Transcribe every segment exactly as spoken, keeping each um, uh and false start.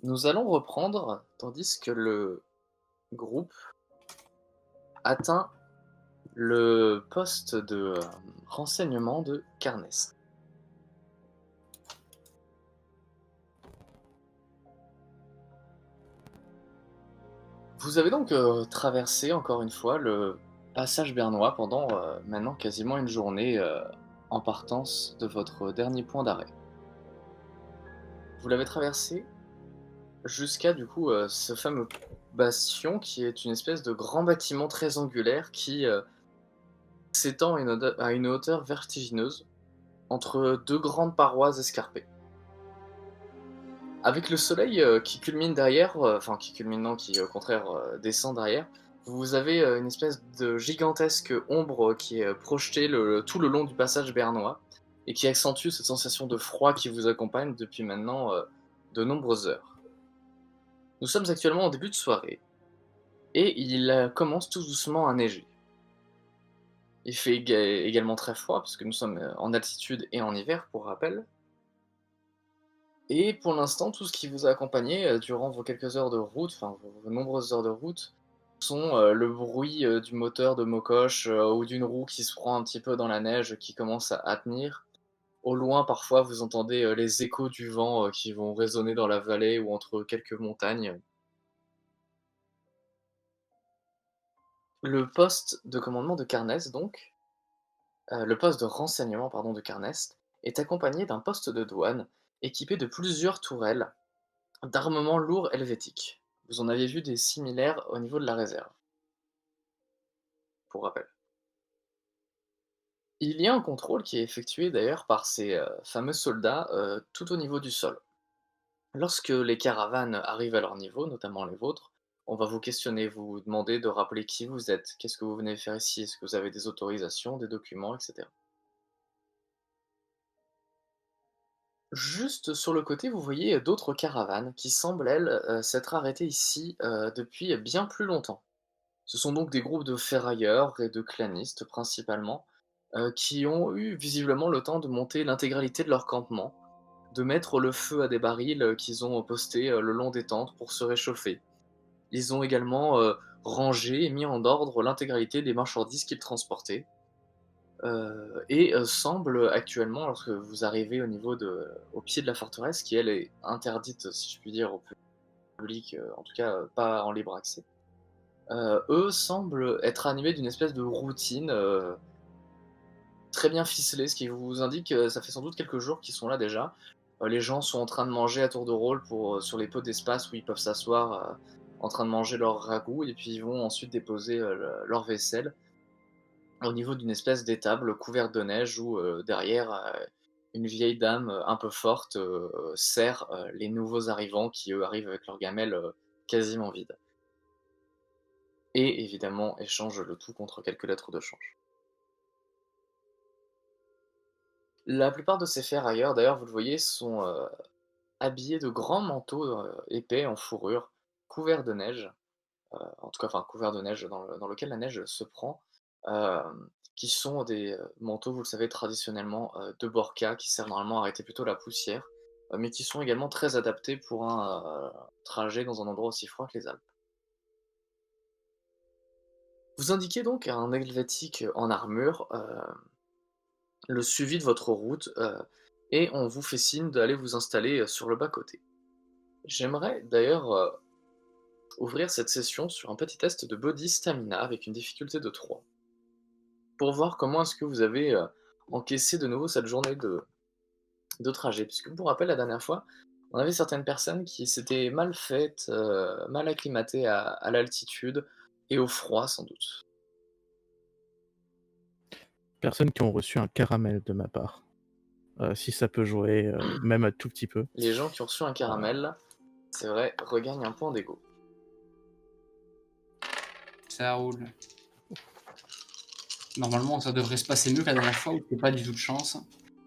Nous allons reprendre tandis que le groupe atteint le poste de, hem, renseignement de Carnest. Vous avez donc, heu, traversé encore une fois le passage bernois pendant, heu, maintenant quasiment une journée, heu, en partance de votre dernier point d'arrêt. Vous l'avez traversé jusqu'à du coup, heu, ce fameux bastion qui est une espèce de grand bâtiment très angulaire qui, heu, s'étend à une aude à une hauteur vertigineuse entre deux grandes parois escarpées. Avec le soleil, heu, qui culmine derrière, heu, enfin qui culmine non, qui au contraire, heu, descend derrière, vous avez, heu, une espèce de gigantesque ombre qui est, heu, projetée le tout le long du passage bernois et qui accentue cette sensation de froid qui vous accompagne depuis maintenant, heu, de nombreuses heures. Nous sommes actuellement en début de soirée et il, heu, commence tout doucement à neiger. Il fait éga également très froid puisque nous sommes, heu, en altitude et en hiver pour rappel. Et pour l'instant, tout ce qui vous a accompagné, heu, durant vos quelques heures de route, enfin vos vos nombreuses heures de route, sont, heu, le bruit, heu, du moteur de Mocoche, heu, ou d'une roue qui se prend un petit peu dans la neige, qui commence à à tenir. Au loin, parfois, vous entendez, heu, les échos du vent, heu, qui vont résonner dans la vallée ou entre quelques montagnes. Le poste de commandement de Carnest donc, heu, le poste de renseignement pardon de Carnest, est accompagné d'un poste de douane équipé de plusieurs tourelles d'armement lourd helvétique. Vous en avez vu des similaires au niveau de la réserve, pour rappel. Il y a un contrôle qui est effectué d'ailleurs par ces, heu, fameux soldats, heu, tout au niveau du sol. Lorsque les caravanes arrivent à leur niveau, notamment les vôtres, on va vous questionner, vous demander de rappeler qui vous êtes, qu'est-ce que vous venez faire ici, est-ce que vous avez des autorisations, des documents, et cetera. Juste sur le côté, vous voyez, d'autres caravanes qui semblent, elles, heu, s'être arrêtées ici, heu, depuis bien plus longtemps. Ce sont donc des groupes de ferrailleurs et de clanistes principalement, heu, qui ont eu visiblement le temps de monter l'intégralité de leur campement, de mettre le feu à des barils, heu, qu'ils ont postés, heu, le long des tentes pour se réchauffer. Ils ont également, heu, rangé et mis en ordre l'intégralité des marchandises qu'ils transportaient, heu et heu, semblent actuellement, lorsque vous arrivez au niveau de au pied de la forteresse qui elle est interdite, si je puis dire, au public, heu, en tout cas, heu, pas en libre accès. Heu, eux semblent être animés d'une espèce de routine, heu, très bien ficelée, ce qui vous indique que ça fait sans doute quelques jours qu'ils sont là déjà. Heu, les gens sont en train de manger à tour de rôle pour, heu, sur les peu d'espace où ils peuvent s'asseoir, heu, en train de manger leur ragoût et puis ils vont ensuite déposer, heu, le leur vaisselle au niveau d'une espèce d'étable couverte de neige où, heu, derrière, heu, une vieille dame, heu, un peu forte, heu, sert, heu, les nouveaux arrivants qui, eux, arrivent avec leurs gamelles, heu, quasiment vides. Et évidemment échangent le tout contre quelques lettres de change. La plupart de ces ferrailleurs, d'ailleurs, vous le voyez, sont, heu, habillés de grands manteaux, heu, épais en fourrure, couverts de neige, heu, en tout cas, enfin, couverts de neige dans le dans lequel la neige se prend, hem, qui sont des, heu, manteaux, vous le savez, traditionnellement, heu, de Borca, qui servent normalement à arrêter plutôt la poussière, heu, mais qui sont également très adaptés pour un, heu, trajet dans un endroit aussi froid que les Alpes. Vous indiquez donc un helvétique en armure, heu le suivi de votre route, heu et on vous fait signe d'aller vous installer, heu, sur le bas-côté. J'aimerais d'ailleurs, heu, ouvrir cette session sur un petit test de body stamina avec une difficulté de trois, pour voir comment est-ce que vous avez, heu, encaissé de nouveau cette journée de de trajet. Puisque pour rappel, la dernière fois, on avait certaines personnes qui s'étaient mal faites, heu, mal acclimatées à à l'altitude et au froid sans doute. Personnes qui ont reçu un caramel de ma part, heu, si ça peut jouer, heu, même un tout petit peu. Les gens qui ont reçu un Heu, caramel, c'est vrai, regagnent un point d'ego. Ça roule. Normalement, ça devrait se passer mieux que la dernière fois où c'est pas du tout de chance.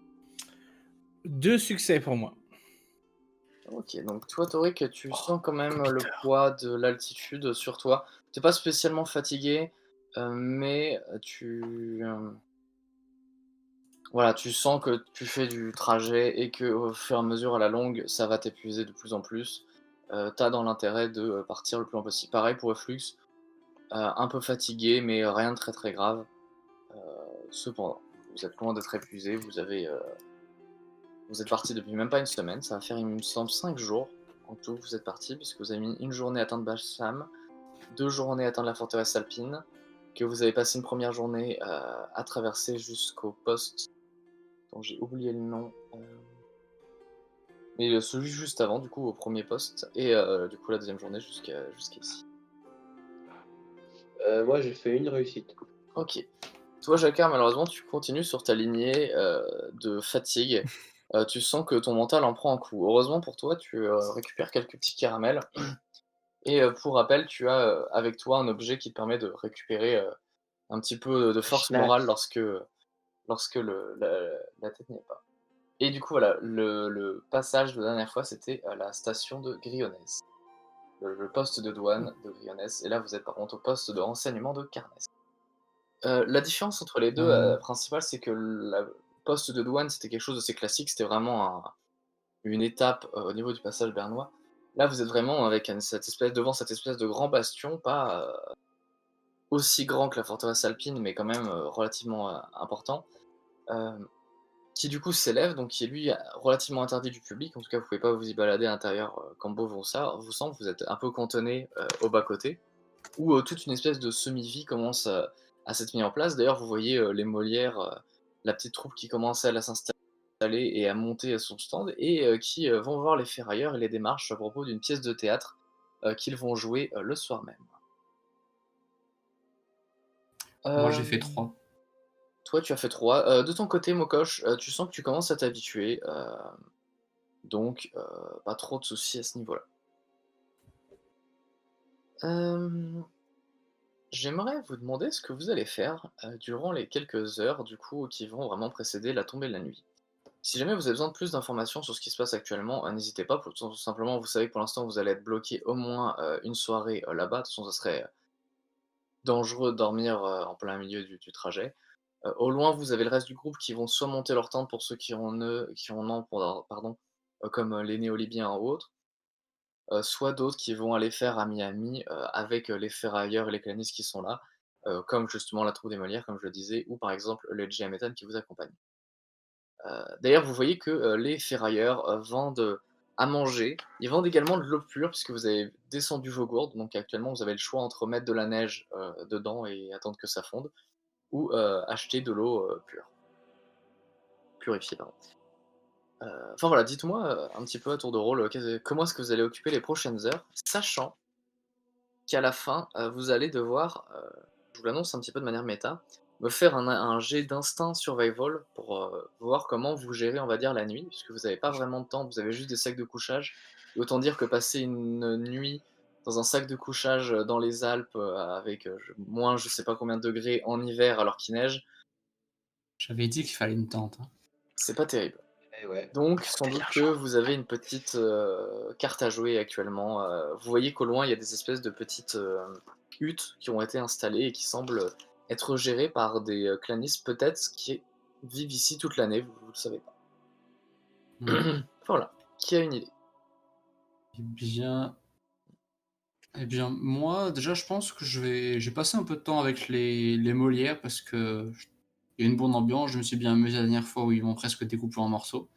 Deux succès pour moi. OK, donc toi, Toric, tu oh, sens quand même le copiteur. poids de l'altitude sur toi. Tu es pas spécialement fatigué, heu, mais tu, hem, voilà, tu sens que tu fais du trajet et qu'au fur et à mesure, à la longue, ça va t'épuiser de plus en plus. euh, t'as dans l'intérêt de euh, partir le plus loin possible. Pareil pour Reflux, euh, un peu fatigué, mais rien de très très grave. Euh, cependant, vous êtes loin d'être épuisé, vous avez, euh, vous êtes parti depuis même pas une semaine, ça va faire il me semble cinq jours en tout vous êtes parti, puisque vous avez mis une journée à atteindre Balsam, deux journées à atteindre la forteresse alpine, que vous avez passé une première journée euh, à traverser jusqu'au poste dont j'ai oublié le nom, euh, mais euh, celui juste avant, du coup, au premier poste, et euh, du coup la deuxième journée jusqu'à jusqu'ici. Euh, moi, j'ai fait une réussite. Ok. Toi, Jacquard, malheureusement, tu continues sur ta lignée euh, de fatigue. Euh, tu sens que ton mental en prend un coup. Heureusement pour toi, tu euh, récupères quelques petits caramels. Et euh, pour rappel, tu as euh, avec toi un objet qui te permet de récupérer euh, un petit peu de force Schnack. morale lorsque, lorsque le, la, la tête n'y est pas. Et du coup, voilà, le, le passage de la dernière fois, c'était à la station de Grionès. Le, le poste de douane de Grionès. Et là, vous êtes par contre au poste de renseignement de Carnès. Euh, la différence entre les deux Euh, euh, principale, c'est que le poste de douane, c'était quelque chose d'assez classique, c'était vraiment un- une étape euh, au niveau du passage bernois. Là, vous êtes vraiment avec une- cette espèce, devant cette espèce de grand bastion, pas euh, aussi grand que la forteresse alpine, mais quand même euh, relativement euh, important, euh, qui du coup s'élève, donc qui est lui relativement interdit du public. En tout cas, vous pouvez pas vous y balader à l'intérieur euh, comme beau vous, ça, vous semble, vous êtes un peu cantonné euh, au bas-côté, où euh, toute une espèce de semi-vie commence à, à s'être mise en place. D'ailleurs, vous voyez euh, les Molières, euh, la petite troupe qui commence à, à s'installer et à monter à son stand, et euh, qui euh, vont voir les ferrailleurs et les démarches à propos d'une pièce de théâtre euh, qu'ils vont jouer euh, le soir même. Moi, j'ai Euh, fait trois. Toi, tu as fait trois. Euh, de ton côté, Mokosh, euh, tu sens que tu commences à t'habituer, euh, donc euh, pas trop de soucis à ce niveau-là. Euh, J'aimerais vous demander ce que vous allez faire euh, durant les quelques heures du coup qui vont vraiment précéder la tombée de la nuit. Si jamais vous avez besoin de plus d'informations sur ce qui se passe actuellement, euh, n'hésitez pas. Pour, tout simplement, vous savez que pour l'instant vous allez être bloqué au moins euh, une soirée euh, là-bas. De toute façon, ça serait dangereux de dormir euh, en plein milieu du, du trajet. Euh, au loin, vous avez le reste du groupe qui vont soit monter leur tente pour ceux qui en, eux, qui en ont, pour- pardon, euh, comme euh, les néo-libyens ou autres, euh, soit d'autres qui vont aller faire à Miami euh, avec euh, les ferrailleurs et les clanistes qui sont là, euh, comme justement la troupe des Molières, comme je le disais, ou par exemple le G M Ethan qui vous accompagne. Euh, D'ailleurs, vous voyez que euh, les ferrailleurs euh, vendent à manger. Ils vendent également de l'eau pure, puisque vous avez descendu vos gourdes, donc actuellement vous avez le choix entre mettre de la neige euh, dedans et attendre que ça fonde, ou euh, acheter de l'eau euh, pure. Purifiée, pardon. Euh, Enfin voilà, dites-moi euh, un petit peu à tour de rôle, euh, comment est-ce que vous allez occuper les prochaines heures, sachant qu'à la fin, euh, vous allez devoir, euh, je vous l'annonce un petit peu de manière méta, me faire un, un jet d'instinct survival pour euh, voir comment vous gérez, on va dire, la nuit, puisque vous n'avez pas vraiment de temps, vous avez juste des sacs de couchage. Et autant dire que passer une nuit dans un sac de couchage dans les Alpes euh, avec euh, moins je sais pas combien de degrés en hiver alors qu'il neige, J'avais dit qu'il fallait une tente. Hein. c'est pas terrible. Eh ouais. Donc, sans doute que vous avez une petite euh, carte à jouer actuellement. Euh, vous voyez qu'au loin, il y a des espèces de petites euh, huttes qui ont été installées et qui semblent être gérées par des euh, clanistes, peut-être, qui vivent ici toute l'année, vous ne le savez pas. Hmm. Voilà, qui a une idée? Eh bien... Eh bien, moi, déjà, je pense que je vais... J'ai passé un peu de temps avec les, les Molières parce que il y a une bonne ambiance. Je me suis bien amusé la dernière fois où ils m'ont presque découpé en morceaux.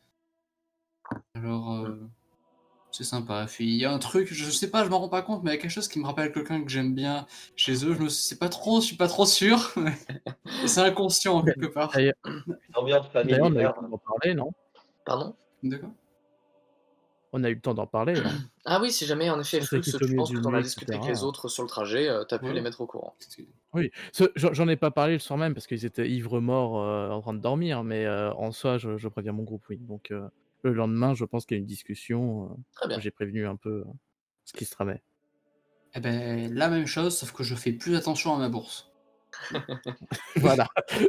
Alors, euh, c'est sympa. Puis, il y a un truc, je sais pas, je m'en rends pas compte, mais il y a quelque chose qui me rappelle quelqu'un que j'aime bien chez eux. Je me sais pas trop, je suis pas trop sûr. mais c'est inconscient, quelque part. D'ailleurs, Ambiance d'ailleurs, on a eu le familière. temps d'en parler, non? Pardon? D'accord. On a eu le temps d'en parler, non? Ah oui, si jamais, en effet, On s'est Flux, quitté au tu milieu penses que d'une tu en as nuit, discuté et avec les cetera. autres sur le trajet, euh, tu as pu Ouais. les mettre au courant. Oui, ce- j'en j'en ai pas parlé le soir même parce qu'ils étaient ivres-morts euh, en train de dormir, mais euh, en soi, je, je préviens mon groupe, oui. Donc euh, le lendemain, je pense qu'il y a une discussion. euh, Très bien. J'ai prévenu un peu euh, ce qui se tramait. Eh ben, la même chose, sauf que je fais plus attention à ma bourse. Voilà.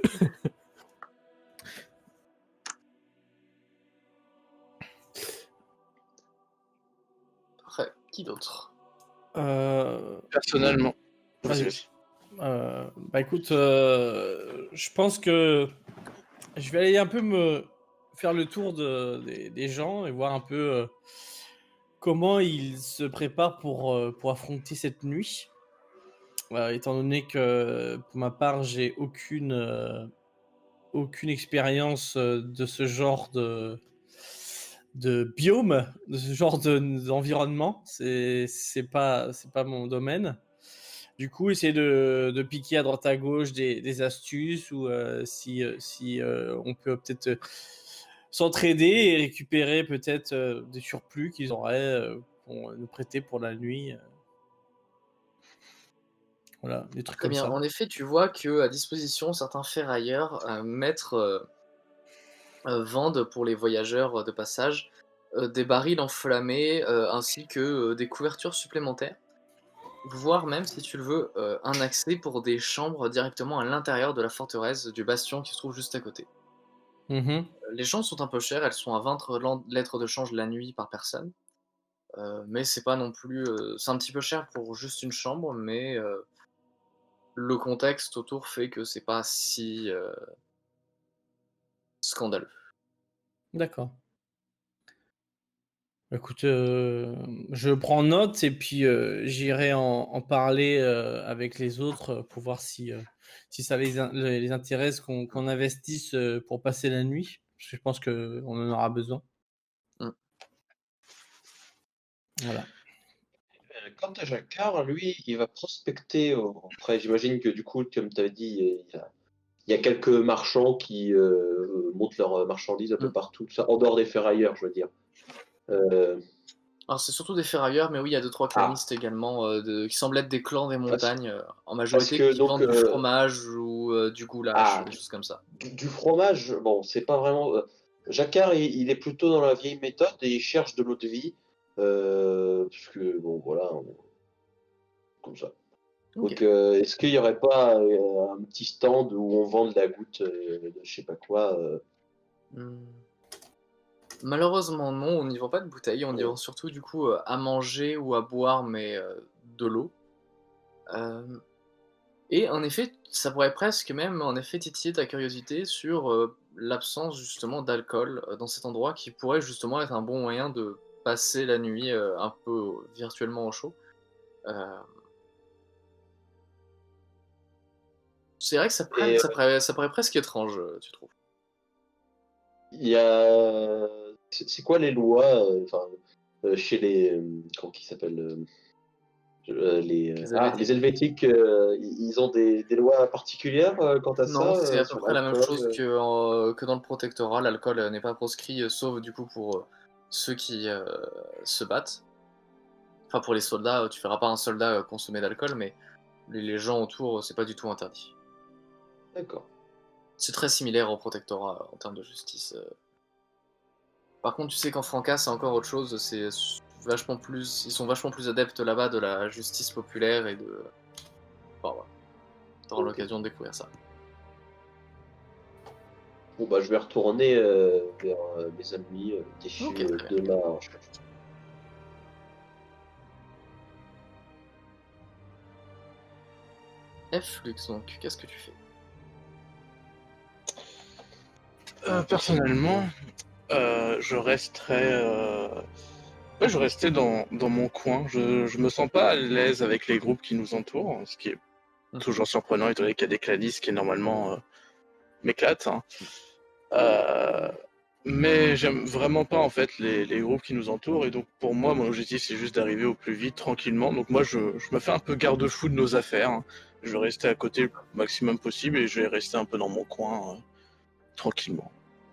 Parfait. Qui d'autre? Euh, Personnellement, Vas-y. euh, bah écoute, euh, je pense que je vais aller un peu me faire le tour de, des, des gens et voir un peu euh, comment il se prépare pour, euh, pour affronter cette nuit. Euh, étant donné que pour ma part, j'ai aucune, euh, aucune expérience euh, de ce genre de, de biome, de ce genre de- d'environnement. C'est, c'est pas, c'est pas mon domaine. Du coup, essayer de, de piquer à droite à gauche des, des astuces ou euh, si, euh, si euh, on peut peut-être euh, s'entraider et récupérer peut-être euh, des surplus qu'ils auraient euh, pour nous prêter pour la nuit. euh. Voilà, des trucs Très comme bien. ça. En effet, tu vois qu'à disposition, certains ferrailleurs euh, maîtres euh, euh, vendent pour les voyageurs euh, de passage euh, des barils enflammés euh, ainsi que euh, des couvertures supplémentaires, voire même, si tu le veux, euh, un accès pour des chambres directement à l'intérieur de la forteresse du bastion qui se trouve juste à côté. Mhm. Les chambres sont un peu chères, elles sont à vingt lan- lettres de change la nuit par personne, euh, mais c'est pas non plus. Euh, c'est un petit peu cher pour juste une chambre, mais euh, le contexte autour fait que c'est pas si euh, scandaleux. D'accord. Écoute, euh, je prends note et puis euh, j'irai en, en parler euh, avec les autres euh, pour voir si, euh, si ça les, in- les les intéresse qu'on qu'on investisse euh, pour passer la nuit. Parce que je pense qu'on en aura besoin. Mm. Voilà. Euh, Quant à Jacquard, lui, il va prospecter auprès. J'imagine que du coup, comme tu avais dit, il y a, il y a quelques marchands qui euh, montent leurs marchandises un peu Mm. partout, tout ça, en dehors des ferrailleurs, je veux dire. Euh, Alors c'est surtout des ferrailleurs, mais oui, il y a deux trois ah, clanistes également euh, de- qui semblent être des clans des parce, montagnes euh, en parce majorité que qui donc, vendent du euh, fromage ou euh, du goulash, ah, des du, choses comme ça. du- du fromage, bon, c'est pas vraiment. euh, Jacquard, il, il est plutôt dans la vieille méthode et il cherche de l'eau de vie, euh, parce que bon, voilà, on- comme ça. Ok. Donc, euh, est-ce qu'il n'y aurait pas euh, un petit stand où on vend de la goutte euh, de je sais pas quoi euh, Hmm. Malheureusement non, on n'y vend pas de bouteilles, on y euh, vend surtout du coup euh, à manger ou à boire, mais euh, de l'eau. Euh, et en effet, ça pourrait presque même en effet titiller ta curiosité sur euh, l'absence justement d'alcool euh, dans cet endroit qui pourrait justement être un bon moyen de passer la nuit euh, un peu virtuellement au chaud. Euh, c'est vrai que ça, Et prenne- euh, ça, paraît, ça paraît presque étrange, euh, tu trouves. il y a. C'est c'est quoi les lois euh, enfin, euh, chez les. euh, Comment ils s'appellent euh, euh, les, euh, Les ah, les Helvétiques. Helvétiques, euh, ils ont des, des lois particulières euh, quant à Non, ça, c'est euh, à peu sur près la même l'alcool. chose euh. que, euh, que dans le protectorat. L'alcool euh, n'est pas proscrit, euh, sauf du coup pour euh, ceux qui euh, se battent. Enfin, pour les soldats, euh, tu feras pas un soldat euh, consommer d'alcool, mais les, les gens autour, euh, c'est pas du tout interdit. D'accord. C'est très similaire au protectorat euh, en termes de justice. euh. Par contre, tu sais qu'en Franca, c'est encore autre chose. C'est vachement plus, ils sont vachement plus adeptes là-bas de la justice populaire et de. Enfin, voilà. T'auras Ok. l'occasion de découvrir ça. Bon, bah, je vais retourner euh, vers euh, mes amis euh, Ok, déchus euh, très bien. de ma recherche. F-Lux, donc, qu'est-ce que tu fais? Euh, personnellement, euh, je resterais, euh, ouais, je restais dans, dans mon coin. Je, je me sens pas à l'aise avec les groupes qui nous entourent, ce qui est Mhm. toujours surprenant étant donné qu'il y a des cladistes qui normalement euh, m'éclatent. Hein. Euh, mais j'aime vraiment pas en fait les, les groupes qui nous entourent et donc pour moi mon objectif c'est juste d'arriver au plus vite tranquillement. Donc moi je, je me fais un peu garde-fou de nos affaires. Hein. Je vais rester à côté le maximum possible et je vais rester un peu dans mon coin euh, tranquillement.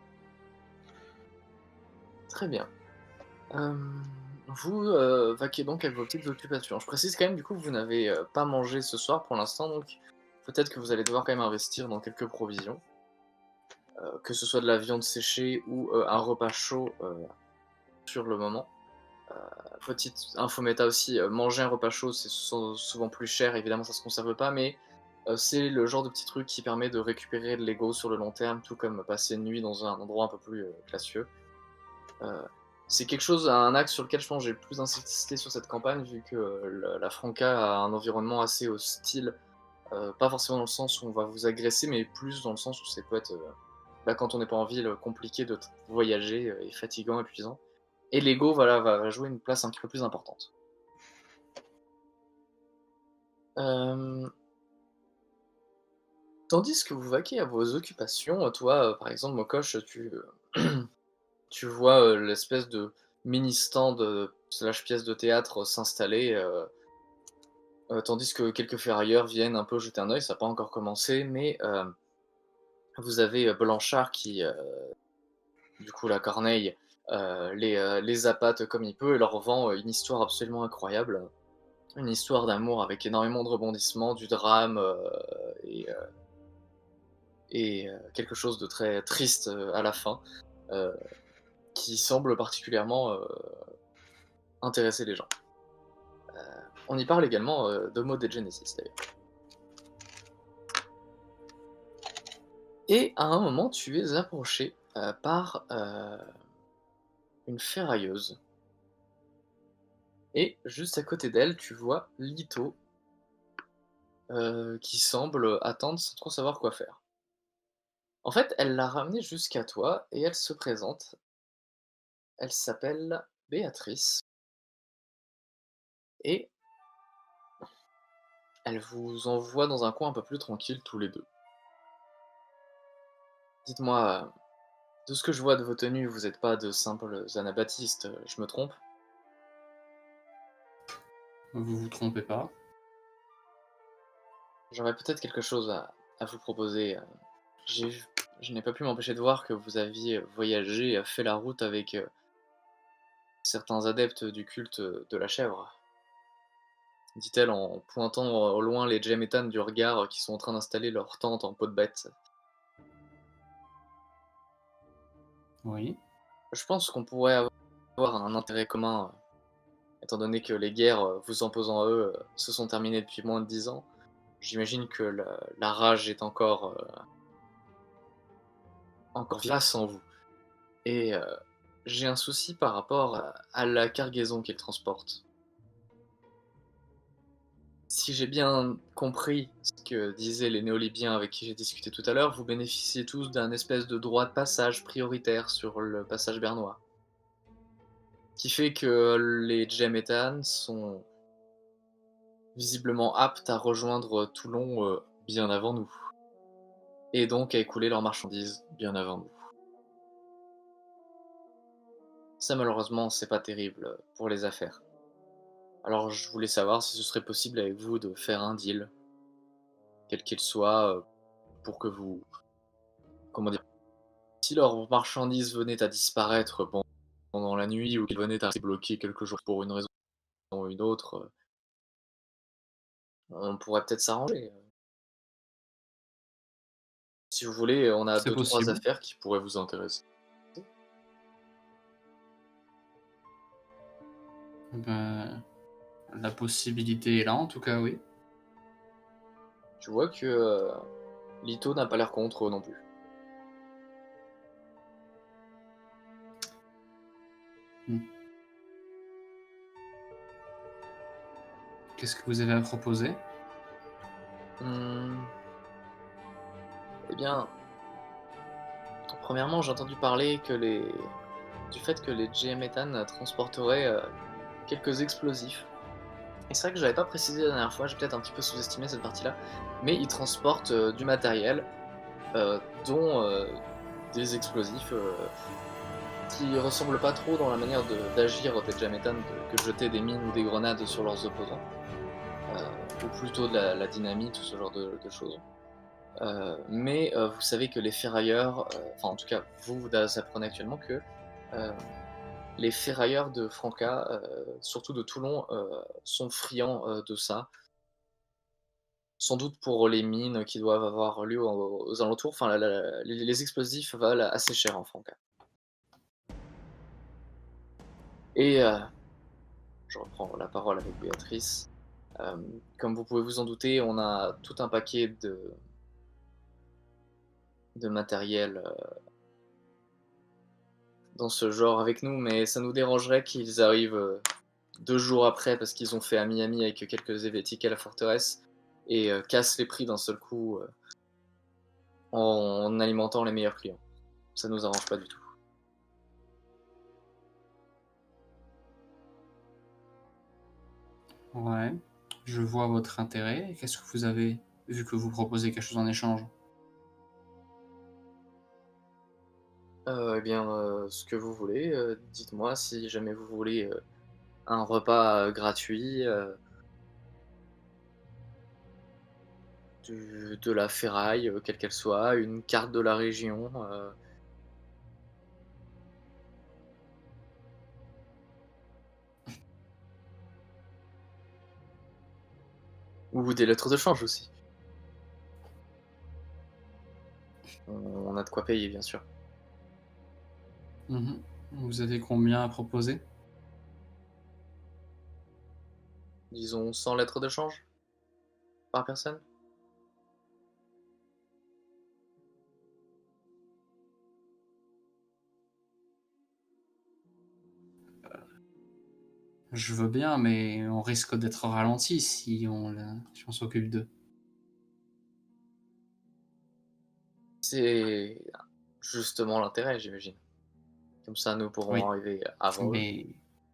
Très bien. Euh, vous euh, vaquez donc avec vos petites occupations. Je précise quand même, du coup, que vous n'avez euh, pas mangé ce soir pour l'instant, donc peut-être que vous allez devoir quand même investir dans quelques provisions, euh, que ce soit de la viande séchée ou euh, un repas chaud euh, sur le moment. Euh, petite info méta aussi, euh, manger un repas chaud, c'est sou- souvent plus cher, évidemment ça se conserve pas, mais euh, c'est le genre de petit truc qui permet de récupérer de l'ego sur le long terme, tout comme passer une nuit dans un endroit un peu plus euh, classieux. Euh, c'est quelque chose, un axe sur lequel je pense que j'ai le plus insisté sur cette campagne, vu que euh, la, la Franca a un environnement assez hostile, euh, pas forcément dans le sens où on va vous agresser, mais plus dans le sens où ça peut être, euh, là quand on n'est pas en ville, compliqué de t- voyager euh, et fatigant, épuisant. Et l'ego voilà, va, va jouer une place un petit peu plus importante. Euh, Tandis que vous vaquez à vos occupations, toi, euh, par exemple, Mokosh, tu, tu vois euh, l'espèce de mini-stand euh, slash pièce de théâtre euh, s'installer, euh, euh, tandis que quelques ferrailleurs viennent un peu jeter un œil, ça n'a pas encore commencé, mais euh, vous avez euh, Blanchard qui, euh, du coup, la Corneille, euh, les, euh, les appâte comme il peut et leur vend euh, une histoire absolument incroyable. Une histoire d'amour avec énormément de rebondissements, du drame euh, et, euh, et euh, quelque chose de très triste euh, à la fin, euh, qui semble particulièrement euh, intéresser les gens. Euh, on y parle également euh, d'Homo de Genesis d'ailleurs. Et à un moment, tu es approché euh, par euh, une ferrailleuse. Et juste à côté d'elle, tu vois Lito euh, qui semble attendre sans trop savoir quoi faire. En fait, elle l'a ramené jusqu'à toi et elle se présente. Elle s'appelle Béatrice et elle vous envoie dans un coin un peu plus tranquille tous les deux. Dites-moi, euh, de ce que je vois de vos tenues, vous n'êtes pas de simples anabaptistes, euh, je me trompe? Vous vous trompez pas. J'aurais peut-être quelque chose à, à vous proposer. euh. J'ai, je n'ai pas pu m'empêcher de voir que vous aviez voyagé, euh, fait la route avec euh, certains adeptes du culte de la chèvre, dit-elle en pointant au loin les Djemetan du regard qui sont en train d'installer leur tente en peau de bête. Oui. Je pense qu'on pourrait avoir un intérêt commun, euh, étant donné que les guerres euh, vous imposant à eux euh, se sont terminées depuis moins de dix ans. J'imagine que la, la rage est encore, euh, encore vivace en vous. Et euh, j'ai un souci par rapport à, à la cargaison qu'ils transportent. Si j'ai bien compris ce que disaient les néo-libyens avec qui j'ai discuté tout à l'heure, vous bénéficiez tous d'un espèce de droit de passage prioritaire sur le passage bernois. Ce qui fait que les Djemetan sont visiblement aptes à rejoindre Toulon euh, bien avant nous. Et donc à écouler leurs marchandises bien avant nous. Ça malheureusement c'est pas terrible pour les affaires. Alors je voulais savoir si ce serait possible avec vous de faire un deal, quel qu'il soit, euh, pour que vous... Comment dire? Si leurs marchandises venaient à disparaître bon, pendant la nuit ou qu'ils venaient à rester bloqués quelques jours pour une raison ou une autre, euh, on pourrait peut-être s'arranger. Si vous voulez, on a C'est deux trois possible. affaires qui pourraient vous intéresser. Ben, la possibilité est là, en tout cas, oui. Tu vois que euh, Lito n'a pas l'air contre eux non plus. Hmm. Qu'est-ce que vous avez à proposer? Hmm. Eh bien, premièrement, j'ai entendu parler que les... du fait que les Djemetan transporteraient euh, quelques explosifs. Et c'est vrai que j'avais pas précisé la dernière fois, j'ai peut-être un petit peu sous-estimé cette partie-là, mais ils transportent euh, du matériel, euh, dont euh, des explosifs euh, qui ressemblent pas trop dans la manière de- d'agir des Djemetan de- que de jeter des mines ou des grenades sur leurs opposants, euh, ou plutôt de la, la dynamite ou ce genre de, de choses. Euh, mais euh, vous savez que les ferrailleurs, euh, enfin en tout cas vous, vous apprenez actuellement que euh, les ferrailleurs de Franca, euh, surtout de Toulon, euh, sont friands euh, de ça. Sans doute pour les mines qui doivent avoir lieu aux, aux alentours. Enfin, la- la- les, les explosifs valent assez cher en Franca. Et euh, je reprends la parole avec Béatrice. Euh, comme vous pouvez vous en douter, on a tout un paquet de, de matériel euh, dans ce genre avec nous, mais ça nous dérangerait qu'ils arrivent euh, deux jours après parce qu'ils ont fait à Miami avec quelques Helvétiques à la forteresse et euh, cassent les prix d'un seul coup euh, en, en alimentant les meilleurs clients. Ça nous arrange pas du tout. Ouais, je vois votre intérêt. Qu'est-ce que vous avez, vu que vous proposez quelque chose en échange? Heu, eh bien, heu, ce que vous voulez, heu, dites-moi si jamais vous voulez, heu, un repas, heu, gratuit, heu, du de la ferraille, heu, quelle qu'elle soit, une carte de la région, heu, ou des lettres de change aussi. On on a de quoi payer, bien sûr. Mmh. Vous avez combien à proposer? Disons cent lettres de change par personne? Je veux bien, mais on risque d'être ralenti si on la si on s'occupe d'eux. C'est justement l'intérêt, j'imagine. Comme ça, nous pourrons Oui, arriver avant eux. mais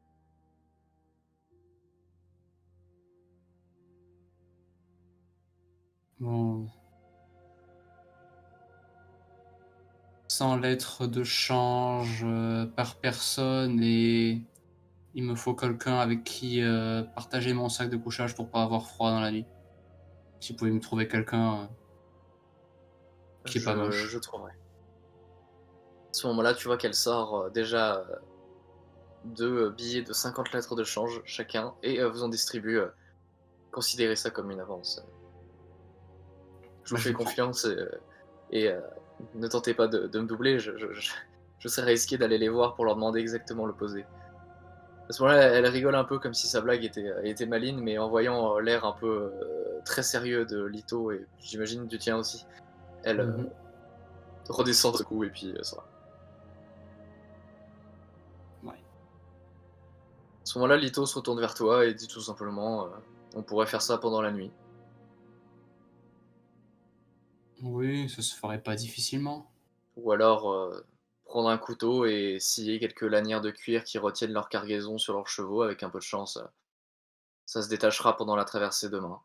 bon, cent lettres de change, heu, par personne et il me faut quelqu'un avec qui, heu, partager mon sac de couchage pour pas avoir froid dans la nuit. Si vous pouvez me trouver quelqu'un, heu, qui est pas Je moche. je trouverai. À ce moment-là, tu vois qu'elle sort, heu, déjà, heu, deux, heu, billets de cinquante lettres de change chacun et heu, vous en distribue, heu, considérez ça comme une avance. Je Bah, vous je fais le prends. confiance et heu et heu, ne tentez pas de de me doubler, je je je je serais risqué d'aller les voir pour leur demander exactement l'opposé. À ce moment-là, elle rigole un peu comme si sa blague était, heu, était maligne, mais en voyant, heu, l'air un peu, heu, très sérieux de Lito et j'imagine du tien aussi, elle, heu, Mmh. redescend d'un coup et puis, heu, ça va. Ouais. À ce moment-là, Lito se retourne vers toi et dit tout simplement, heu: «On pourrait faire ça pendant la nuit». Oui, ça se ferait pas difficilement. Ou alors, heu, prendre un couteau et scier quelques lanières de cuir qui retiennent leur cargaison sur leurs chevaux. Avec un peu de chance, heu, ça se détachera pendant la traversée demain.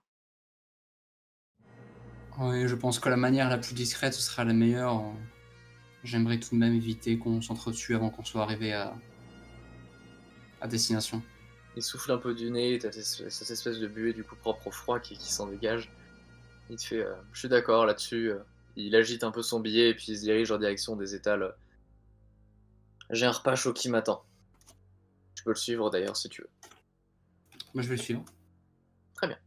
Oui, je pense que la manière la plus discrète, ce sera la meilleure. Heu, j'aimerais tout de même éviter qu'on s'entretue avant qu'on soit arrivé à à destination. Il souffle un peu du nez, tu as cette cette espèce de buée du coup propre au froid qui qui s'en dégage. Il te fait, heu: «Je suis d'accord là-dessus», heu, il agite un peu son billet et puis il se dirige en direction des étals, heu: «J'ai un repas chaud qui m'attend». Tu peux le suivre d'ailleurs si tu veux. Moi, je vais le suivre. Très bien.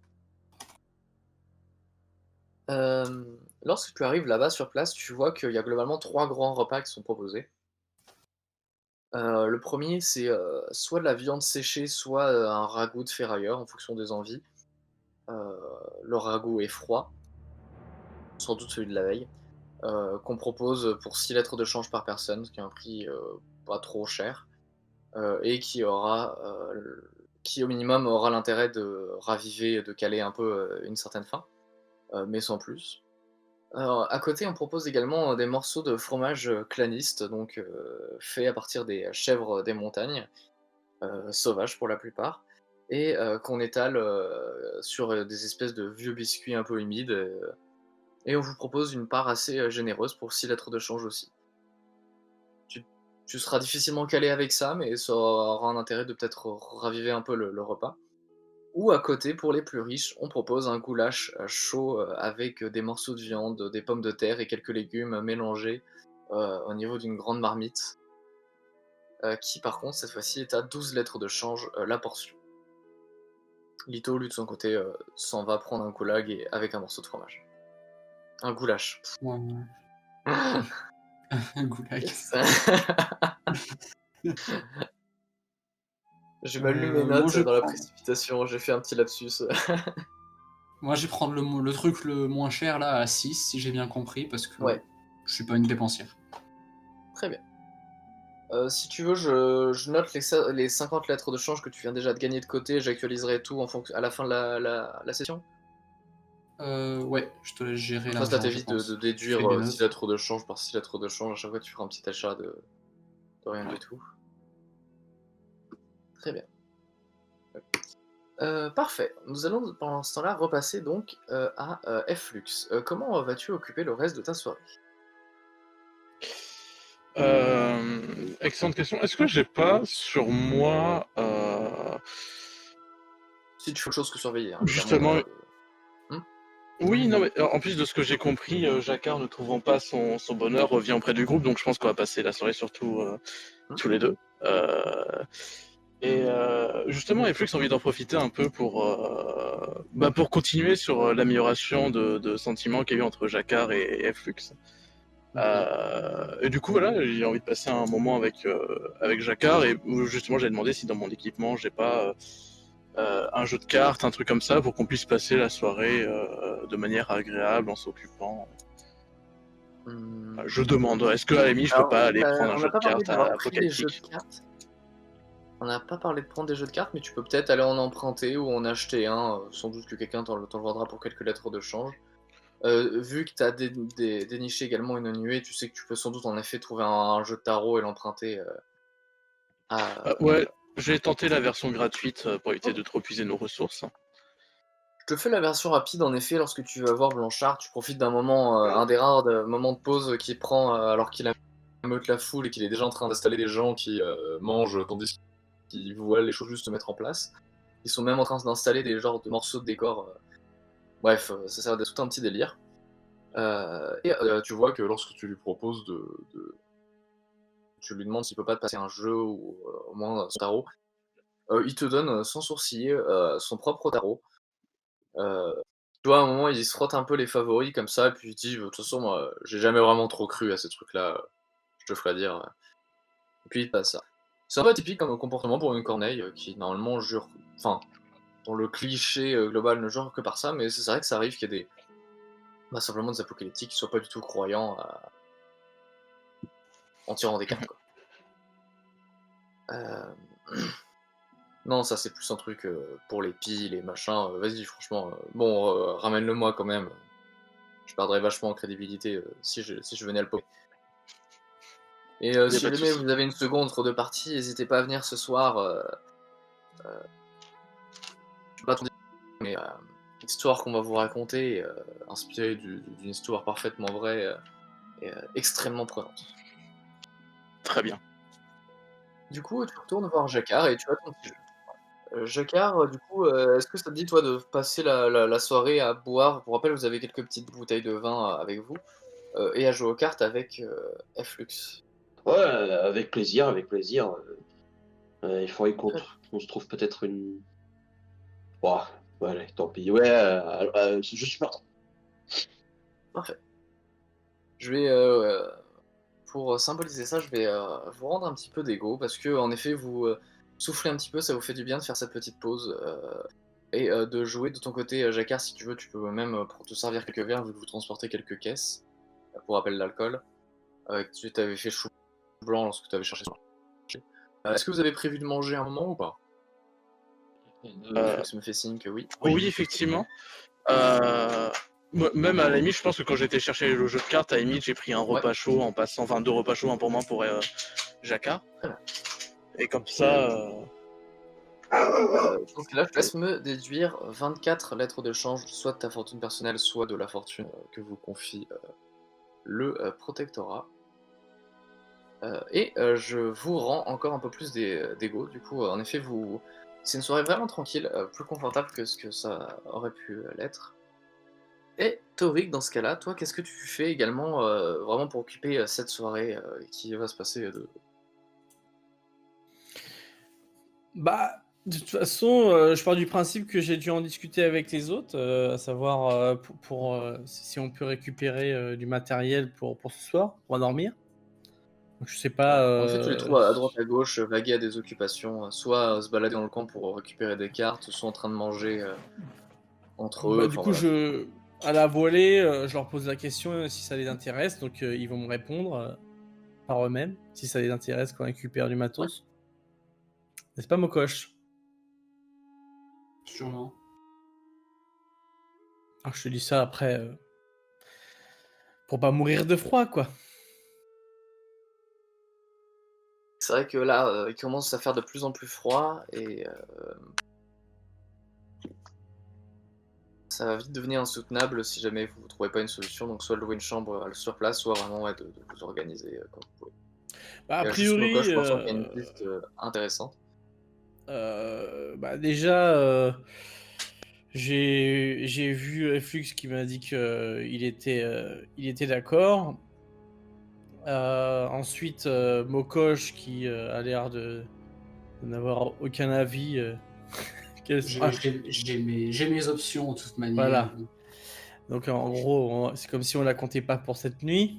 Hem, lorsque tu arrives là-bas sur place, tu vois qu'il y a globalement trois grands repas qui sont proposés. Heu, le premier c'est, heu, soit de la viande séchée, soit, heu, un ragoût de ferrailleur en fonction des envies. Heu, le ragoût est froid, sans doute celui de la veille, heu, qu'on propose pour six lettres de change par personne, ce qui est un prix, heu, pas trop cher, heu et qui aura, heu, l qui au minimum aura l'intérêt de raviver, de caler un peu, heu, une certaine faim, heu, mais sans plus. Alors, à côté, on propose également, des morceaux de fromage, heu, claniste, donc heu, fait à partir des chèvres des montagnes, heu, sauvages pour la plupart et heu, qu'on étale, heu, sur, heu, des espèces de vieux biscuits un peu humides, heu et on vous propose une part assez, heu, généreuse pour six lettres de change aussi. Tu tu seras difficilement calé avec ça, mais ça aura un intérêt de peut-être raviver un peu le le repas. Ou à côté, pour les plus riches, on propose un goulash, heu, chaud, heu, avec, heu, des morceaux de viande, des pommes de terre et quelques légumes mélangés, heu, au niveau d'une grande marmite, heu, qui par contre cette fois-ci est à douze lettres de change, heu, la portion. Lito lui de son côté, heu, s'en va prendre un goulag et avec un morceau de fromage. Un goulash. Ouais, ouais. Un goulag. Yes. Je m'allume mes Heu, moi, notes je vais dans la prendre précipitation, j'ai fait un petit lapsus. moi, je vais prendre le mo le truc le moins cher là à six si j'ai bien compris, parce que Ouais, je suis pas une dépensière. très bien. Heu, si tu veux, je je note les ce les cinquante lettres de change que tu viens déjà de gagner de côté, j'actualiserai tout en fonc à la fin de la la la session. Heu, ouais, je te laisse gérer Comme ça, ça l'argent, je t'évite de de pense. Je fais déduire, mes heu, six notes. lettres de change par six lettres de change. À chaque fois, tu feras un petit achat de de rien du Ouais. tout. Très bien. Heu, parfait. Nous allons pendant ce temps-là repasser donc, heu, à, heu, Flux. Heu, comment, heu, vas-tu occuper le reste de ta soirée? Hem, excellente question. Est-ce que j'ai pas sur moi, heu Si tu fais autre chose que surveiller, hein, clairement, il y a justement pas de mmh? oui, non, mais en en plus de ce que j'ai compris, heu, Jacquard ne trouvant pas son son bonheur revient auprès du groupe, donc je pense qu'on va passer la soirée surtout, heu, Mmh? tous les deux. Heu et heu, justement, Flux a envie d'en profiter un peu pour, heu, bah, pour continuer sur, heu, l'amélioration de de sentiments qu'il y a eu entre Jacquard et et Flux. OK. Heu et du coup, voilà, j'ai envie de passer un moment avec, heu, avec Jacquard et où justement, j'avais demandé si dans mon équipement, j'ai pas, heu heu, un jeu de cartes, un truc comme ça, pour qu'on puisse passer la soirée, heu, de manière agréable en s'occupant. Mmh. Heu, je demande, est-ce qu'à la limite, je peux Alors, pas aller heu, prendre un on jeu n'a de pas parlé cartes d'avoir à pris des jeux Apocalyptique? de cartes. On n'a pas parlé de prendre des jeux de cartes, mais tu peux peut-être aller en emprunter ou en acheter un, heu, sans doute que quelqu'un t'en le t'en le vendra pour quelques lettres de change. Heu, vu que tu as dé dé déniché également une nuée, tu sais que tu peux sans doute en effet trouver un un jeu de tarot et l'emprunter, heu, Heu, à ouais, j'ai tenté la version gratuite, heu, pour éviter OK. de trop épuiser nos ressources. Je te fais la version rapide en effet, lorsque tu vas voir Blanchard, tu profites d'un moment, heu, un des rares de moments de pause qu'il prend, heu, alors qu'il ameute la foule et qu'il est déjà en train d'installer des gens qui, heu, mangent tandis qu'il voit les choses juste se mettre en place. Ils sont même en train d'installer des genres de morceaux de décor, heu, bref, heu, ça sert d'être tout un petit délire. Heu et heu, tu vois que lorsque tu lui proposes de de tu lui demandes s'il peut pas te passer un jeu ou, heu, au moins son tarot, heu, il te donne, heu, sans sourciller, heu, son propre tarot. Heu, tu vois, à un moment, il se frotte un peu les favoris comme ça, et puis il dit: «De toute façon, moi, j'ai jamais vraiment trop cru à ces trucs-là, heu, je te ferai dire, heu» et puis il passe ça. C'est un peu atypique comme comportement pour une corneille, heu, qui normalement jure enfin, dont le cliché, heu, global ne jure que par ça, mais c'est vrai que ça arrive qu'il y ait des bah, simplement des apocalyptiques qui soient pas du tout croyants à en tirant des cartes, quoi. Hem, non, ça c'est plus un truc, heu, pour les piles, les machins, heu, vas-y franchement, heu, bon, heu, ramène-le-moi quand même, je perdrais vachement en crédibilité, heu, si je si je venais à le poker. Et heu, Il y a si pas de jamais souci. vous avez une seconde entre deux parties, hésitez pas à venir ce soir, heu heu, je sais pas trop dire, mais heu, l'histoire qu'on va vous raconter, heu, inspirée du d'une histoire parfaitement vraie, heu et heu, extrêmement prenante. Très bien. Du coup, tu retournes voir Jacquard et tu as ton petit jeu. Heu, Jacquard, heu, du coup, heu, est-ce que ça te dit toi de passer la la la soirée à boire? Pour rappel, vous avez quelques petites bouteilles de vin, heu, avec vous, heu et à jouer aux cartes avec, heu, Flux. Ouais, euh, avec plaisir, avec plaisir. Euh, euh, il faudrait qu'on Très bien, qu'on se trouve peut-être une. Ouah, ouais, allez, tant pis. Ouais, euh, euh, je suis partant. parfait. Je vais, heu, pour symboliser ça, je vais, heu, vous rendre un petit peu d'ego parce que en effet, vous, heu, soufflez un petit peu, ça vous fait du bien de faire cette petite pause, heu et heu, de jouer de ton côté, heu, Jacquard, si tu veux, tu peux même, heu, pour te servir quelques verres, vu que vous transportez quelques caisses, heu, pour rappel l'alcool, heu, que tu t'avais fait chou blanc lorsque tu avais cherché sur le marché. Heu, est-ce que vous avez prévu de manger un moment ou pas? Heu, Heu, Flux me fait signe que oui. oui, effectivement. Heu, moi même à la limite, je pense que quand j'étais chercher le jeu de cartes, à la limite, j'ai pris un Ouais, repas chaud en passant, enfin deux repas chauds, un pour moi, pour, heu, Jacquard très bien. et comme ça, heu Heu, dans ce cas-là, je te laisse me déduire vingt-quatre lettres de change, soit de ta fortune personnelle, soit de la fortune, heu, que vous confie, heu, le, heu, protectorat. Heu et heu, je vous rends encore un peu plus d'é d'ego. Du coup, en effet, vous c'est une soirée vraiment tranquille, heu, plus confortable que ce que ça aurait pu, heu, l'être. Et Torik, dans ce cas-là, toi, qu'est-ce que tu fais également, heu, vraiment pour occuper, heu, cette soirée, heu, qui va se passer, heu, de Bah, de toute façon, heu, je pars du principe que j'ai dû en discuter avec les autres, heu, à savoir, heu, pour pour, heu, si si on peut récupérer, heu, du matériel pour pour ce soir, pour dormir. Donc je sais ouais, pas, en effet, tu les heu, trouves à droite, à gauche, heu, vaguer à des occupations, heu, soit, heu, se balader dans le camp pour récupérer des cartes, soit en train de manger, heu, entre eux, bah, du enfin coup, voilà. je à la volée, heu, je leur pose la question, heu, si ça les intéresse, donc heu, ils vont me répondre, heu, par eux-mêmes, si ça les intéresse qu'on récupère du Ouais. matos. N'est-ce pas, Mokosh? Sûrement. Alors je te dis ça après, heu, pour pas mourir de froid, quoi. C'est vrai que là, heu, il commence à faire de plus en plus froid et heu ça va vite devenir insoutenable si jamais vous ne trouvez pas une solution. Donc soit de louer une chambre euh, sur place, soit vraiment ouais, de, de vous organiser euh, comme vous pouvez. Bah, a Et, euh, juste Moko, priori, je pense qu'il y a une euh, piste euh, intéressante. euh, bah, déjà, euh, j'ai j'ai vu Flux qui m'a dit qu'il était, euh, il était d'accord. Euh, ensuite, euh, Mokosh qui euh, a l'air de, de n'avoir aucun avis. euh, quels sont- J'ai Ah, j'ai- j'ai mes, j'ai mes options de toute manière. voilà. Donc en gros, on- c'est comme si on la comptait pas pour cette nuit.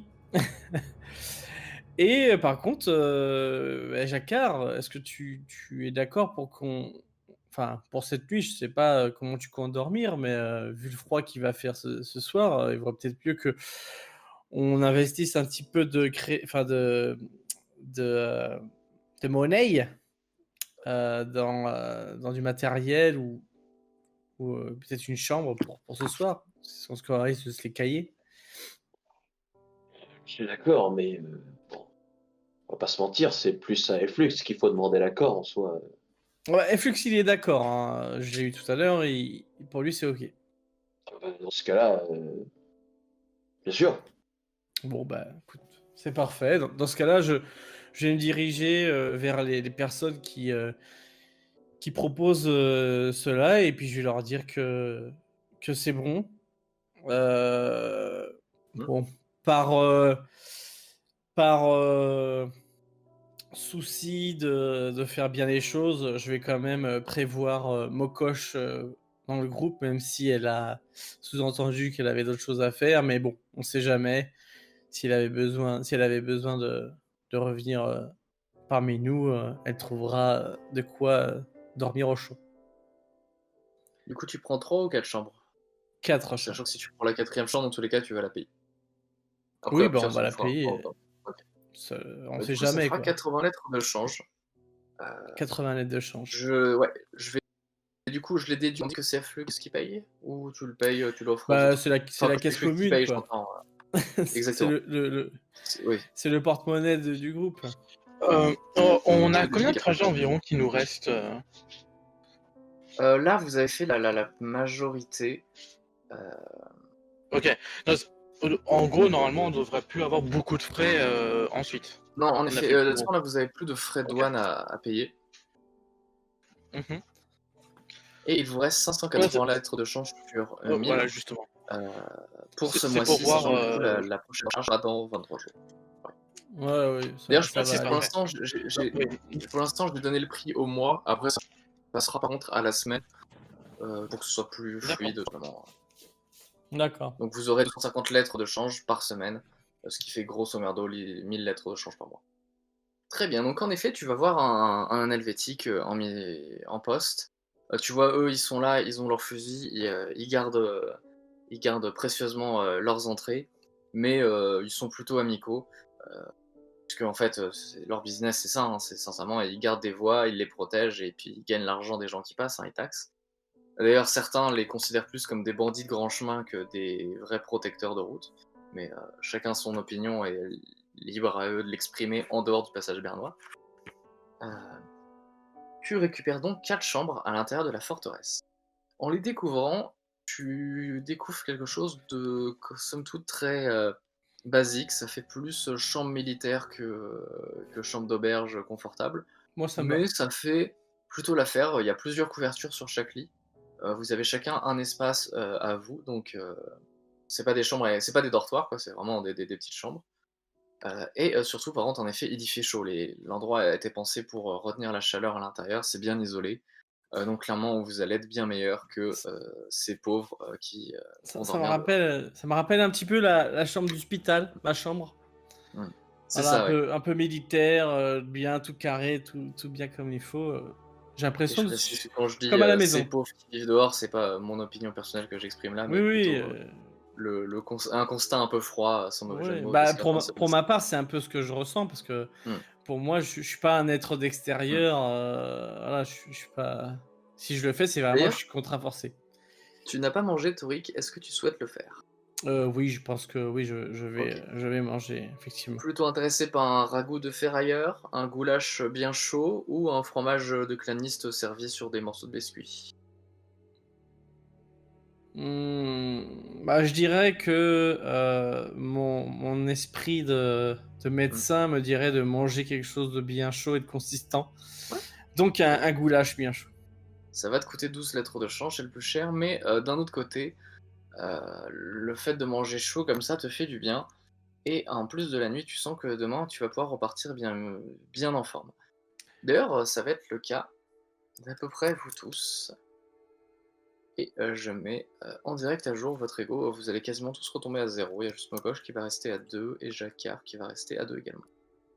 Et euh, par contre, euh, bah, Jacquard, est-ce que tu, tu es d'accord pour qu'on... Enfin, pour cette nuit, je sais pas euh, comment tu comptes dormir, mais euh, vu le froid qu'il va faire ce, ce soir, euh, il vaudrait peut-être mieux que on investisse un petit peu de cré... enfin de de, euh, de monnaie euh, dans, euh, dans du matériel ou, ou euh, peut-être une chambre pour, pour ce soir. On se risque de se les cahiers. Je suis d'accord, mais euh, bon, on va pas se mentir, c'est plus à Flux qu'il faut demander l'accord en soi. Ouais, Flux, il est d'accord. Hein. J'ai eu tout à l'heure. Il... Pour lui, c'est OK. Euh, Dans ce cas-là, euh, bien sûr. Bon, bah, écoute, c'est parfait. Dans, dans ce cas-là, je, je vais me diriger euh, vers les, les personnes qui, euh, qui proposent euh, cela et puis je vais leur dire que, que c'est bon. Euh, Hmm. bon, par, euh, par euh, souci de, de faire bien les choses, je vais quand même euh, prévoir euh, Mokosh euh, dans le groupe, même si elle a sous-entendu qu'elle avait d'autres choses à faire. Mais bon, on sait jamais. S'il avait besoin, si elle avait besoin de, de revenir euh, parmi nous, euh, elle trouvera euh, de quoi euh, dormir au chaud. Du coup, tu prends trois ou quatre chambres? Quatre Sachant chambres. que si tu prends la quatrième chambre, dans tous les cas, tu vas la payer. Après, Oui, au bah on pire, va ça nous la fera un payer. prendre. Ok. Ça- on Bah, sait du coup, ça jamais fera quoi. quatre-vingts lettres de change. Euh, quatre-vingts lettres de change. je, ouais, je vais. Du coup, je l'ai déduit. On dit que c'est Flux qui paye ou tu le payes, tu l'offres aux Bah autres? c'est la, c'est Enfin, la que c'est caisse Flux qui commune paye, quoi. j'entends. c'est Exactement. le, le, le- C'est- Oui. c'est le porte-monnaie de- du groupe. Euh, on- on a C'est combien de logique. trajets environ qui nous restent euh Euh, là, vous avez fait la, la, la majorité. Euh, Ok. Non, c'est- en gros, normalement, on devrait plus avoir beaucoup de frais euh, ensuite. Non, en On a effet, fait euh, le là, gros. là, vous avez plus de frais de Ok. douane à, à payer. Mhm. Et il vous reste cinq cent quatre-vingts lettres de change sur euh, Oh, mille voilà, justement. euh, pour C'est ce c'est pour mois-ci, voir. sachant que du coup, la, euh, la prochaine charge sera dans vingt-trois jours. Ouais, oui, ça, D'ailleurs, je ça précise, va pour aller. parfait. l'instant, j'ai- j'ai- Oui. pour l'instant, je vais donner le prix au mois. Après, ça passera par contre à la semaine euh, pour que ce soit plus D'accord. fluide. Vraiment. D'accord. Donc, vous aurez deux cent cinquante lettres de change par semaine, euh, ce qui fait grosso merdo les mille lettres de change par mois. Très bien. Donc, en effet, tu vas voir un, un helvétique euh, en, mi- en poste. Euh, tu vois, eux, ils sont là, ils ont leur fusil, ils, euh, ils gardent, euh, ils gardent précieusement euh, leurs entrées, mais euh, ils sont plutôt amicaux. Euh, Parce qu'en fait, euh, c'est- leur business, c'est ça, hein, c'est sincèrement, ils gardent des voies, ils les protègent et puis ils gagnent l'argent des gens qui passent, hein, ils taxent. D'ailleurs, certains les considèrent plus comme des bandits de grand chemin que des vrais protecteurs de route. Mais euh, chacun son opinion et libre à eux de l'exprimer en dehors du passage bernois. Euh, tu récupères donc quatre chambres à l'intérieur de la forteresse. En les découvrant, tu découvres quelque chose de, somme toute, très euh, basique. Ça fait plus euh, chambre militaire que, que chambre d'auberge confortable. Moi, ça me va. Mais ça fait plutôt l'affaire. Il y a plusieurs couvertures sur chaque lit. Euh, vous avez chacun un espace euh, à vous. Donc, euh, c'est pas des chambres, c'est pas des dortoirs, quoi. C'est vraiment des, des- des petites chambres. Euh, et euh, surtout, par contre, en effet, il y fait chaud. Les- L'endroit a été pensé pour euh, retenir la chaleur à l'intérieur. C'est bien isolé. Euh, donc clairement, vous allez être bien meilleur que euh, ces pauvres euh, qui euh, Ça, vont ça me dormir. rappelle, ça me rappelle un petit peu la, la chambre d'hôpital, ma chambre. Hmm. C'est Voilà, ça, un ouais. peu, un peu militaire, euh, bien tout carré, tout, tout bien comme il faut. euh. J'ai Et l'impression je de précise que quand je dis comme à la euh, ces maison. pauvres qui vivent dehors, c'est pas euh, mon opinion personnelle que j'exprime là, Oui, mais oui. plutôt euh, euh, le, le cons- un constat un peu froid, sans mauvais jeu de ouais. mots, de Bah, ce qu'a pour, ma, pensé pour Vincent. ma part, c'est un peu ce que je ressens parce que Hmm. pour moi, je, je suis pas un être Hmm. d'extérieur. euh, voilà, je, suis- je suis pas. Si je le fais, c'est vraiment je D'ailleurs, suis contraint forcé. tu n'as pas mangé, Torik, est-ce que tu souhaites le faire? Euh, oui, je pense que oui, je, je vais, Ok. je vais manger effectivement. Plutôt intéressé par un ragoût de ferrailleur, un goulash bien chaud ou un fromage de claniste servi sur des morceaux de biscuit? Mmh, bah, je dirais que euh, mon, mon esprit de, de Mmh. médecin me dirait de manger quelque chose de bien chaud et de consistant. Ouais. Donc un, un goulash bien chaud. Ça va te coûter douze lettres de change, c'est le plus cher, mais euh, d'un autre côté, euh, le fait de manger chaud comme ça te fait du bien. Et en plus de la nuit, tu sens que demain, tu vas pouvoir repartir bien, bien en forme. D'ailleurs, euh, ça va être le cas d'à peu près vous tous. Et euh, je mets euh, en direct à jour votre ego. Vous allez quasiment tous retomber à zéro. Il y a juste Mokosh qui va rester à deux et Jacquard qui va rester à deux également.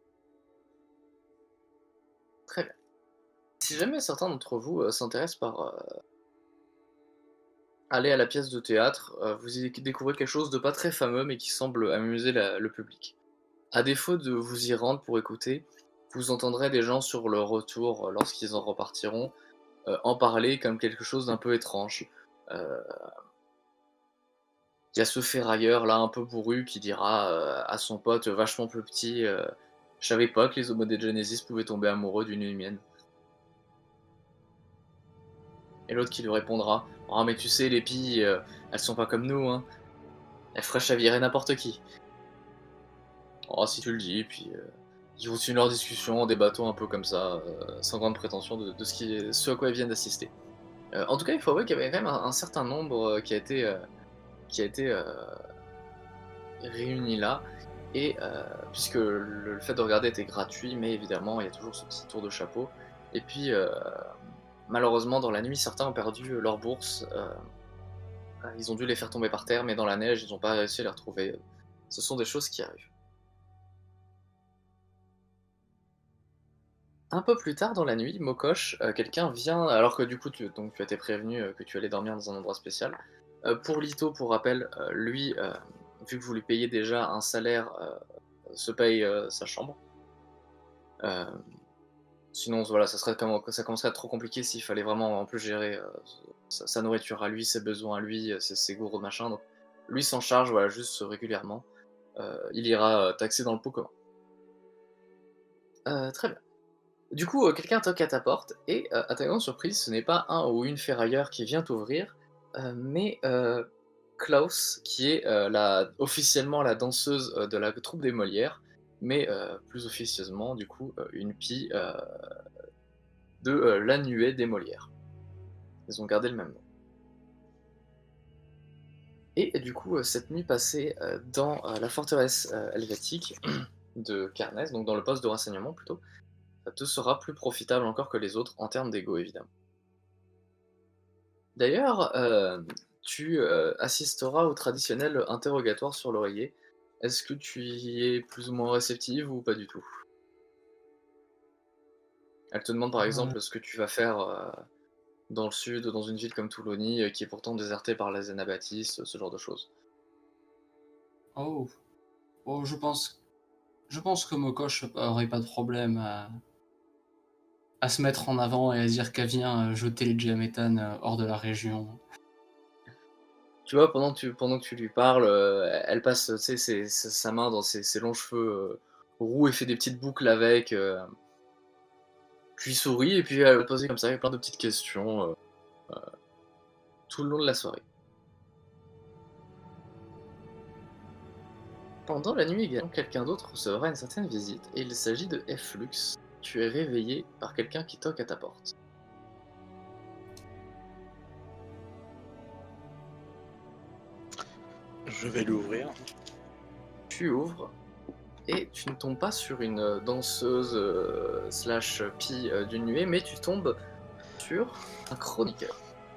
Très bien. Si jamais certains d'entre vous euh, s'intéressent par euh, aller à la pièce de théâtre, euh, vous y découvrez quelque chose de pas très fameux mais qui semble amuser la- le public. À défaut de vous y rendre pour écouter, vous entendrez des gens sur le retour, euh, lorsqu'ils en repartiront, euh, en parler comme quelque chose d'un peu étrange. Euh, Il y a ce ferrailleur là un peu bourru qui dira euh, à son pote vachement plus petit euh, Je savais pas que les Homo de Genesis pouvaient tomber amoureux d'une humaine. Et l'autre qui lui répondra Oh, mais tu sais, les pilles, euh, elles sont pas comme nous, hein. Elles feraient chavirer n'importe qui. Oh, si tu le dis, puis euh, ils continuent leur discussion en débattant un peu comme ça, euh, sans grande prétention de, de ce, qui, ce à quoi ils viennent d'assister. Euh, en tout cas, il faut avouer qu'il y avait quand même un, un certain nombre euh, qui a été, euh, qui a été euh, réuni là. Et euh, puisque le, le fait de regarder était gratuit, mais évidemment, il y a toujours ce petit tour de chapeau. Et puis, euh, malheureusement, dans la nuit, certains ont perdu leur bourse. Euh, ils ont dû les faire tomber par terre, mais dans la neige, ils n'ont pas réussi à les retrouver. Ce sont des choses qui arrivent. Un peu plus tard dans la nuit, Mokosh, euh, quelqu'un vient, alors que du coup tu, donc, tu as été prévenu euh, que tu allais dormir dans un endroit spécial. Euh, pour Lito, pour rappel, euh, lui, euh, vu que vous lui payez déjà un salaire, euh, se paye euh, sa chambre. Euh, sinon, voilà, ça, serait, ça commencerait à être trop compliqué s'il fallait vraiment en plus gérer euh, sa, sa nourriture à lui, ses besoins à lui, ses, ses gourdes, machin. Donc, lui s'en charge, voilà, juste régulièrement. Euh, il ira euh, taxer dans le pot commun. Euh, très bien. Du coup, euh, quelqu'un toque à ta porte, et euh, à ta grande surprise, ce n'est pas un ou une ferrailleur qui vient t'ouvrir, euh, mais euh, Klaus, qui est euh, la, officiellement la danseuse euh, de la troupe des Molières, mais euh, plus officieusement, du coup, euh, une pie euh, de euh, la nuée des Molières. Ils ont gardé le même nom. Et du coup, euh, cette nuit passée euh, dans euh, la forteresse euh, helvétique de Carnès, donc dans le poste de renseignement plutôt, te sera plus profitable encore que les autres en termes d'ego, évidemment. D'ailleurs, euh, tu euh, assisteras au traditionnel interrogatoire sur l'oreiller. Est-ce que tu y es plus ou moins réceptive ou pas du tout? Elle te demande par Euh, exemple ce que tu vas faire euh, dans le sud, dans une ville comme Touloni, euh, qui est pourtant désertée par les anabaptistes, ce genre de choses. Oh, oh, je pense, je pense que Mokosh aurait pas de problème à, à se mettre en avant et à dire qu'elle vient euh, jeter les Jamétanes euh, hors de la région. Tu vois, pendant que tu, pendant que tu lui parles, euh, elle passe tu sais, ses- ses- sa main dans ses, ses longs cheveux euh, roux et fait des petites boucles avec. Euh, puis sourit et puis elle va te poser comme ça plein de petites questions euh, tout le long de la soirée. Pendant la nuit également, quelqu'un d'autre recevra une certaine visite, et il s'agit de Flux. Tu es réveillé par quelqu'un qui toque à ta porte. Je vais l'ouvrir. Tu ouvres, et tu ne tombes pas sur une danseuse euh, slash pie euh, d'une nuée, mais tu tombes sur un chroniqueur.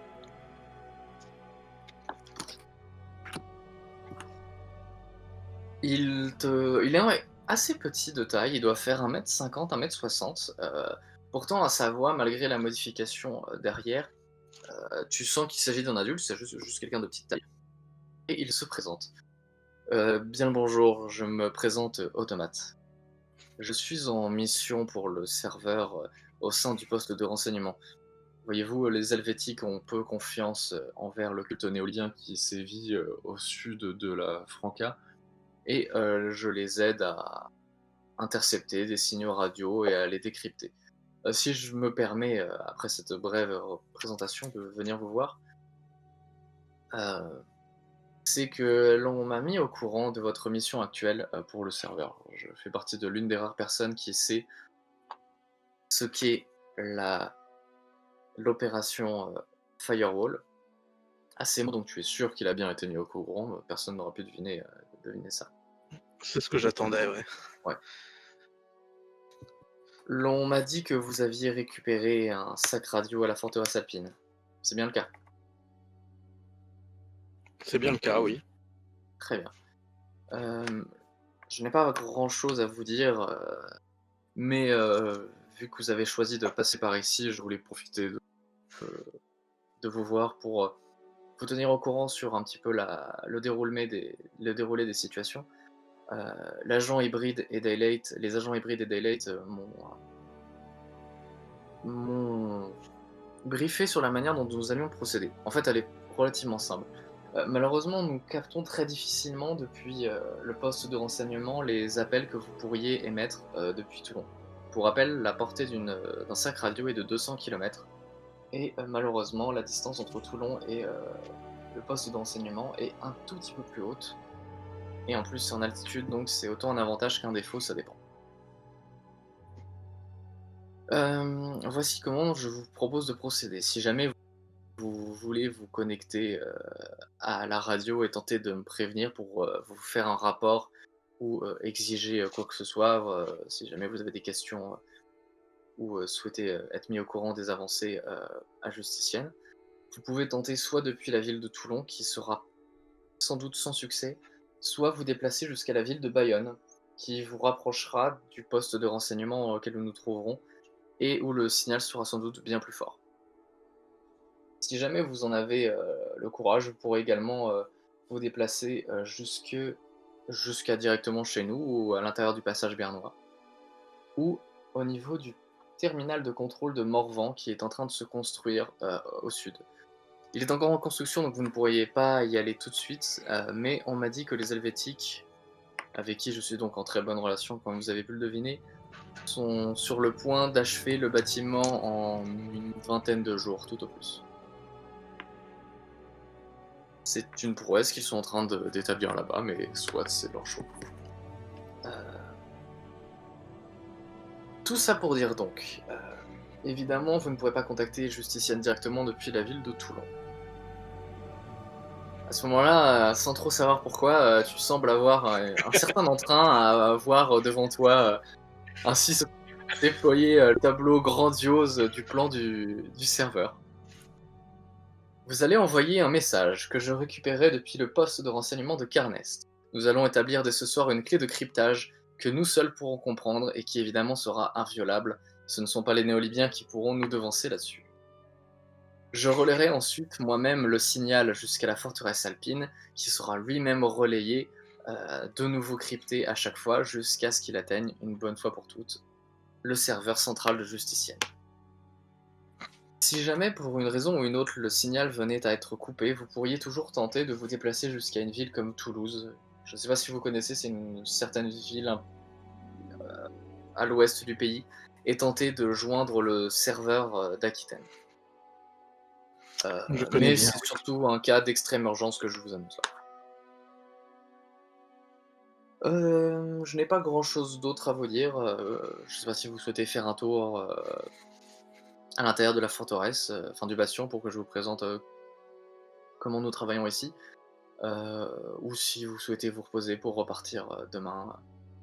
Il, te... il est assez petit de taille, il doit faire un mètre cinquante, un mètre soixante. Euh, pourtant, à sa voix, malgré la modification euh, derrière, euh, tu sens qu'il s'agit d'un adulte, c'est juste, juste quelqu'un de petite taille. Et il se présente. Euh, bien le bonjour, je me présente euh, Automate. Je suis en mission pour le serveur euh, au sein du poste de renseignement. Voyez-vous, les Helvétiques ont peu confiance euh, envers le culte néolien qui sévit euh, au sud de la Franca, et euh, je les aide à intercepter des signaux radio et à les décrypter. Euh, si je me permets, euh, après cette brève présentation, de venir vous voir, euh, c'est que l'on m'a mis au courant de votre mission actuelle euh, pour le serveur. Je fais partie de l'une des rares personnes qui sait ce qu'est la l'opération euh, Firewall. À ces mots, donc tu es sûr qu'il a bien été mis au courant, euh, personne n'aurait pu deviner, euh, deviner ça. C'est ce que j'attendais, ouais. Ouais. L'on m'a dit que vous aviez récupéré un sac radio à la forteresse alpine. C'est bien le cas? C'est bien le cas, oui. Très bien. Euh, je n'ai pas grand-chose à vous dire, euh, mais euh, vu que vous avez choisi de passer par ici, je voulais profiter de, de vous voir pour euh, vous tenir au courant sur un petit peu la, le, déroulé des, le déroulé des situations. Euh, L'agent hybride et Daylight, les agents hybrides et Daylight euh, m'ont m'ont briefé sur la manière dont nous allions procéder. En fait, elle est relativement simple. Euh, malheureusement, nous captons très difficilement depuis euh, le poste de renseignement les appels que vous pourriez émettre euh, depuis Toulon. Pour rappel, la portée d'une, euh, d'un sac radio est de deux cents kilomètres, et euh, malheureusement, la distance entre Toulon et euh, le poste de renseignement est un tout petit peu plus haute. Et en plus, c'est en altitude, donc c'est autant un avantage qu'un défaut, ça dépend. Euh, voici comment je vous propose de procéder. Si jamais vous vous voulez vous connecter euh, à la radio et tenter de me prévenir pour euh, vous faire un rapport ou euh, exiger euh, quoi que ce soit, euh, si jamais vous avez des questions euh, ou euh, souhaitez euh, être mis au courant des avancées euh, à Justicienne, vous pouvez tenter soit depuis la ville de Toulon, qui sera sans doute sans succès, soit vous déplacer jusqu'à la ville de Bayonne, qui vous rapprochera du poste de renseignement auquel nous nous trouverons, et où le signal sera sans doute bien plus fort. Si jamais vous en avez euh, le courage, vous pourrez également euh, vous déplacer euh, jusque, jusqu'à directement chez nous, ou à l'intérieur du passage bernois, ou au niveau du terminal de contrôle de Morvan, qui est en train de se construire euh, au sud. Il est encore en construction, donc vous ne pourriez pas y aller tout de suite, euh, mais on m'a dit que les Helvétiques, avec qui je suis donc en très bonne relation, comme vous avez pu le deviner, sont sur le point d'achever le bâtiment en une vingtaine de jours, tout au plus. C'est une prouesse qu'ils sont en train de- d'établir là-bas, mais soit c'est leur choix. Euh, Tout ça pour dire donc, euh, évidemment, vous ne pourrez pas contacter Justicienne directement depuis la ville de Toulon. À ce moment-là, euh, sans trop savoir pourquoi, euh, tu sembles avoir un, un certain entrain à, à voir devant toi euh, ainsi se déployer euh, le tableau grandiose du plan du, du serveur. Vous allez envoyer un message que je récupérerai depuis le poste de renseignement de Carnest. Nous allons établir dès ce soir une clé de cryptage que nous seuls pourrons comprendre et qui évidemment sera inviolable. Ce ne sont pas les néolibiens qui pourront nous devancer là-dessus. Je relayerai ensuite moi-même le signal jusqu'à la forteresse alpine, qui sera lui-même relayé, euh, de nouveau crypté à chaque fois, jusqu'à ce qu'il atteigne, une bonne fois pour toutes, le serveur central de Justicienne. Si jamais, pour une raison ou une autre, le signal venait à être coupé, vous pourriez toujours tenter de vous déplacer jusqu'à une ville comme Toulouse. Je ne sais pas si vous connaissez, c'est une certaine ville euh, à l'ouest du pays, et tenter de joindre le serveur euh, d'Aquitaine. Euh, Je connais mais bien. c'est surtout un cas d'extrême urgence que je vous annonce là. Euh, je n'ai pas grand chose d'autre à vous dire. Euh, je ne sais pas si vous souhaitez faire un tour euh, à l'intérieur de la forteresse, euh, enfin du bastion, pour que je vous présente euh, comment nous travaillons ici. Euh, ou si vous souhaitez vous reposer pour repartir euh, demain.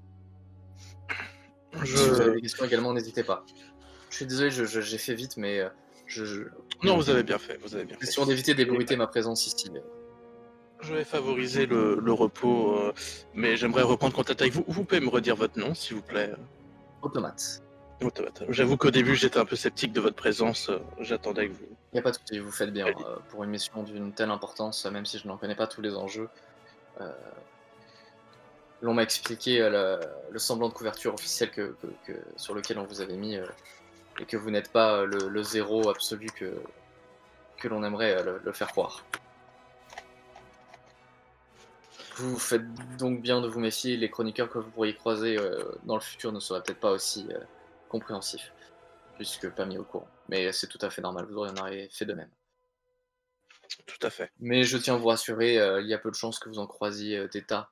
Je... Si vous avez des questions également, n'hésitez pas. Je suis désolé, je, je, j'ai fait vite, mais euh, je, je... Non, vous avez bien fait, vous avez bien fait. question d'éviter d'ébruiter ma présence ici. Mais... Je vais favoriser le, le repos, euh, mais j'aimerais reprendre contact avec vous. Vous pouvez me redire votre nom, s'il vous plaît? Automate. Automate. J'avoue qu'au début, j'étais un peu sceptique de votre présence. euh, J'attendais que vous... Il n'y a pas de souci, vous faites bien. Euh, pour une mission d'une telle importance, même si je n'en connais pas tous les enjeux, euh, l'on m'a expliqué euh, le, le semblant de couverture officielle que, que, que, sur lequel on vous avait mis, euh, et que vous n'êtes pas le, le zéro absolu que, que l'on aimerait euh, le, le faire croire. Vous faites donc bien de vous méfier, les chroniqueurs que vous pourriez croiser euh, dans le futur ne seraient peut-être pas aussi euh, compréhensifs, puisque pas mis au courant. Mais c'est tout à fait normal, vous auriez fait de même. Tout à fait. Mais je tiens à vous rassurer, euh, il y a peu de chances que vous en croisiez euh, des tas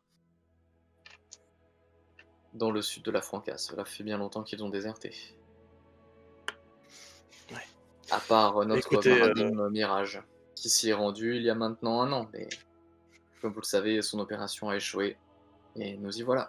dans le sud de la Franca. Cela fait bien longtemps qu'ils ont déserté. Ouais. À part euh, notre Écoutez, euh, paradigme Mirage, qui s'y est rendu il y a maintenant un an. Mais comme vous le savez, son opération a échoué. Et nous y voilà.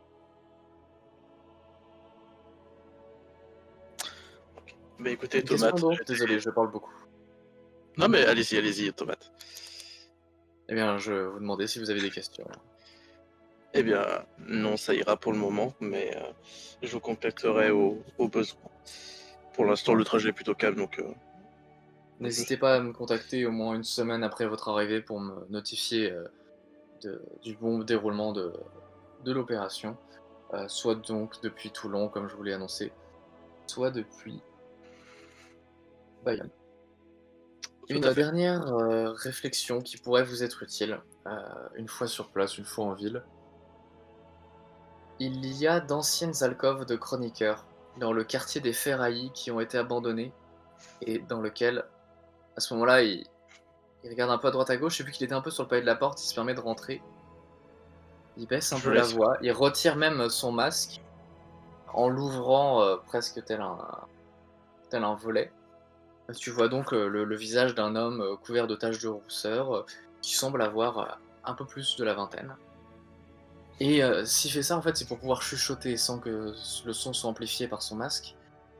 mais écoutez, Une question Tomate. donc, j'étais- désolé, je parle beaucoup. Non, mais allez-y, allez-y, Tomate. Eh bien, je vous demandais si vous avez des questions. Eh bien, non, ça ira pour le moment, mais euh, je vous contacterai au, au besoin. Pour l'instant, le trajet est plutôt calme, donc. euh, N'hésitez pas à me contacter au moins une semaine après votre arrivée pour me notifier euh, de- du bon déroulement de, de l'opération. Euh, soit donc depuis Toulon, comme je vous l'ai annoncé, soit depuis Bayonne. Tout Une à fait. dernière euh, réflexion qui pourrait vous être utile, euh, une fois sur place, une fois en ville. Il y a d'anciennes alcôves de chroniqueurs dans le quartier des Ferraillis qui ont été abandonnées et dans lequel, à ce moment-là, il, il regarde un peu à droite à gauche et vu qu'il était un peu sur le palier de la porte, il se permet de rentrer. Il baisse un Je peu la laisse. voix, il retire même son masque en l'ouvrant euh, presque tel un, tel un volet. Tu vois donc euh, le, le visage d'un homme euh, couvert de taches de rousseur euh, qui semble avoir euh, un peu plus de la vingtaine. Et euh, s'il fait ça, en fait, c'est pour pouvoir chuchoter sans que le son soit amplifié par son masque.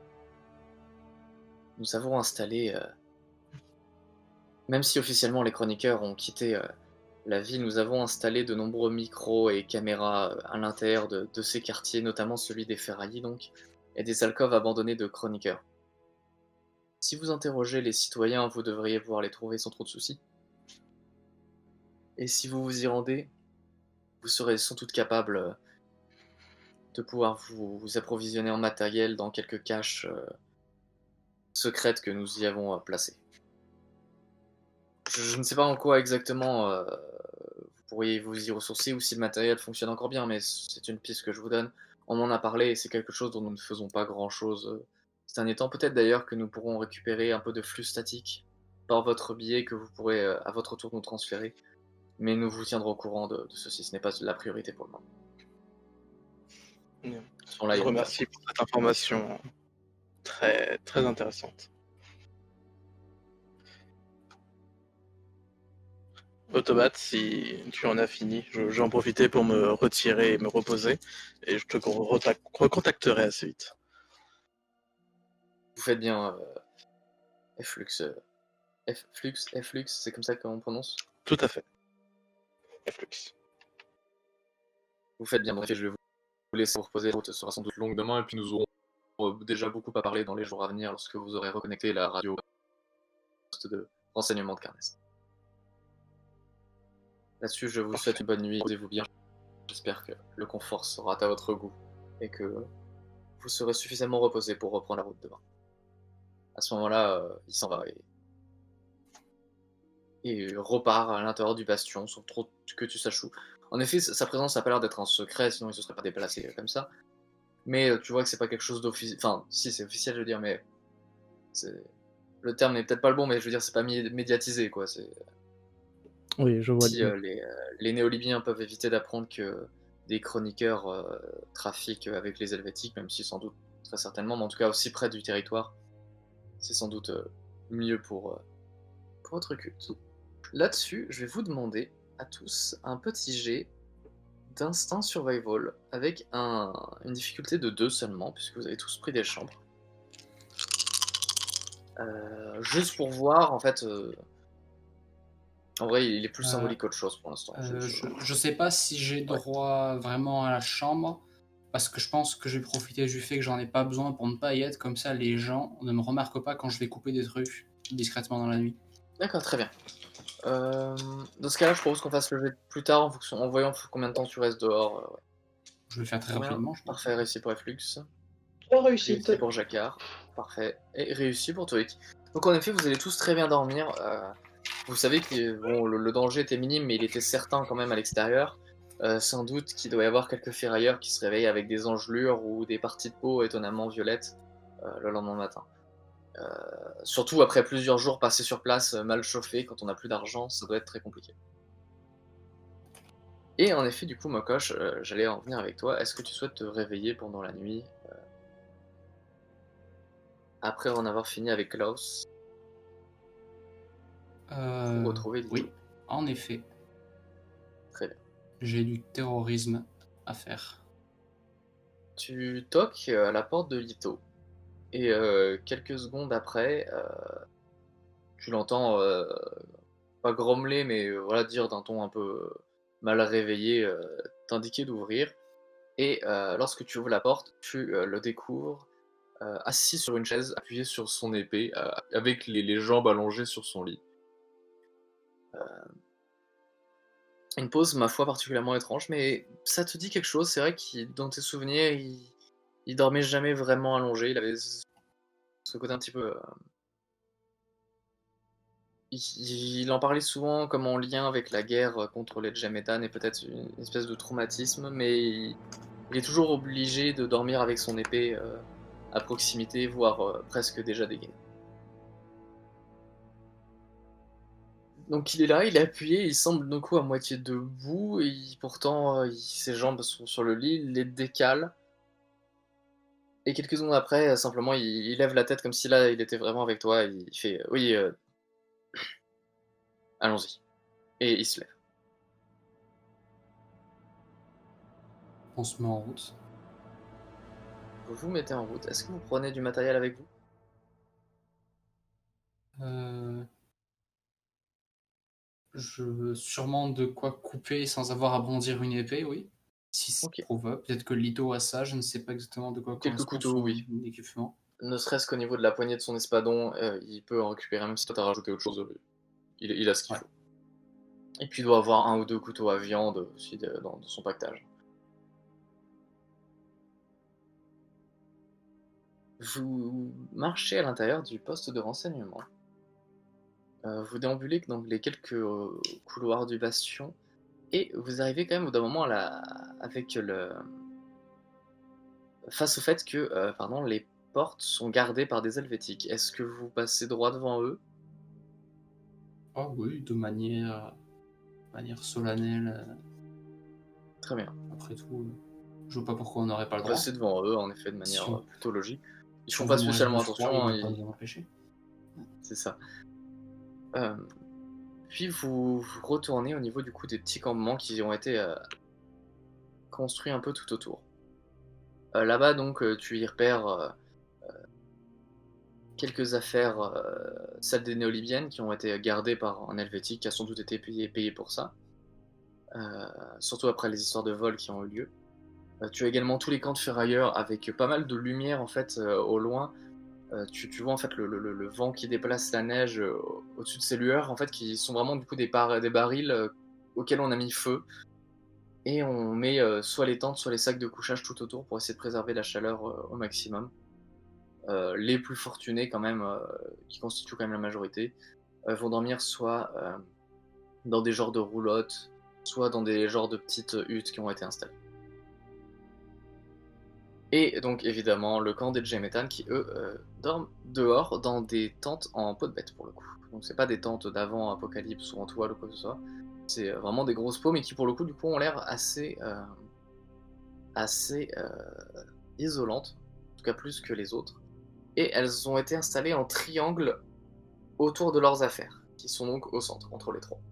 Nous avons installé, euh, même si officiellement les chroniqueurs ont quitté euh, la ville, nous avons installé de nombreux micros et caméras euh, à l'intérieur de, de ces quartiers, notamment celui des Ferraillis donc, et des alcôves abandonnées de chroniqueurs. Si vous interrogez les citoyens, vous devriez pouvoir les trouver sans trop de soucis. Et si vous vous y rendez, vous serez sans doute capable euh, de pouvoir vous, vous approvisionner en matériel dans quelques caches euh, secrètes que nous y avons euh, placées. Je, je ne sais pas en quoi exactement euh, vous pourriez vous y ressourcer ou si le matériel fonctionne encore bien, mais c'est une piste que je vous donne. On m'en a parlé et c'est quelque chose dont nous ne faisons pas grand chose euh, ces derniers temps. Peut-être d'ailleurs que nous pourrons récupérer un peu de flux statique par votre billet que vous pourrez euh, à votre tour nous transférer. Mais nous vous tiendrons au courant de, de ceci, ce n'est pas la priorité pour le moment. Bien. Sont là, Je il y vous a une remercie pour cette information très, très intéressante. Automate, si tu en as fini, je- j'en profiter pour me retirer et me reposer, et je te reta- recontacterai assez vite. Vous faites bien euh, Flux, euh, Flux, Flux, c'est comme ça qu'on prononce. Tout à fait. Flux. Vous faites bien, en effet, je vais vous laisser vous reposer. La route sera sans doute longue demain, et puis nous aurons euh, déjà beaucoup à parler dans les jours à venir lorsque vous aurez reconnecté la radio au poste de renseignement de Carnes. Là-dessus, je vous Parfait. souhaite une bonne nuit, posez-vous bien. J'espère que le confort sera à votre goût et que vous serez suffisamment reposé pour reprendre la route demain. À ce moment-là, euh, il s'en va et... et repart à l'intérieur du bastion sans trop que tu saches où. En effet, sa présence a pas l'air d'être un secret, sinon il se serait pas déplacé comme ça. Mais euh, tu vois que c'est pas quelque chose d'officiel. Enfin, si, c'est officiel, je veux dire, mais c'est... le terme n'est peut-être pas le bon, mais je veux dire, c'est pas mi- médiatisé, quoi. C'est... Oui, je vois Si bien. euh, les, euh, les néo-libyens peuvent éviter d'apprendre que des chroniqueurs euh, trafiquent avec les Helvétiques, même si sans doute, très certainement, mais en tout cas aussi près du territoire, c'est sans doute euh, mieux pour, euh, pour votre culte. Là-dessus, je vais vous demander à tous un petit jet d'instinct survival avec un, une difficulté de deux seulement, puisque vous avez tous pris des chambres. Euh, juste pour voir, en fait, euh, en vrai, il est plus Euh, symbolique qu'autre chose pour l'instant. Euh, Je- je- je, je sais pas si j'ai droit vraiment à la chambre, parce que je pense que je vais profiter du fait que j'en ai pas besoin pour ne pas y être, comme ça les gens ne me remarquent pas quand je vais couper des trucs discrètement dans la nuit. D'accord, très bien. Euh, dans ce cas-là, je propose qu'on fasse le jet plus tard en, fonction, en voyant combien de temps tu restes dehors. euh, ouais. Je vais le faire très Combien rapidement, je pense. Parfait, réussi pour Flux. Trois réussites. Réussi pour Jacquard. Parfait. Et réussi pour Toik. Donc en effet, vous allez tous très bien dormir. Euh, vous savez que bon, le, le danger était minime, mais il était certain quand même à l'extérieur. Euh, sans doute qu'il doit y avoir quelques ferrailleurs qui se réveillent avec des engelures ou des parties de peau étonnamment violettes euh, le lendemain matin. Euh, surtout après plusieurs jours passés sur place, euh, mal chauffés, quand on n'a plus d'argent, ça doit être très compliqué. Et en effet, du coup, Mokosh, euh, j'allais en venir avec toi. Est-ce que tu souhaites te réveiller pendant la nuit, euh, après en avoir fini avec Klaus, pour Euh, retrouver Lito? oui, en effet, Très bien. j'ai du terrorisme à faire. Tu toques euh, à la porte de Lito. Et euh, quelques secondes après, euh, tu l'entends euh, pas grommeler, mais euh, voilà, dire d'un ton un peu euh, mal réveillé, euh, t'indiquer d'ouvrir. Et euh, lorsque tu ouvres la porte, tu euh, le découvres euh, assis sur une chaise, appuyé sur son épée, euh, avec les, les jambes allongées sur son lit. Une pose, ma foi, particulièrement étrange, mais ça te dit quelque chose. C'est vrai que dans tes souvenirs, il, il dormait jamais vraiment allongé. Il avait ce ce côté un petit peu. euh, il, il en parlait souvent comme en lien avec la guerre euh, contre les Djemetan et peut-être une espèce de traumatisme, mais il, il est toujours obligé de dormir avec son épée euh, à proximité, voire euh, presque déjà dégainée. Donc il est là, il est appuyé, il semble d'un coup à moitié debout, et il- pourtant euh, il- ses jambes sont sur le lit, il les décale. Et quelques secondes après, euh, simplement, il, il lève la tête comme si là, il était vraiment avec toi. Il fait euh, oui, euh, allons-y. Et il se lève. On se met en route. Vous vous mettez en route. Est-ce que vous prenez du matériel avec vous? Euh, je sûrement de quoi couper sans avoir à brandir une épée, oui. Si c'est Ok. probable. Peut-être que Lito a ça, je ne sais pas exactement de quoi Quelques correspond couteaux, son oui. équipement. Ne serait-ce qu'au niveau de la poignée de son espadon, euh, il peut en récupérer, même si toi t'as rajouté autre chose. euh, Il, il a ce qu'il Ouais. faut. Et puis il doit avoir un ou deux couteaux à viande aussi de- dans, dans son pactage. Vous marchez à l'intérieur du poste de renseignement. Euh, vous déambulez dans les quelques euh, couloirs du bastion. Et vous arrivez quand même au bout d'un moment à la... avec le... face au fait que euh, pardon, les portes sont gardées par des Helvétiques. Est-ce que vous passez droit devant eux? Ah oui, de manière, de manière solennelle. euh, Très bien. Après tout, euh, je vois pas pourquoi on n'aurait pas le Vous droit. passez devant eux, en effet, de Si manière on, euh, plutôt logique. Ils si font on pas veut mourir de spécialement froid, attention, ils hein, vont pas ils- nous empêcher. c'est ça. Euh, Puis vous, vous retournez au niveau du coup des petits campements qui ont été euh, construits un peu tout autour. Euh, là-bas, donc, euh, tu y repères euh, quelques affaires, euh, celles des néolibyennes, qui ont été gardées par un Helvétique qui a sans doute été payé, payé pour ça. Euh, surtout après les histoires de vol qui ont eu lieu. Euh, tu as également tous les camps de ferrailleurs avec pas mal de lumière en fait euh, au loin. Euh, tu, tu vois en fait le, le- le vent qui déplace la neige euh, au-dessus de ces lueurs en fait qui sont vraiment du coup des, par- des barils euh, auxquels on a mis feu et on met euh, soit les tentes soit les sacs de couchage tout autour pour essayer de préserver la chaleur euh, au maximum. Euh, les plus fortunés quand même, euh, qui constituent quand même la majorité, euh, vont dormir soit euh, dans des genres de roulottes, soit dans des genres de petites huttes qui ont été installées. Et donc évidemment le camp des Djemetan qui eux euh, dorment dehors dans des tentes en peau de bête pour le coup. Donc c'est pas des tentes d'avant apocalypse ou en toile ou quoi que ce soit. C'est euh, vraiment des grosses peaux mais qui pour le coup du coup ont l'air assez euh, assez euh, isolantes, en tout cas plus que les autres. Et elles ont été installées en triangle autour de leurs affaires, qui sont donc au centre entre les trois.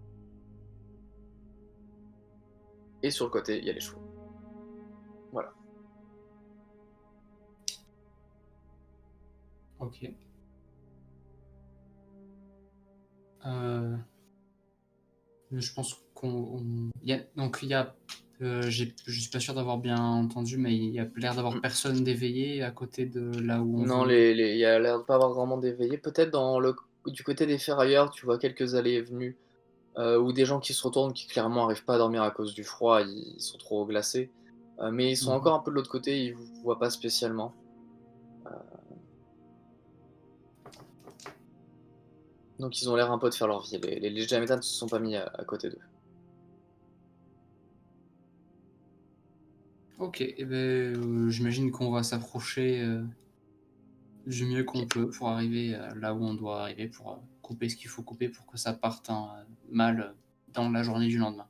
Et sur le côté il y a les chevaux. Voilà. Ok. Euh, je pense qu'on. on- il y a- donc il y a. euh, j'ai- je suis pas sûr d'avoir bien entendu, mais il y a l'air d'avoir Mm. personne d'éveillé à côté de là où on Non, veut. les, les- il y a l'air de pas avoir vraiment d'éveillé. Peut-être dans le du côté des ferrailleurs, tu vois quelques allées et venues. Euh, ou des gens qui se retournent qui clairement n'arrivent pas à dormir à cause du froid, ils sont trop glacés. Euh, mais ils sont Mhm. encore un peu de l'autre côté, ils vous voient pas spécialement. Euh, donc ils ont l'air un peu de faire leur vie. Les, les, les Jamétanes ne se sont pas mis à, à côté d'eux. Ok, et ben, euh, j'imagine qu'on va s'approcher euh, du mieux qu'on Ok. peut pour arriver euh, là où on doit arriver, pour euh, couper ce qu'il faut couper pour que ça parte hein, mal euh, dans la journée du lendemain.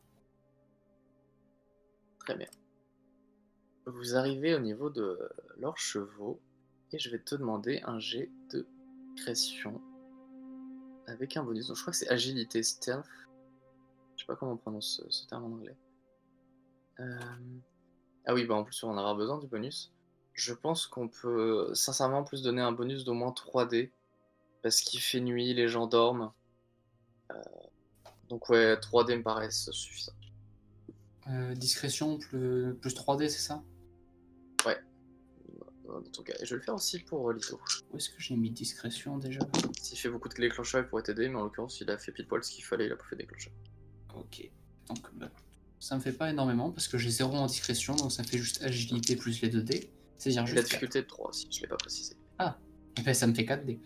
Très bien. Vous arrivez au niveau de leurs chevaux et je vais te demander un jet de discrétion avec un bonus. Donc, je crois que c'est agilité, stealth. Je sais pas comment on prononce ce, ce terme en anglais. Euh, Ah oui, bah en plus on va en avoir besoin du bonus. Je pense qu'on peut sincèrement plus donner un bonus d'au moins trois dés parce qu'il fait nuit, les gens dorment. Donc ouais, trois dés me paraissent suffisants. Euh, discrétion plus, plus trois D, c'est ça? Ouais, dans ton cas. Et je vais le faire aussi pour euh, Lito. Où est-ce que j'ai mis discrétion déjà? S'il fait beaucoup de déclencheurs, il pourrait t'aider, mais en l'occurrence, il a fait pile poil ce qu'il fallait, il a pas fait déclencheur. Ok. Donc, bah, ça me fait pas énormément parce que j'ai zéro en discrétion, donc ça fait juste agilité plus les deux dés. C'est-à-dire La juste quatre. difficulté est de trois aussi, je l'ai pas précisé. Ah, et ben ça me fait quatre dés.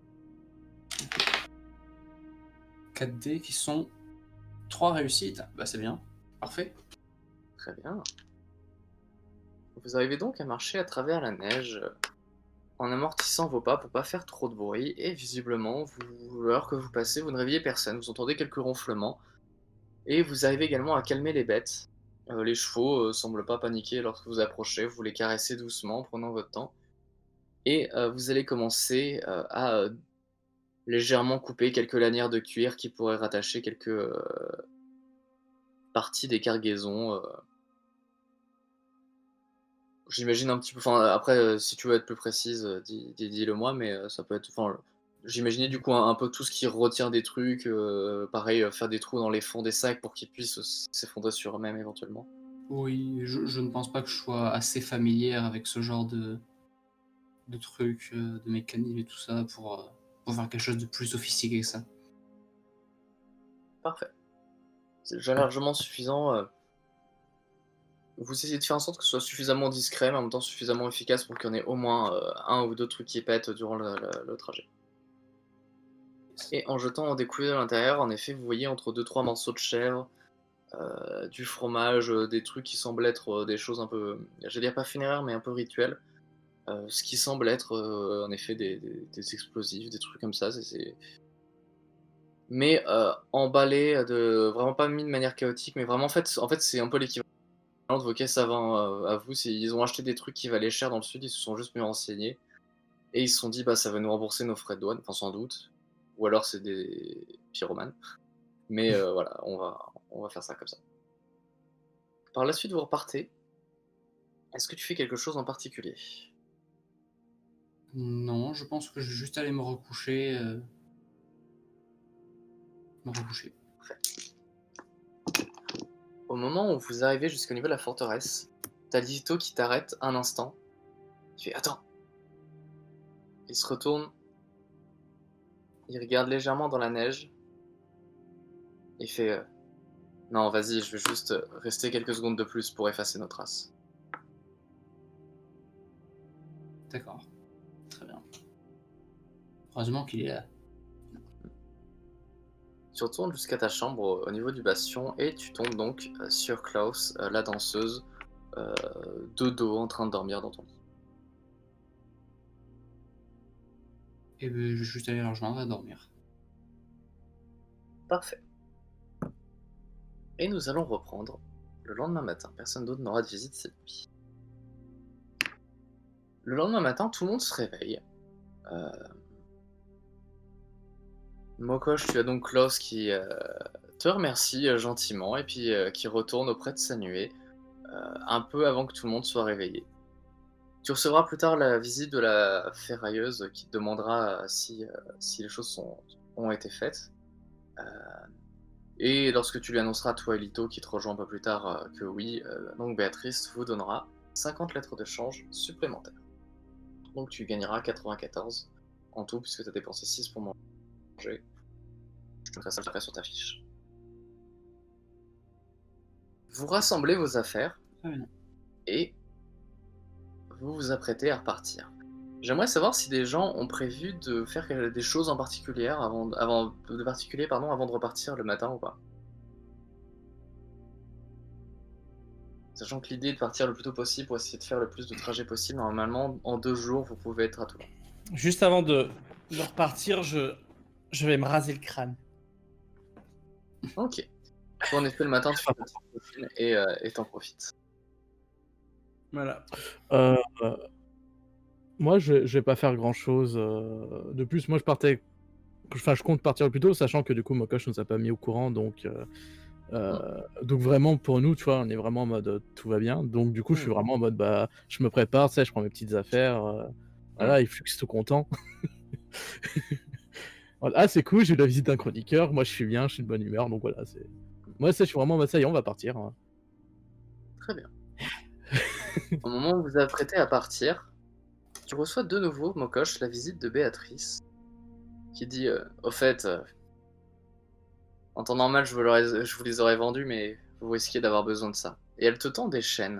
quatre dés qui sont trois réussites. Bah c'est bien. Parfait. Très bien. Vous arrivez donc à marcher à travers la neige en amortissant vos pas pour pas faire trop de bruit, et visiblement, vous, l'heure que vous passez, vous ne réveillez personne. Vous entendez quelques ronflements, et vous arrivez également à calmer les bêtes. Euh, les chevaux euh, semblent pas paniquer lorsque vous approchez, vous les caressez doucement en prenant votre temps, et euh, vous allez commencer euh, à euh, légèrement couper quelques lanières de cuir qui pourraient rattacher quelques euh, parties des cargaisons. euh. J'imagine un petit peu, enfin après, euh, si tu veux être plus précise, euh, dis- dis- dis-le moi, mais euh, ça peut être, enfin, j'imaginais du coup un, un peu tout ce qui retient des trucs, euh, pareil, euh, faire des trous dans les fonds des sacs pour qu'ils puissent s- s'effondrer sur eux-mêmes éventuellement. Oui, je, je ne pense pas que je sois assez familière avec ce genre de, de trucs, euh, de mécanismes et tout ça pour, euh, pour faire quelque chose de plus sophistiqué que ça. Parfait. C'est déjà largement suffisant. euh. Vous essayez de faire en sorte que ce soit suffisamment discret, mais en même temps suffisamment efficace pour qu'il y en ait au moins euh, un ou deux trucs qui pètent durant le, le- le trajet. Et en jetant des coulis à l'intérieur, en effet, vous voyez entre deux trois morceaux de chèvre, euh, du fromage, euh, des trucs qui semblent être euh, des choses un peu, je vais dire pas funéraires, mais un peu rituelles. Euh, ce qui semble être euh, en effet des, des- des explosifs, des trucs comme ça. c'est- c'est- Mais euh, emballé de vraiment pas mis de manière chaotique, mais vraiment en fait, en fait c'est un peu l'équivalent de vos caisses à vin euh, à vous. c'est- Ils ont acheté des trucs qui valaient cher dans le sud, ils se sont juste mieux renseignés et ils se sont dit bah ça va nous rembourser nos frais de douane, enfin sans doute, ou alors c'est des pyromanes. Mais euh, voilà, on va, on va faire ça comme ça. Par la suite, vous repartez. Est-ce que tu fais quelque chose en particulier? Non, je pense que je vais juste aller me recoucher. euh, Me recoucher. Au moment où vous arrivez jusqu'au niveau de la forteresse, t'as Lito qui t'arrête un instant. Il fait attends. Il se retourne. Il regarde légèrement dans la neige. Il fait euh, non, vas-y, je vais juste euh, rester quelques secondes de plus pour effacer nos traces. D'accord. Très bien. Heureusement qu'il est là. Tu retournes jusqu'à ta chambre au, au niveau du bastion et tu tombes donc euh, sur Klaus, euh, la danseuse, euh, de dos en train de dormir dans ton lit. Et ben, je vais juste aller la rejoindre et dormir. Parfait. Et nous allons reprendre le lendemain matin. Personne d'autre n'aura de visite cette nuit. Le lendemain matin, tout le monde se réveille. Euh... Mokosh, tu as donc Klaus qui euh, te remercie euh, gentiment et puis euh, qui retourne auprès de sa nuée euh, un peu avant que tout le monde soit réveillé. Tu recevras plus tard la visite de la ferrailleuse qui te demandera euh, si, euh, si les choses sont, ont été faites. Euh, et lorsque tu lui annonceras, toi et Lito, qui te rejoint un peu plus tard, euh, que oui, euh, donc Béatrice vous donnera cinquante lettres de change supplémentaires. Donc tu gagneras quatre-vingt-quatorze en tout, puisque tu as dépensé six pour manger. Je te mettrai ça après sur ta fiche. Vous rassemblez vos affaires Très bien. et et vous vous apprêtez à repartir. J'aimerais savoir si des gens ont prévu de faire des choses en particulier avant, avant, de particulier, pardon, avant de repartir le matin ou pas. Sachant que l'idée est de partir le plus tôt possible pour essayer de faire le plus de trajets possible. Normalement, en deux jours, vous pouvez être à Toulon. juste avant de, de repartir, je, je vais me raser le crâne. Ok. En effet, le matin, tu fais ta petite routine et euh, et t'en profites. Voilà. Euh, euh, moi, je, je vais pas faire grand chose de plus. Moi, je partais. Enfin, je compte partir le plus tôt, sachant que du coup, Mokosh nous a pas mis au courant. Donc, euh, euh, donc vraiment, pour nous, tu vois, on est vraiment en mode euh, tout va bien. Donc, du coup, je suis Mm. vraiment en mode bah, je me prépare, tu sais, je prends mes petites affaires. euh, voilà, il Flux tout content. Voilà, ah, c'est cool, j'ai eu la visite d'un chroniqueur. Moi, je suis bien, je suis de bonne humeur. Donc, voilà, c'est. Moi, ça, je suis vraiment en mode ça y est, on va partir. hein. Très bien. Au moment où vous vous apprêtez à partir, tu reçois de nouveau, Mokosh, la visite de Béatrice, qui dit euh, au fait, euh, en temps normal, je vous, l'aurais- je vous les aurais vendus, mais vous risquez d'avoir besoin de ça. Et elle te tend des chaînes.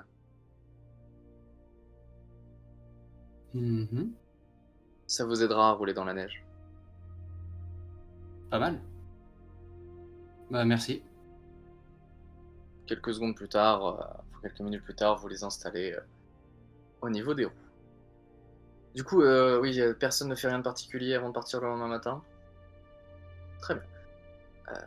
Mhm. Ça vous aidera à rouler dans la neige. Pas mal. Bah, merci. Quelques secondes plus tard, euh, quelques minutes plus tard, vous les installez euh, au niveau des roues. Du coup, euh, oui, euh, personne ne fait rien de particulier avant de partir le lendemain matin. Très bien. Euh,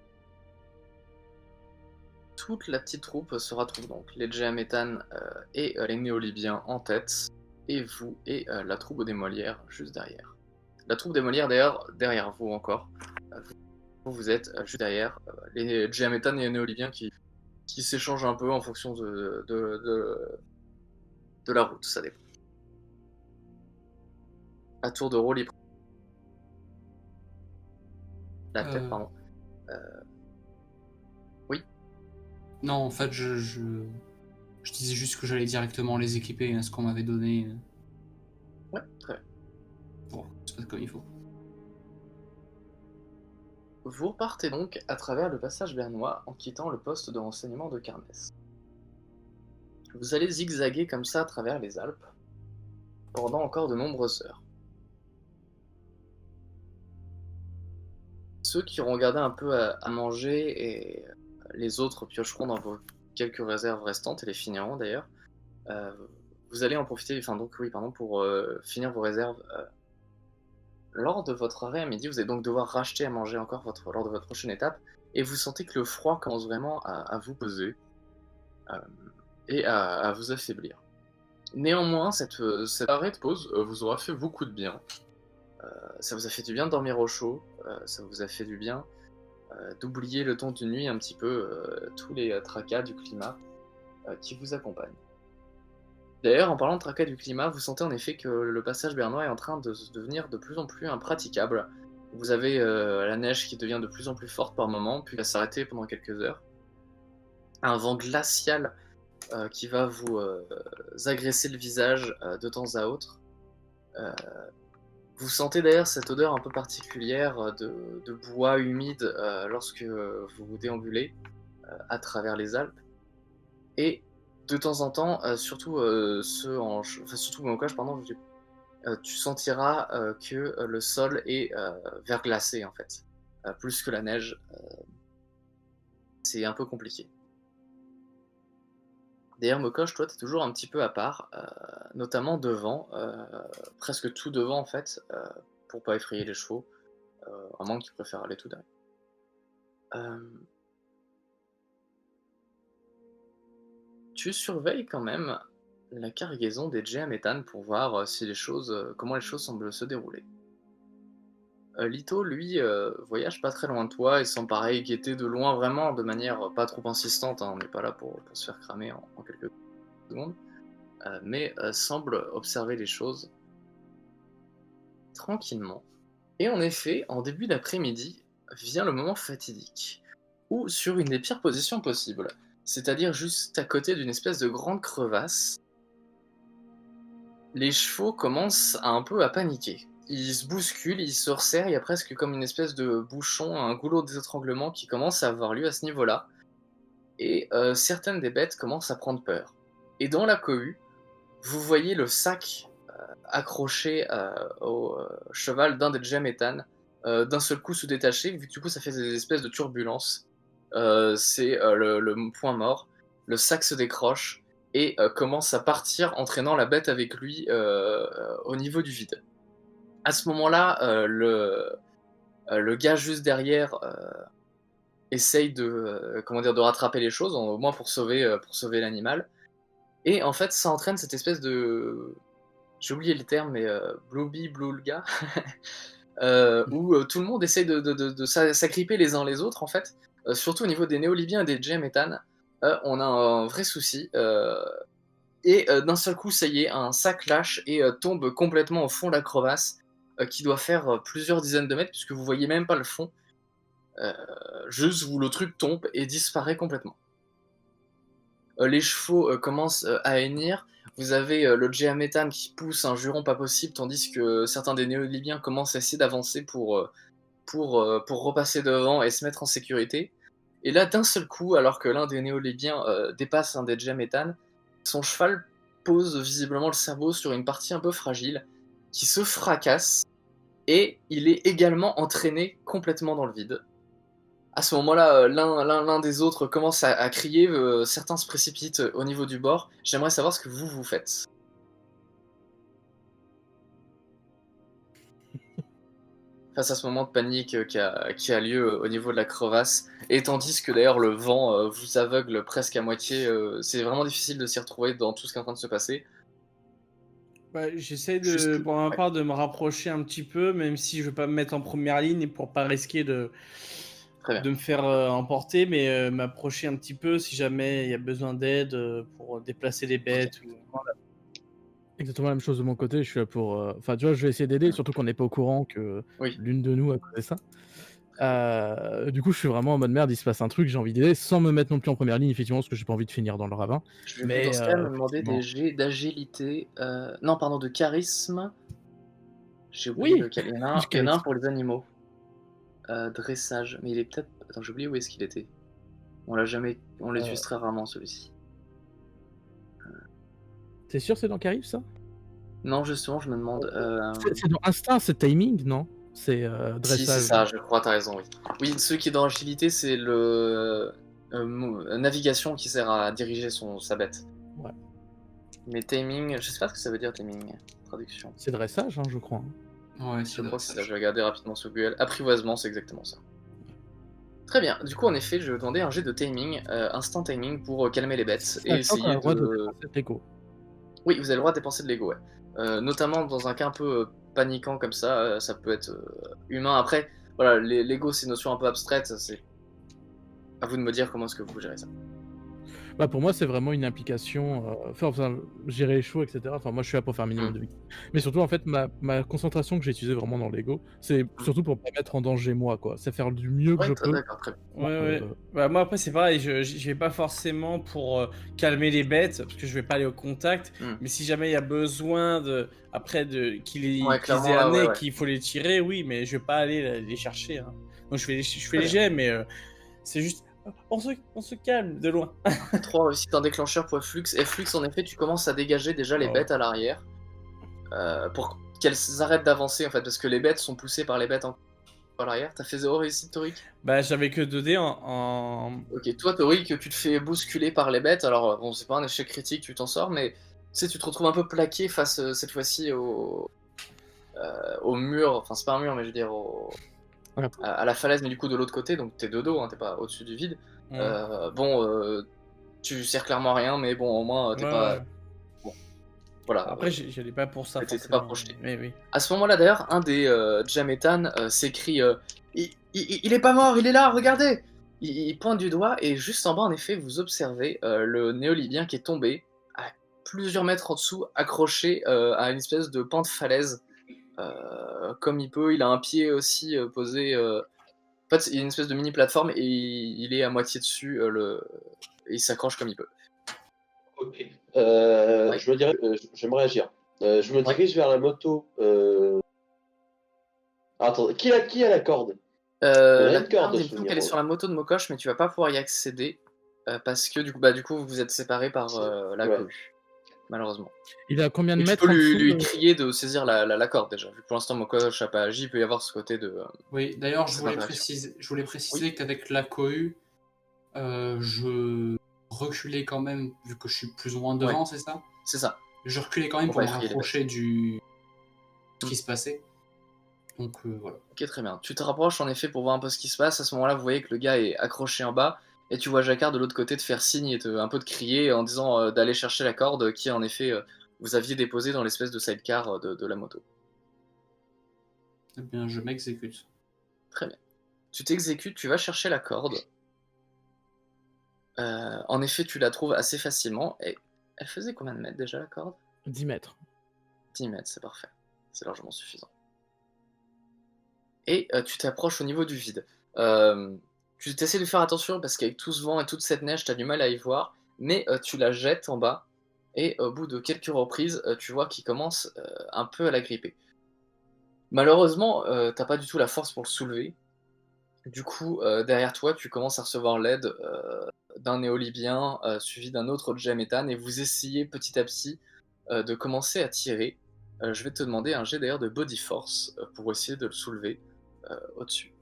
toute la petite troupe se retrouve donc. Les Djehametan euh, et euh, les Néo-Libyens en tête, et vous et euh, la troupe des Molières juste derrière. La troupe des Molières d'ailleurs derrière vous encore. Euh, vous, vous êtes euh, juste derrière euh, les Djehametan et les Néo-Libyens qui, qui s'échangent un peu en fonction de, de, de, de la route, ça dépend. À tour de rôle, ils... la tête, Euh, pardon. Euh, oui. Non, en fait, je, je, je disais juste que j'allais directement les équiper à ce qu'on m'avait donné. Ouais, très bien. Bon, c'est pas comme il faut. Vous repartez donc à travers le passage bernois en quittant le poste de renseignement de Carnes. Vous allez zigzaguer comme ça à travers les Alpes pendant encore de nombreuses heures. Ceux qui auront gardé un peu à, à manger et les autres piocheront dans vos quelques réserves restantes et les finiront d'ailleurs. Euh, vous allez en profiter, enfin donc oui, pardon, pour euh, finir vos réserves euh, lors de votre arrêt à midi. Vous allez donc devoir racheter à manger encore votre, lors de votre prochaine étape et vous sentez que le froid commence vraiment à, à vous peser euh, et à, à vous affaiblir. Néanmoins, cette, cet arrêt de pause euh, vous aura fait beaucoup de bien. Euh, ça vous a fait du bien de dormir au chaud, euh, ça vous a fait du bien euh, d'oublier le temps d'une nuit un petit peu euh, tous les euh, tracas du climat euh, qui vous accompagnent. D'ailleurs, en parlant de tracas du climat, vous sentez en effet que le passage bernois est en train de devenir de plus en plus impraticable. Vous avez euh, la neige qui devient de plus en plus forte par moments, puis va s'arrêter pendant quelques heures. Un vent glacial euh, qui va vous euh, agresser le visage euh, de temps à autre. Euh, vous sentez d'ailleurs cette odeur un peu particulière de, de bois humide euh, lorsque vous vous déambulez euh, à travers les Alpes. Et de temps en temps, euh, surtout euh, ceux en, enfin surtout Mokosh, pardon, euh, tu sentiras euh, que euh, le sol est euh, verglacé en fait, euh, plus que la neige. Euh, c'est un peu compliqué. D'ailleurs, Mokosh, toi, t'es toujours un petit peu à part, euh, notamment devant, euh, presque tout devant en fait, euh, pour pas effrayer les chevaux, euh, à moins qu'ils préfèrent aller tout derrière. Euh... Tu surveilles quand même la cargaison des Djehametan pour voir euh, si les choses, euh, comment les choses semblent se dérouler. Euh, Lito, lui, euh, voyage pas très loin de toi et semble pareil guetter de loin vraiment, de manière euh, pas trop insistante, hein, on n'est pas là pour, pour se faire cramer en, en quelques secondes, euh, mais euh, semble observer les choses tranquillement. Et en effet, en début d'après-midi, vient le moment fatidique, où sur une des pires positions possibles, c'est-à-dire juste à côté d'une espèce de grande crevasse, les chevaux commencent à un peu à paniquer. Ils se bousculent, ils se resserrent, il y a presque comme une espèce de bouchon, un goulot d'étranglement qui commence à avoir lieu à ce niveau-là. Et euh, certaines des bêtes commencent à prendre peur. Et dans la cohue, vous voyez le sac euh, accroché euh, au euh, cheval d'un des Djehametan, euh, d'un seul coup se détacher, vu que du coup ça fait des espèces de turbulences. Euh, c'est euh, le, le point mort. Le sac se décroche et euh, commence à partir, entraînant la bête avec lui euh, euh, au niveau du vide. À ce moment-là, euh, le, euh, le gars juste derrière euh, essaye de, euh, comment dire, de rattraper les choses, au moins pour sauver, euh, pour sauver l'animal. Et en fait, ça entraîne cette espèce de... J'ai oublié le terme, mais euh, Blooby Bloolga, euh, où euh, tout le monde essaye de, de, de, de s'a- s'agripper les uns les autres, en fait. Euh, surtout au niveau des néo-libyens et des Djemetan, euh, on a un vrai souci. Euh, et euh, d'un seul coup, ça y est, un sac lâche et euh, tombe complètement au fond de la crevasse, euh, qui doit faire euh, plusieurs dizaines de mètres, puisque vous voyez même pas le fond. Euh, juste où le truc tombe et disparaît complètement. Euh, les chevaux euh, commencent euh, à hennir. Vous avez euh, le Djemetan qui pousse un juron pas possible, tandis que certains des néo-libyens commencent à essayer d'avancer pour, euh, pour, euh, pour repasser devant et se mettre en sécurité. Et là, d'un seul coup, alors que l'un des néo-libyens euh, dépasse un des Djemetan, son cheval pose visiblement le cerveau sur une partie un peu fragile, qui se fracasse, et il est également entraîné complètement dans le vide. À ce moment-là, euh, l'un, l'un, l'un des autres commence à, à crier, euh, certains se précipitent au niveau du bord. J'aimerais savoir ce que vous, vous faites. Face à ce moment de panique euh, qui, a, qui a lieu euh, au niveau de la crevasse, et tandis que d'ailleurs le vent euh, vous aveugle presque à moitié, euh, c'est vraiment difficile de s'y retrouver dans tout ce qui est en train de se passer. Bah, j'essaie de, Juste- pour ma ouais. part, de me rapprocher un petit peu, même si je veux pas me mettre en première ligne et pour pas risquer de, Très bien. de me faire euh, emporter, mais euh, m'approcher un petit peu si jamais il y a besoin d'aide euh, pour déplacer les bêtes. Ou... Exactement la même chose de mon côté, je suis là pour... euh, Enfin, tu vois, je vais essayer d'aider, surtout qu'on n'est pas au courant que Oui. l'une de nous a causé ça. Euh, du coup, je suis vraiment en mode merde, il se passe un truc, j'ai envie d'aider, sans me mettre non plus en première ligne, effectivement, parce que j'ai pas envie de finir dans le ravin. Je vais Mais, dans ce cas euh, me demander des effectivement. jets d'agilité. euh, Non, pardon, de charisme. J'ai oublié Oui. lequel. Il y en a un, Du il y en a un charisme. pour les animaux. Euh, dressage. Mais il est peut-être. Attends, j'ai oublié où est-ce qu'il était. On l'a jamais. On l'utilise Euh. très rarement celui-ci. T'es sûr c'est dans Carif, ça? Non, justement, je me demande. euh, C'est c'est dans Instinct, c'est Timing, non? C'est euh, Si, c'est dressage. ça, je crois, t'as raison, oui. Oui, celui qui est dans agilité, c'est le. euh, mo- navigation qui sert à diriger son, sa bête. Ouais. Mais taming, je sais pas ce que ça veut dire taming. Traduction. C'est dressage, hein, je crois. Ouais, Je crois que c'est ça, je vais regarder rapidement sur Google. Apprivoisement, c'est exactement ça. Très bien, du coup en effet je vais demander un jet de timing, euh, instant timing pour euh, calmer les bêtes et Sachant qu'on a essayer le droit de de... dépenser de l'ego. Oui, vous avez le droit de dépenser de l'ego, ouais. Euh, notamment dans un cas un peu euh, paniquant comme ça, euh, ça peut être euh, humain. Après, voilà, les- l'ego c'est une notion un peu abstraite, c'est à vous de me dire comment est-ce que vous gérez ça. Bah pour moi c'est vraiment une implication, euh, enfin, enfin, gérer les chevaux, et cetera. Enfin moi je suis là pour faire un minimum Mm. de vie. Mais surtout en fait ma, ma concentration que j'ai utilisée vraiment dans l'ego, c'est surtout pour pas mettre en danger moi quoi. C'est faire du mieux que Ouais, je t- peux. d'accord, très bien. Ouais, ouais. Euh, Bah, moi, après, c'est pareil. Je, je vais pas forcément pour euh, calmer les bêtes, parce que je vais pas aller au contact. Mm. Mais si jamais il y a besoin de, après, de, qu'ils les- Ouais, qu'ils clairement, aient là, un ouais, nez, ouais. qu'il faut les tirer, oui, mais je vais pas aller les chercher. Hein. Donc, je fais les, je fais Très les bien. jets, mais euh, c'est juste. On se, on se calme de loin. trois réussites, un déclencheur pour Flux. Et Flux, en effet, tu commences à dégager déjà les Oh. bêtes à l'arrière euh, pour qu'elles arrêtent d'avancer en fait, parce que les bêtes sont poussées par les bêtes en à l'arrière. T'as fait zéro réussite, Toric? Bah, j'avais que deux dés en. en... Ok, toi, Toric, tu te fais bousculer par les bêtes. Alors, bon, c'est pas un échec critique, tu t'en sors, mais tu sais, tu te retrouves un peu plaqué face euh, cette fois-ci au, euh, au mur. Enfin, c'est pas un mur, mais je veux dire au, Ouais. à, à la falaise, mais du coup de l'autre côté, donc t'es de dos, hein, t'es pas au-dessus du vide. Hmm. Euh, bon, euh, tu sers clairement à rien, mais bon, au moins, euh, t'es Ouais, pas. ouais. Bon, voilà. Après, euh, j'y- j'allais pas pour ça. t'étais Forcément. pas projeté. Mais oui. À ce moment-là, d'ailleurs, un des euh, Djemetan euh, s'écrie euh, il, il- il est pas mort, il est là, regardez il, il pointe du doigt, et juste en bas, en effet, vous observez euh, le néolibien qui est tombé à plusieurs mètres en dessous, accroché euh, à une espèce de pente falaise. Euh, comme il peut, il a un pied aussi euh, posé. euh, En fait, il y a une espèce de mini plateforme et il, il est à moitié dessus, euh, le... et il s'accroche comme il peut. Ok. Euh, Ouais. Je me dirais, euh, j'aimerais agir. Euh, je me Ouais. dirige vers la moto. Euh... Attends, qui a, qui a la corde? Euh, Il y a la une corde, corde, il me de semble souvenir, qu'elle est ouais. sur la moto de Mokosh, mais tu vas pas pouvoir y accéder euh, parce que du coup, bah, du coup, vous êtes séparés par euh, la Ouais. cohue, malheureusement. Il est à combien de Et tu mètres peux en lui, dessous lui de- crier de saisir la, la, la corde déjà. Vu que pour l'instant Mokosh n'a pas agi, il peut y avoir ce côté de. euh, Oui, d'ailleurs, je C'est voulais pas préciser, je voulais préciser qu'avec la cohue, euh, je reculais quand même, vu que je suis plus ou moins devant, Ouais. c'est ça? C'est ça. Je reculais quand même Pour pour pas me effrayer les rapprocher du... ce Mm. qui se passait. Donc euh, voilà. Ok, très bien. Tu te rapproches en effet pour voir un peu ce qui se passe. À ce moment-là, vous voyez que le gars est accroché en bas. Et tu vois Jacquard de l'autre côté te faire signe et te, un peu de crier en disant euh, d'aller chercher la corde qui, en effet, euh, vous aviez déposée dans l'espèce de sidecar euh, de, de la moto. Eh bien, je m'exécute. Très bien. Tu t'exécutes, tu vas chercher la corde. Euh, en effet, tu la trouves assez facilement. Et elle faisait combien de mètres déjà la corde? dix mètres. dix mètres, c'est parfait. C'est largement suffisant. Et euh, tu t'approches au niveau du vide. Euh, tu essaies de faire attention parce qu'avec tout ce vent et toute cette neige, tu as du mal à y voir. Mais euh, tu la jettes en bas. Et au bout de quelques reprises, euh, tu vois qu'il commence euh, un peu à la gripper. Malheureusement, euh, t'as pas du tout la force pour le soulever. Du coup, euh, derrière toi, tu commences à recevoir l'aide euh, d'un néolibien euh, suivi d'un autre Jamétan et vous essayez petit à petit euh, de commencer à tirer. Euh, je vais te demander un jet d'ailleurs de body force euh, pour essayer de le soulever euh, au-dessus.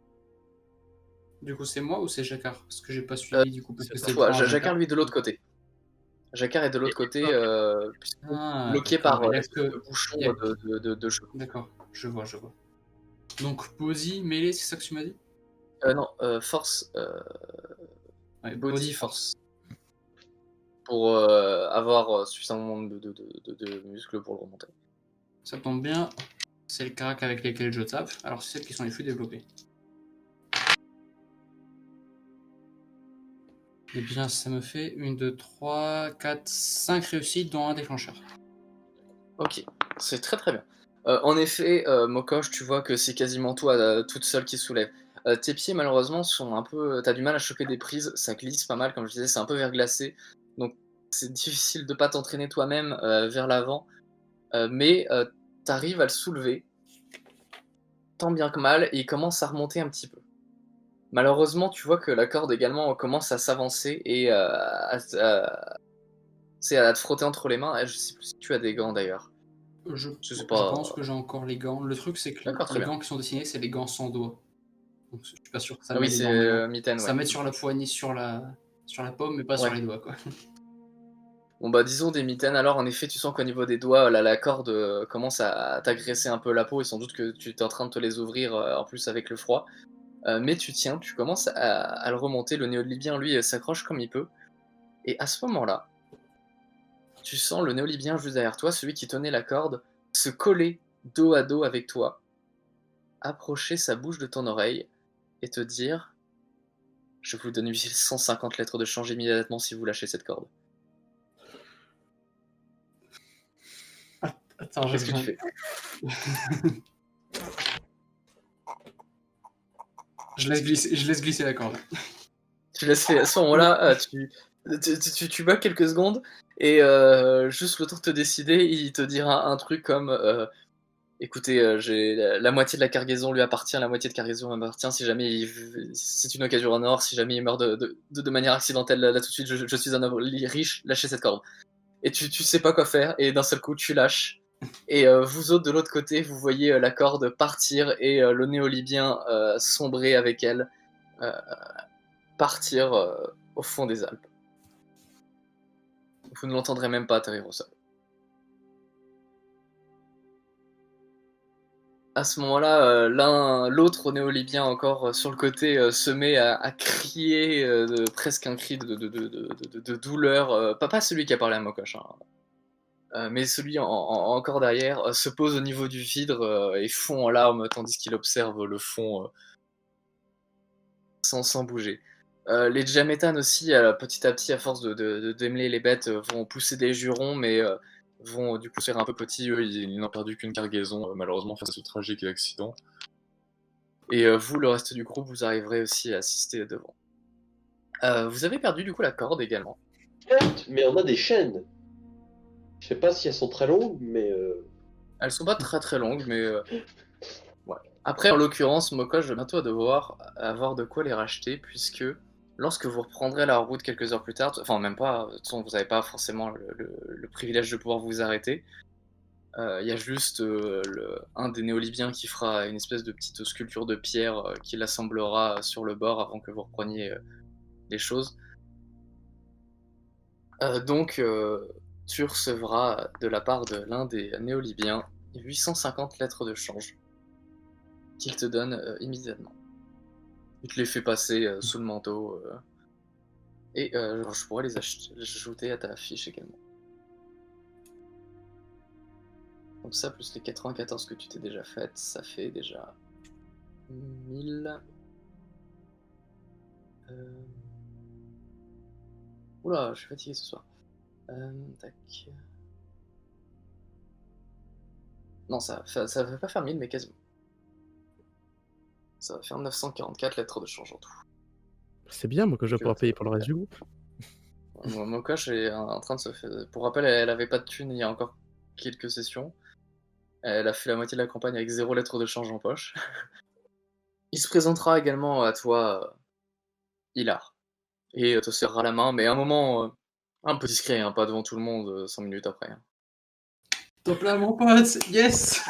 Du coup, c'est moi ou c'est Jacquard? Parce que j'ai pas suivi Euh, du coup. Parce que c'est c'est Toi, pas un Jacquard Jacquard. lui de l'autre côté. Jacquard est de l'autre Et- côté, euh, puisque Ah, bloqué d'accord. par euh, Il y a l'espèce que. de bouchon il y a- de, de, de, de cheveux. D'accord, je vois, je vois. Donc, body, mêlée, c'est ça que tu m'as dit? Euh, non, euh, force, euh, Ouais, body, body force. force. Pour euh, avoir euh, suffisamment de, de, de, de, de muscles pour le remonter. Ça tombe bien, c'est le carac avec lesquels je tape. Alors, c'est celles qui sont les plus développées. Eh bien, ça me fait une, deux, trois, quatre, cinq réussites, dont un déclencheur. Ok, c'est très très bien. Euh, en effet, euh, Mokosh, tu vois que c'est quasiment toi euh, toute seule qui soulève. Euh, tes pieds, malheureusement, sont un peu. T'as du mal à choper des prises, ça glisse pas mal, comme je disais, c'est un peu verglacé. Donc, c'est difficile de pas t'entraîner toi-même euh, vers l'avant. Euh, mais euh, t'arrives à le soulever, tant bien que mal, et il commence à remonter un petit peu. Malheureusement, tu vois que la corde également commence à s'avancer et euh, à, à, c'est à te frotter entre les mains. Je sais plus si tu as des gants d'ailleurs. Je, Je sais je pas. pense que j'ai encore les gants. Le truc, c'est que D'accord, très les bien. gants qui sont dessinés, c'est les gants sans doigts. Donc, je suis pas sûr que ça Ah oui, m'aide c'est énormément. euh, mitaine, Ça ouais. m'aide sur la poignée, sur la, sur la paume, mais pas sur Ouais. les doigts, quoi. Bon bah disons des mitaines, alors en effet tu sens qu'au niveau des doigts, là, la corde euh, commence à t'agresser un peu la peau et sans doute que tu es en train de te les ouvrir euh, en plus avec le froid. Euh, mais tu tiens, tu commences à, à le remonter, le néolibien lui euh, s'accroche comme il peut. Et à ce moment-là, tu sens le néolibien juste derrière toi, celui qui tenait la corde, se coller dos à dos avec toi, approcher sa bouche de ton oreille et te dire « Je vous donne cent cinquante lettres de change immédiatement si vous lâchez cette corde. » Attends, Qu'est-ce je que tu fais? Je laisse glisser, je laisse glisser la corde. Tu laisses faire. À ce moment-là, euh, tu, tu, tu, tu bats quelques secondes et euh, juste le temps de te décider, il te dira un truc comme euh, écoutez, euh, j'ai la, la moitié de la cargaison lui appartient, la moitié de cargaison m'appartient. Si jamais il- c'est une occasion en or, si jamais il meurt de, de, de, de manière accidentelle là, là tout de suite, je, je suis un homme riche, lâchez cette corde. Et tu, tu sais pas quoi faire et d'un seul coup tu lâches. Et euh, vous autres de l'autre côté, vous voyez euh, la corde partir et euh, le néolibien euh, sombrer avec elle. Euh, partir euh, au fond des Alpes. Vous ne l'entendrez même pas atterrir au sol. À ce moment-là, euh, l'un, l'autre néolibien encore euh, sur le côté euh, se met à, à crier euh, de, presque un cri de, de, de, de, de, de douleur. Euh, pas, pas celui qui a parlé à Mokosh, hein, euh, mais celui en, en, encore derrière euh, se pose au niveau du vide euh, et fond en larmes tandis qu'il observe le fond euh, sans, sans bouger. Euh, les Jamétanes aussi, euh, petit à petit, à force de, de, de démêler les bêtes, euh, vont pousser des jurons, mais euh, vont euh, du coup se faire un peu petits. Eux, ils, ils n'ont perdu qu'une cargaison, euh, malheureusement, face à ce tragique accident. Et euh, vous, le reste du groupe, vous arriverez aussi à assister devant. Euh, vous avez perdu du coup la corde également. Certes, mais on a des chaînes. Je sais pas si elles sont très longues, mais euh, Elles sont pas très très longues, mais euh, ouais. Après, en l'occurrence, Mokosh va bientôt devoir avoir de quoi les racheter, puisque lorsque vous reprendrez la route quelques heures plus tard, enfin même pas, de toute façon, vous n'avez pas forcément le, le, le privilège de pouvoir vous arrêter. Il euh, y a juste euh, le, un des néolibiens qui fera une espèce de petite sculpture de pierre euh, qui l'assemblera sur le bord avant que vous repreniez euh, les choses. Euh, donc, euh, tu recevras de la part de l'un des néolibiens huit cent cinquante lettres de change. qu'il te donne euh, immédiatement. Il te les fait passer euh, sous le manteau. Euh, et euh, je pourrais les ach- les ajouter à ta fiche également. Donc ça, plus les quatre-vingt-quatorze que tu t'es déjà faites, ça fait déjà mille... Euh... Oula, je suis fatigué ce soir. Euh, tac. Non, ça ne ça va pas faire mille, mais quasiment. Ça va faire neuf cent quarante-quatre lettres de change en tout. C'est bien, moi, que je vais Que pouvoir t'as- payer pour le reste du groupe. Mo- Mokosh est en en train de se faire... Pour rappel, elle avait pas de thune il y a encore quelques sessions. Elle a fait la moitié de la campagne avec zéro lettre de change en poche. Il se présentera également à toi, euh, Hilar, et euh, te serrera la main, mais à un moment euh, un peu discret, hein, pas devant tout le monde, euh, cinq minutes après. Hein. Top là, mon pote, yes.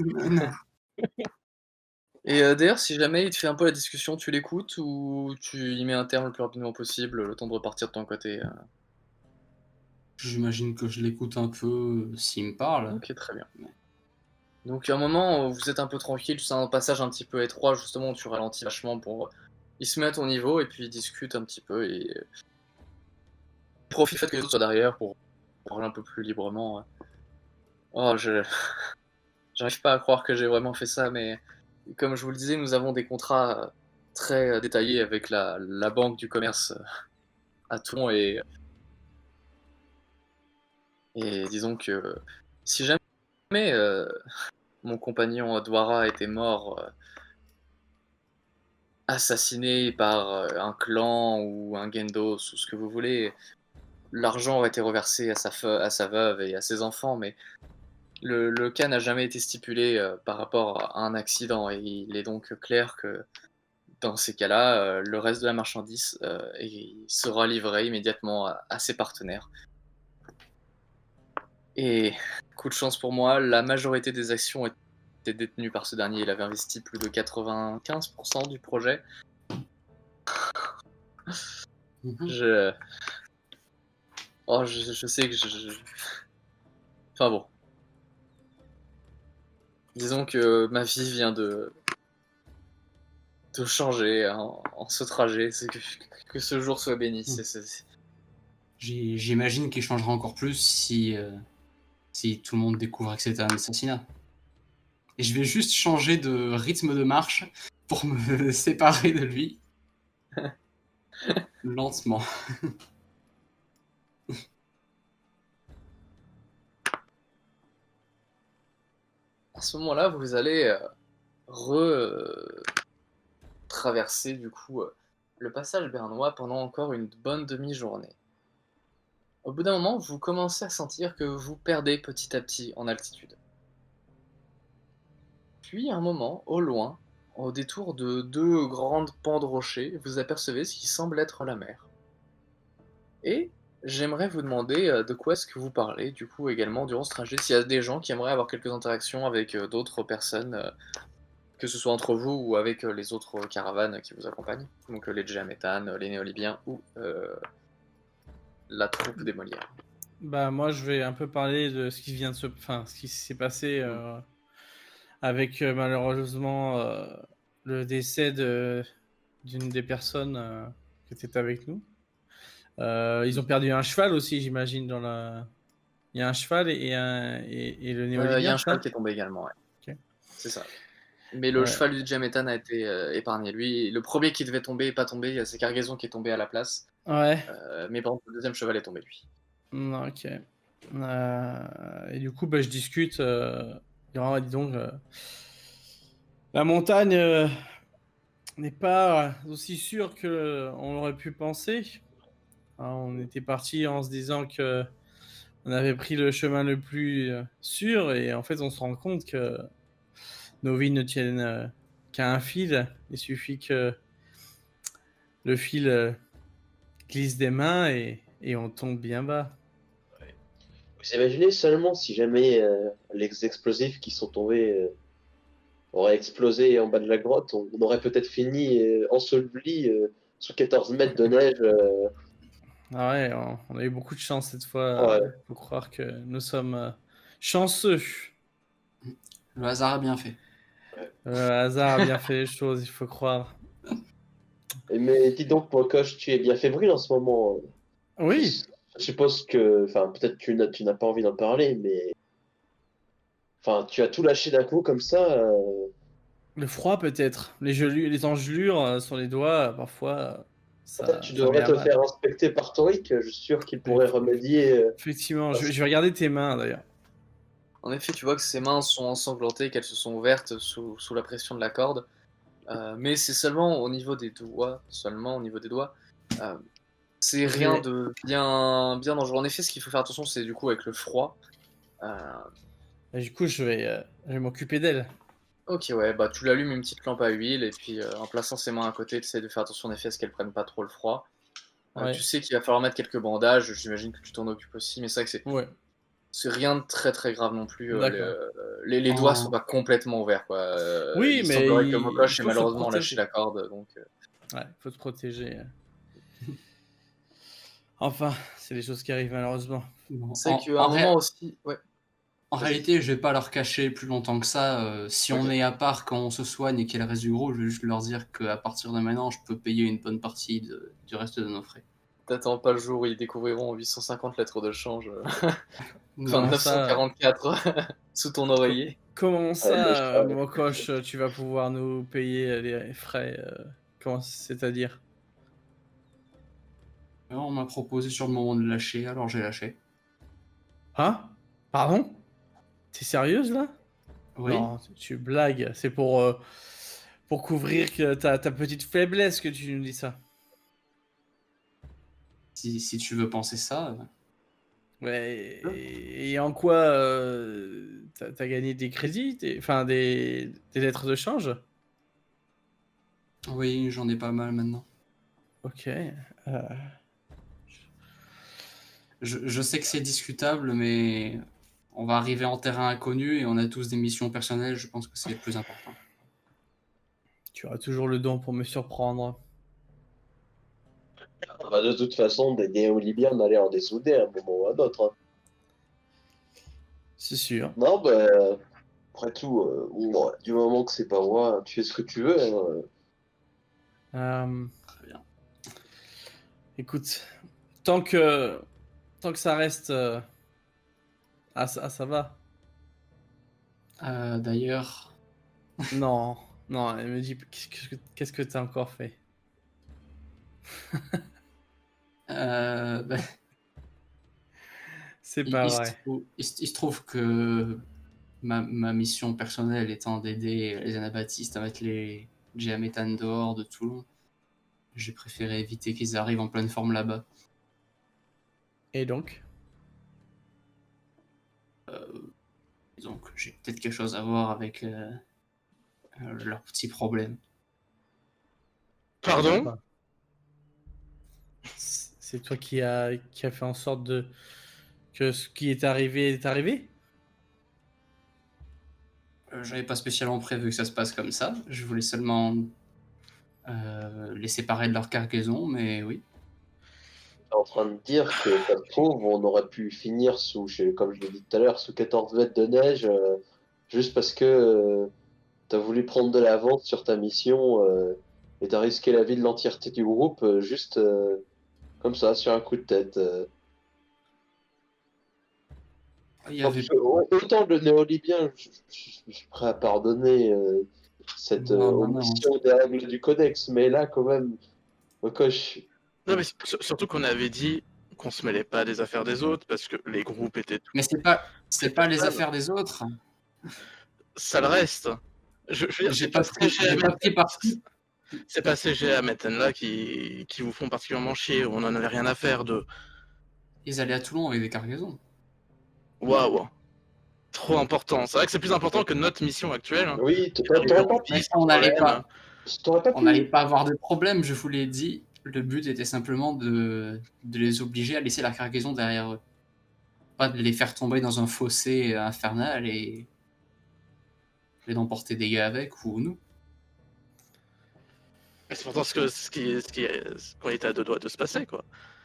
Et euh, d'ailleurs, si jamais il te fait un peu la discussion, tu l'écoutes ou tu y mets un terme le plus rapidement possible, le temps de repartir de ton côté euh J'imagine que je l'écoute un peu euh, s'il me parle. Ok, très bien. Donc à un moment, vous êtes un peu tranquille, c'est un passage un petit peu étroit, justement, où tu ralentis vachement pour... Il se met à ton niveau et puis il discute un petit peu et... Profite du fait que les autres soient derrière pour parler un peu plus librement. Oh, je... J'arrive pas à croire que j'ai vraiment fait ça, mais comme je vous le disais, nous avons des contrats euh, très euh, détaillés avec la, la banque du commerce euh, à Toulon et... Et disons que si jamais euh, mon compagnon Dwara était mort... euh, assassiné par euh, un clan ou un Gendos ou ce que vous voulez, l'argent aurait été reversé à sa, fe- à sa veuve et à ses enfants, mais le, le cas n'a jamais été stipulé euh, par rapport à un accident, et il est donc clair que dans ces cas-là, euh, le reste de la marchandise euh, est- sera livré immédiatement à, à ses partenaires. Et coup de chance pour moi, la majorité des actions étaient détenues par ce dernier. Il avait investi plus de quatre-vingt-quinze pour cent du projet. Mhm. Je... Oh, je, je sais que je... je- Enfin bon. Disons que ma vie vient de, de changer en, en ce trajet. C'est que, que ce jour soit béni. C'est, c'est- c'est- J'ai- J'imagine qu'il changera encore plus si, euh, si tout le monde découvre que c'est un assassinat. Et je vais juste changer de rythme de marche pour me séparer de lui. Lentement. À ce moment-là, vous allez euh, re-traverser du coup euh, le passage bernois pendant encore une bonne demi-journée. Au bout d'un moment, vous commencez à sentir que vous perdez petit à petit en altitude. Puis, à un moment, au loin, au détour de deux grandes pans de rochers, vous apercevez ce qui semble être la mer. Et j'aimerais vous demander euh, de quoi est-ce que vous parlez, du coup, également, durant ce trajet, s'il y a des gens qui aimeraient avoir quelques interactions avec euh, d'autres personnes, euh, que ce soit entre vous ou avec euh, les autres caravanes qui vous accompagnent, donc euh, les Djamétanes, les Néolibiens ou euh, la troupe des Molières. Bah moi je vais un peu parler de ce qui vient de se, enfin ce qui s'est passé euh, avec euh, malheureusement euh, le décès de d'une des personnes euh, qui était avec nous. Euh, ils ont perdu un cheval aussi, j'imagine, dans la. Il y a un cheval et, un, et, et le Euh, Il y a néolibien, un cheval ça qui est tombé également, ouais. Ok. C'est ça. Mais le Ouais. cheval du Djamétane a été euh, épargné. Lui, le premier qui devait tomber n'est pas tombé, il y a ses cargaisons qui est tombé à la place. Ouais. Euh, mais par contre, le deuxième cheval est tombé, lui. Non, ok. Euh, et du coup, bah, je discute. Euh, Yoran, dis donc, euh, la montagne euh, n'est pas aussi sûre qu'on l'aurait pu penser. Hein, on était parti en se disant que on avait pris le chemin le plus euh, sûr, et en fait, on se rend compte que nos vies ne tiennent euh, qu'à un fil. Il suffit que le fil euh, glisse des mains et, et on tombe bien bas. Vous imaginez seulement si jamais euh, les explosifs qui sont tombés euh, auraient explosé en bas de la grotte, on, on aurait peut-être fini euh, enseveli euh, sous quatorze mètres de neige. euh, Ah ouais, on, on a eu beaucoup de chance cette fois. ouais. Il faut croire que nous sommes euh, chanceux. Le hasard a bien fait. Le hasard a bien fait les choses, il faut croire. Et mais dis donc, mon coach, tu es bien fébrile en ce moment. Oui, Je suppose que, enfin, peut-être que tu n'as tu n'as pas envie d'en parler, mais enfin, tu as tout lâché d'un coup comme ça. euh, le froid peut-être. Les, gelu- les engelures euh, sur les doigts, euh, parfois, euh, Peut-être ça, tu ça met devrais à te mal. faire inspecter par Toric. Je suis sûr qu'il pourrait Eff- remédier. euh, Effectivement, à je, ce- vais- je vais regarder tes mains d'ailleurs. En effet, tu vois que ses mains sont ensanglantées, qu'elles se sont ouvertes sous, sous la pression de la corde. Euh, mais c'est seulement au niveau des doigts, seulement au niveau des doigts. Euh, c'est Je rien vais- de bien, bien dangereux. En effet, ce qu'il faut faire attention, c'est du coup avec le froid. Euh, Et du coup, je vais, euh, je vais m'occuper d'elle. ok, ouais, bah tu l'allumes une petite lampe à huile et puis euh, en plaçant ses mains à côté, tu essaies de faire attention en effet à ce qu'elles prennent pas trop le froid. Euh, tu Ouais, sais qu'il va falloir mettre quelques bandages, j'imagine que tu t'en occupes aussi, mais c'est vrai que c'est ouais, c'est rien de très très grave non plus. euh, d'accord. le- les, les doigts sont En, pas complètement ouverts, quoi. Euh, Oui, il mais semblerait que il, il Mokosh ait faut se malheureusement lâché protéger. la corde, donc. euh, Ouais, faut se protéger. Enfin, c'est des choses qui arrivent malheureusement. bon, C'est vrai en, qu'à un en ré- moment aussi, ouais. en Vas-y. réalité, je vais pas leur cacher plus longtemps que ça. euh, si on Ok. est à part quand on se soigne et qu'il y a le reste du groupe, je vais juste leur dire qu'à partir de maintenant, je peux payer une bonne partie de- du reste de nos frais. T'attends pas le jour où ils découvriront huit cent cinquante lettres de change, euh, enfin Non. Comment ça, neuf cent quarante-quatre sous ton co- oreiller. comment euh, le ça, euh, chat. Mokosh, tu vas pouvoir nous payer les frais euh, comment c'est-à-dire? On m'a proposé sur le moment de lâcher, alors j'ai lâché. Hein? Pardon? T'es sérieuse là? Oui. Non, tu, tu blagues. C'est pour, euh, pour couvrir que ta, ta petite faiblesse que tu nous dis ça. Si, si tu veux penser ça. euh, Ouais, et, et en quoi euh, t'as, t'as gagné des crédits, des- enfin des, des lettres de change? Oui, j'en ai pas mal maintenant. Ok. euh, Je, je sais que c'est discutable, mais on va arriver en terrain inconnu et on a tous des missions personnelles. Je pense que c'est le plus important. tu auras toujours le don pour me surprendre. Bah, de toute façon, des néo-libyens, on allait en dessouder à un moment ou à un autre. hein. C'est sûr. Non, bah, après tout, euh, bon, du moment que c'est pas moi, tu fais ce que tu veux. hein. Euh, Très bien. écoute, tant que tant que ça reste, euh, ah, ça, ah, ça va. Euh, D'ailleurs, Non, non. Elle me dit qu'est-ce que qu'est-ce que t'as encore fait? euh, bah, C'est il, pas il se vrai. trouve, il se- il se trouve que ma, ma mission personnelle étant d'aider les anabaptistes à mettre les jets à méthane dehors de Toulon, j'ai préféré éviter qu'ils arrivent en pleine forme là-bas. Et donc? Donc j'ai peut-être quelque chose à voir avec euh, euh, leurs petits problèmes. Pardon? Bah, C'est c'est toi qui a qui a fait en sorte de que ce qui est arrivé est arrivé? Euh, J'avais pas spécialement prévu que ça se passe comme ça. Je voulais seulement euh, les séparer de leur cargaison, mais oui. T'es en train de dire que, ça se trouve, on aurait pu finir sous, je- comme je l'ai dit tout à l'heure, sous quatorze mètres de neige, euh, juste parce que euh, t'as voulu prendre de l'avance sur ta mission euh, et t'as risqué la vie de l'entièreté du groupe, euh, juste euh, comme ça, sur un coup de tête. euh. Il y Non, avait parce que, au- autant le néo-libyen, je, je- je suis prêt à pardonner euh, cette euh, non, non, non. omission des règles du codex, mais là, quand même, Mokosh, Non, mais s- surtout qu'on avait dit qu'on se mêlait pas des affaires des autres parce que les groupes étaient tous Mais c'est pas, c'est pas les personnes. affaires des autres. Ça le reste. Je, je veux dire, J'ai c'est pas pas pris, C G j'ai M, pas pris parti. c'est pas C G M là qui, qui vous font particulièrement chier. On en avait rien à faire de. Ils allaient à Toulon avec des cargaisons. Waouh. Trop important. C'est vrai que c'est plus important que notre mission actuelle. hein. oui, t- Dans le t'aurais pas, bureau, Mais vice, on n'allait problème. pas, t'aurais pas on n'allait pu. pas avoir de problème. Je vous l'ai dit. Le but était simplement de, de les obliger à laisser la cargaison derrière eux, pas de les faire tomber dans un fossé infernal et, et d'emporter des gars avec ou nous. Mais c'est pourtant ce, que, ce qui, ce qui ce qu'on était à deux doigts de se passer, quoi.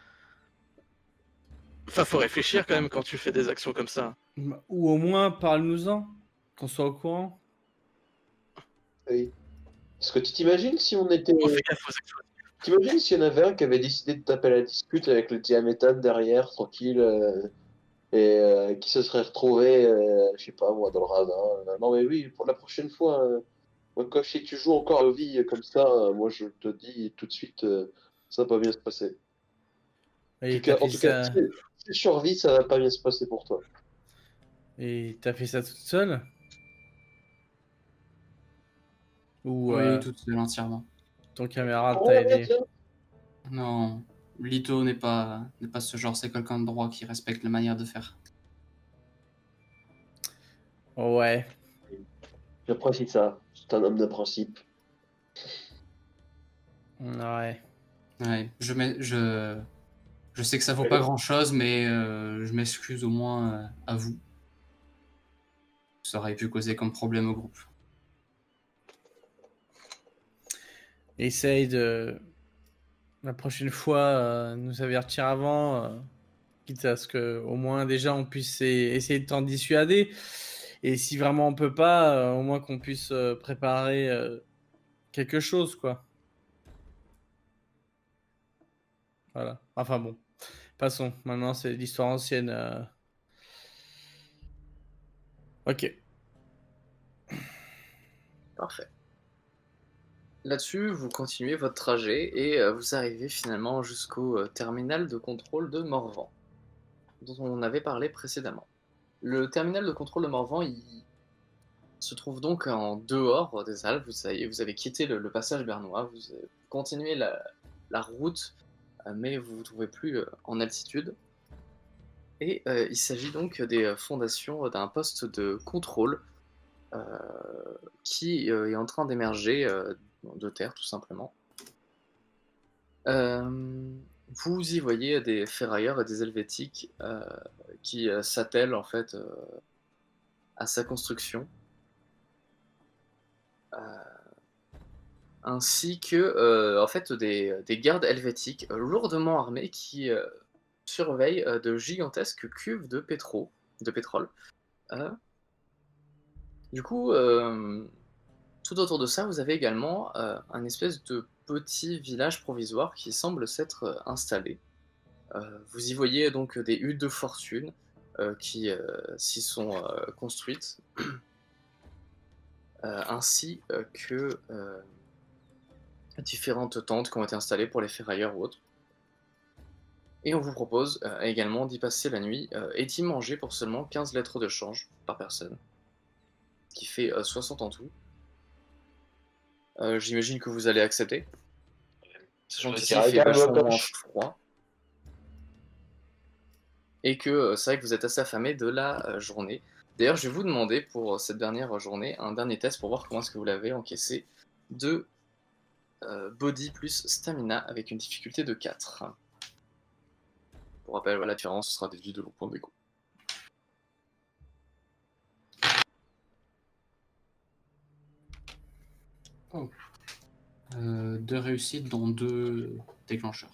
Enfin, faut réfléchir quand même quand tu fais des actions comme ça. Ou au moins parle-nous-en, qu'on soit au courant. Oui. Parce que tu t'imagines si on était. On fait gaffe aux explosifs. T'imagines s'il y en avait un qui avait décidé de taper la dispute avec le diaméthane derrière, tranquille, euh, et euh, qui se serait retrouvé, euh, je sais pas moi, dans le ravin. Euh, Non mais oui, pour la prochaine fois, euh, moi, quand si tu joues encore aux vies comme ça, euh, moi je te dis tout de suite, euh, ça va pas bien se passer. En Et tout t'as cas, en fait tout cas, ça... si si tu survis, ça va pas bien se passer pour toi. Et t'as fait ça toute seule? Ou Oui, euh, tout seul entièrement. ton camarade Oh, t'a là, aidé? tiens. Non, Lito n'est pas, n'est pas ce genre, c'est quelqu'un de droit qui respecte la manière de faire. Ouais. J'apprécie ça. C'est un homme de principe. Ouais. Ouais, je, m'ai- je, je sais que ça vaut Et pas le- grand chose, mais euh, je m'excuse au moins euh, à vous. Ça aurait pu causer comme problème au groupe. Essaye de... La prochaine fois, euh, nous avertir avant, euh, quitte à ce que au moins déjà on puisse e- essayer de t'en dissuader. Et si vraiment on peut pas, euh, au moins qu'on puisse euh, préparer euh, quelque chose, quoi. Voilà. Enfin bon. Passons. Maintenant, c'est l'histoire ancienne. euh. Ok. Parfait. Là-dessus, vous continuez votre trajet et euh, vous arrivez finalement jusqu'au euh, terminal de contrôle de Morvan, dont on avait parlé précédemment. Le terminal de contrôle de Morvan, il se trouve donc en dehors des Alpes. Vous avez, vous avez quitté le, le passage bernois, vous euh, continuez la, la route, euh, mais vous ne vous trouvez plus euh, en altitude. Et euh, il s'agit donc des euh, fondations d'un poste de contrôle euh, qui euh, est en train d'émerger euh, de terre, tout simplement. Euh, vous y voyez des ferrailleurs et des helvétiques euh, qui euh, s'attellent en fait euh, à sa construction, euh, ainsi que euh, en fait des, des gardes helvétiques euh, lourdement armés qui euh, surveillent euh, de gigantesques cuves de pétro, de pétrole. Euh, du coup, euh, tout autour de ça, vous avez également euh, un espèce de petit village provisoire qui semble s'être euh, installé. Euh, vous y voyez donc des huttes de fortune euh, qui euh, s'y sont euh, construites, euh, ainsi euh, que euh, différentes tentes qui ont été installées pour les ferrailleurs ou autres. Et on vous propose euh, également d'y passer la nuit euh, et d'y manger pour seulement quinze lettres de change par personne, qui fait euh, soixante en tout. Euh, J'imagine que vous allez accepter, sachant Je qu'ici il fait dirais vachement moins Kamokosh. froid. Et que euh, c'est vrai que vous êtes assez affamé de la euh, journée. D'ailleurs, je vais vous demander pour euh, cette dernière journée un dernier test pour voir comment est-ce que vous l'avez encaissé de euh, body plus stamina avec une difficulté de quatre. Pour rappel, voilà, la différence sera déduite de vos points d'égo. Oh. Euh, deux réussites, dont deux déclencheurs.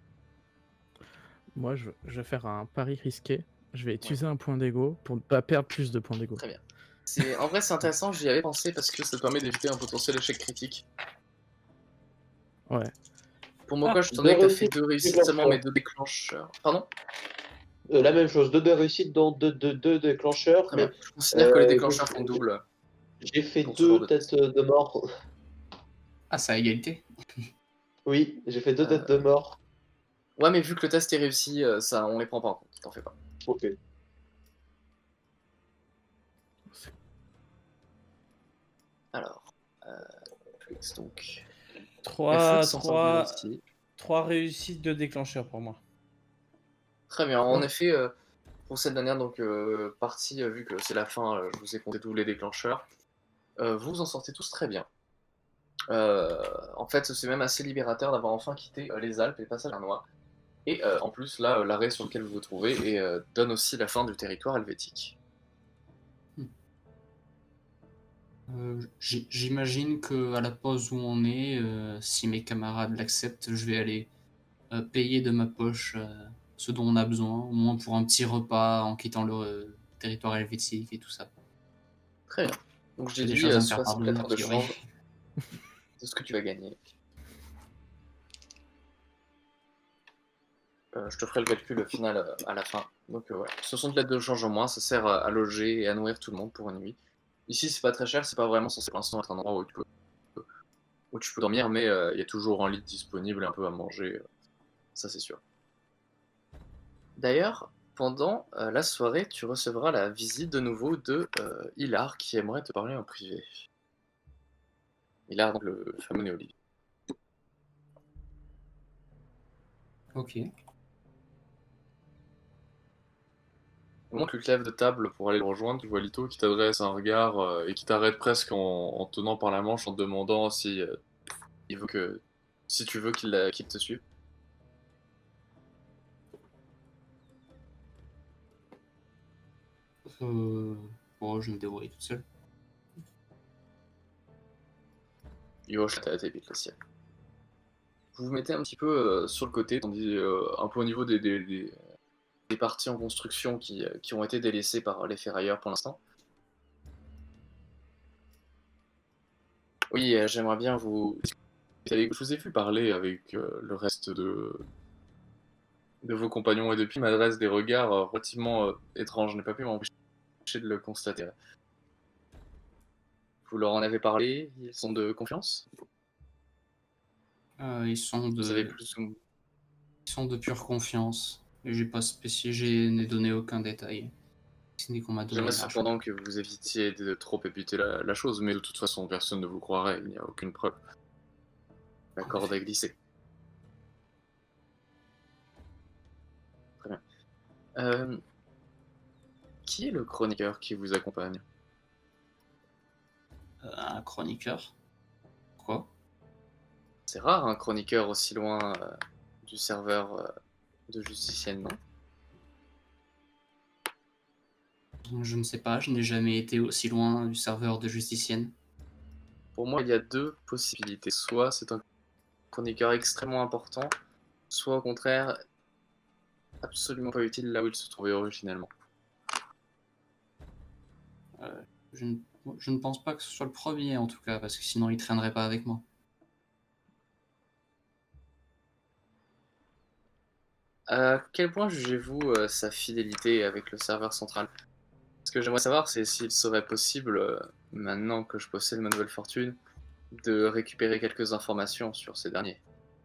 Moi, je, je vais faire un pari risqué. Je vais utiliser un point d'ego pour ne pas perdre plus de points d'ego. Très bien. C'est... En vrai, c'est intéressant, j'y avais pensé parce que ça permet d'éviter un potentiel échec critique. Ouais. Pour Mokosh, étant Deux donné que t'as fait réussites, deux réussites déclencheurs. seulement, mais deux déclencheurs. Pardon? Euh, la même chose, deux de réussite dans deux, deux, deux déclencheurs, Très mais bien. Je considère que les euh, déclencheurs j'ai- font double. j'ai fait Pour ce genre deux de têtes de mort. Ah, c'est à égalité. Oui, j'ai fait deux Euh, têtes de mort. Ouais, mais vu que le test est réussi, euh, ça, on les prend pas en compte, t'en fais pas. Ok. Alors, euh, Flix, donc. trois, Flix s'en sort bien trois, aussi. trois réussites de déclencheur pour moi. Très bien, en effet, euh, pour cette dernière donc, euh, partie, euh, vu que c'est la fin, euh, je vous ai compté tous les déclencheurs, euh, vous en sortez tous très bien. Euh, en fait, c'est même assez libérateur d'avoir enfin quitté euh, les Alpes et le passage bernois. Et euh, en plus, là, euh, l'arrêt sur lequel vous vous trouvez et, euh, donne aussi la fin du territoire helvétique. Euh, j- J'imagine que à la pause où on est, euh, si mes camarades l'acceptent, je vais aller euh, payer de ma poche euh, ce dont on a besoin, au moins pour un petit repas en quittant le euh, territoire helvétique et tout ça. Très bien. Donc je J'ai des déduis choses euh, à me faire soixante pardonner, lettres a de priori. change C'est ce que tu vas gagner. Euh, je te ferai le calcul final euh, à la fin. Donc euh, voilà, soixante lettres de change en moins, ça sert à, à loger et à nourrir tout le monde pour une nuit. Ici, c'est pas très cher, c'est pas vraiment censé pour l'instant être un endroit où tu peux, où tu peux dormir, mais euh, il y a toujours un lit disponible et un peu à manger, euh, ça c'est sûr. D'ailleurs, pendant euh, la soirée, tu recevras la visite de nouveau de euh, Hilar qui aimerait te parler en privé. Hilar, donc le fameux néolithique. Ok. Au moment que tu te lèves de table pour aller le rejoindre, tu vois Lito qui t'adresse un regard euh, et qui t'arrête presque en, en te tenant par la manche en te demandant si, euh, il veut que, si tu veux qu'il euh, qu'il te suive. Euh... Bon, je vais me débrouiller toute seule. Il hoche la tête et vite le ciel. Vous vous mettez un petit peu euh, sur le côté, tandis euh, un peu au niveau des, des, des, des parties en construction qui, euh, qui ont été délaissées par les ferrailleurs pour l'instant. Oui, euh, j'aimerais bien vous... Je vous ai vu parler avec euh, le reste de, de vos compagnons et depuis il m'adresse des regards euh, relativement euh, étranges. Je n'ai pas pu m'empêcher de le constater. Vous leur en avez parlé? Ils sont de confiance? Euh, ils sont Vous savez de, plus ou... ils sont de pure confiance. Et j'ai pas spécifié, je n'ai donné aucun détail. Ce n'est qu'on m'a donné J'aimerais l'argent. cependant que vous évitiez de trop éputer la, la chose, mais de toute façon personne ne vous croirait, il n'y a aucune preuve. La En corde effet. a glissé. Très bien. Euh, qui est le chroniqueur qui vous accompagne? Euh, un chroniqueur. Quoi? C'est rare un chroniqueur aussi loin euh, du serveur euh, de Justicienne, non? Je ne sais pas, je n'ai jamais été aussi loin du serveur de Justicienne. Pour moi, il y a deux possibilités. Soit c'est un chroniqueur extrêmement important, soit au contraire absolument pas utile là où il se trouvait originellement. Euh, je, ne, je ne pense pas que ce soit le premier en tout cas, parce que sinon il traînerait pas avec moi. À quel point jugez-vous euh, sa fidélité avec le serveur central? Ce que j'aimerais savoir, c'est s'il serait possible, euh, maintenant que je possède ma nouvelle fortune, de récupérer quelques informations sur ces derniers.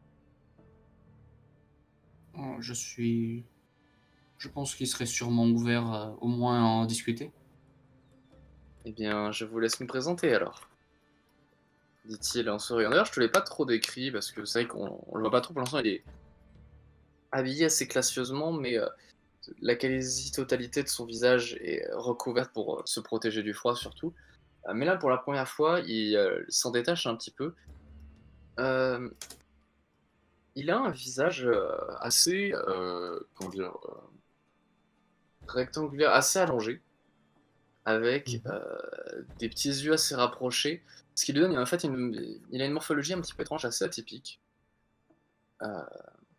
Oh, Je suis. Je pense qu'il serait sûrement ouvert euh, au moins à en discuter. Eh bien, je vous laisse me présenter alors, dit-il en souriant. D'ailleurs, je te l'ai pas trop décrit parce que c'est vrai qu'on on le voit pas trop pour l'instant. Il est habillé assez classieusement, mais euh, la quasi-totalité de son visage est recouverte pour euh, se protéger du froid surtout. Euh, mais là, pour la première fois, il euh, s'en détache un petit peu. Euh, il a un visage euh, assez, euh, comment dire, euh, rectangulaire, assez allongé, avec Mhm. euh, des petits yeux assez rapprochés, ce qui lui donne en fait une, il a une morphologie un petit peu étrange, assez atypique. Euh,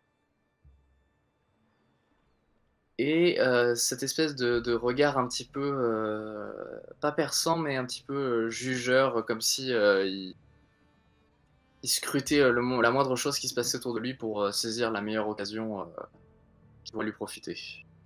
et euh, cette espèce de, de regard un petit peu, euh, pas perçant, mais un petit peu euh, jugeur, comme si euh, il, il scrutait euh, le, mo- la moindre chose qui se passait autour de lui pour euh, saisir la meilleure occasion euh, qui doit lui profiter.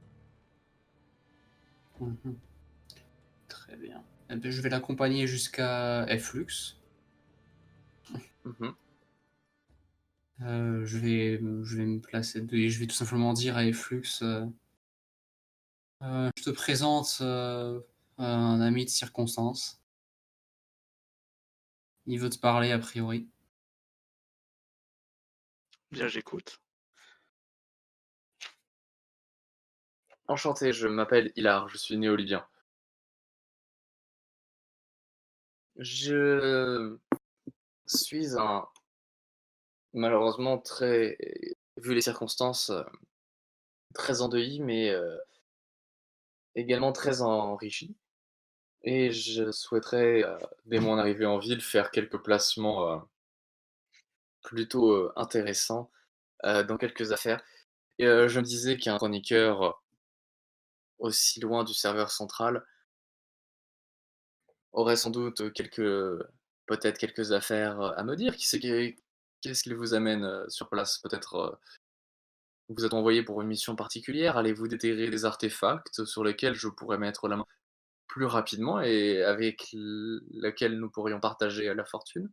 Mhm. Très bien. Eh bien, je vais l'accompagner jusqu'à Flux. Mhm. Euh, je vais, je vais me placer et je vais tout simplement dire à Flux, euh, euh, je te présente euh, un ami de circonstance. Il veut te parler a priori. Bien, j'écoute. Enchanté, je m'appelle Hilar, je suis néolibien. Je suis un, malheureusement très, vu les circonstances, euh, très endeuillé, mais euh, également très enrichi. Et je souhaiterais, euh, dès mon arrivée en ville, faire quelques placements euh, plutôt euh, intéressants euh, dans quelques affaires. Et euh, je me disais qu'un chroniqueur euh, aussi loin du serveur central aurait sans doute quelques peut-être quelques affaires euh, à me dire. Qui c'est qui- Qu'est-ce qui vous amène euh, sur place? Peut-être euh, vous êtes envoyé pour une mission particulière? Allez-vous déterrer des artefacts sur lesquels je pourrais mettre la main plus rapidement et avec l- lesquels nous pourrions partager euh, la fortune?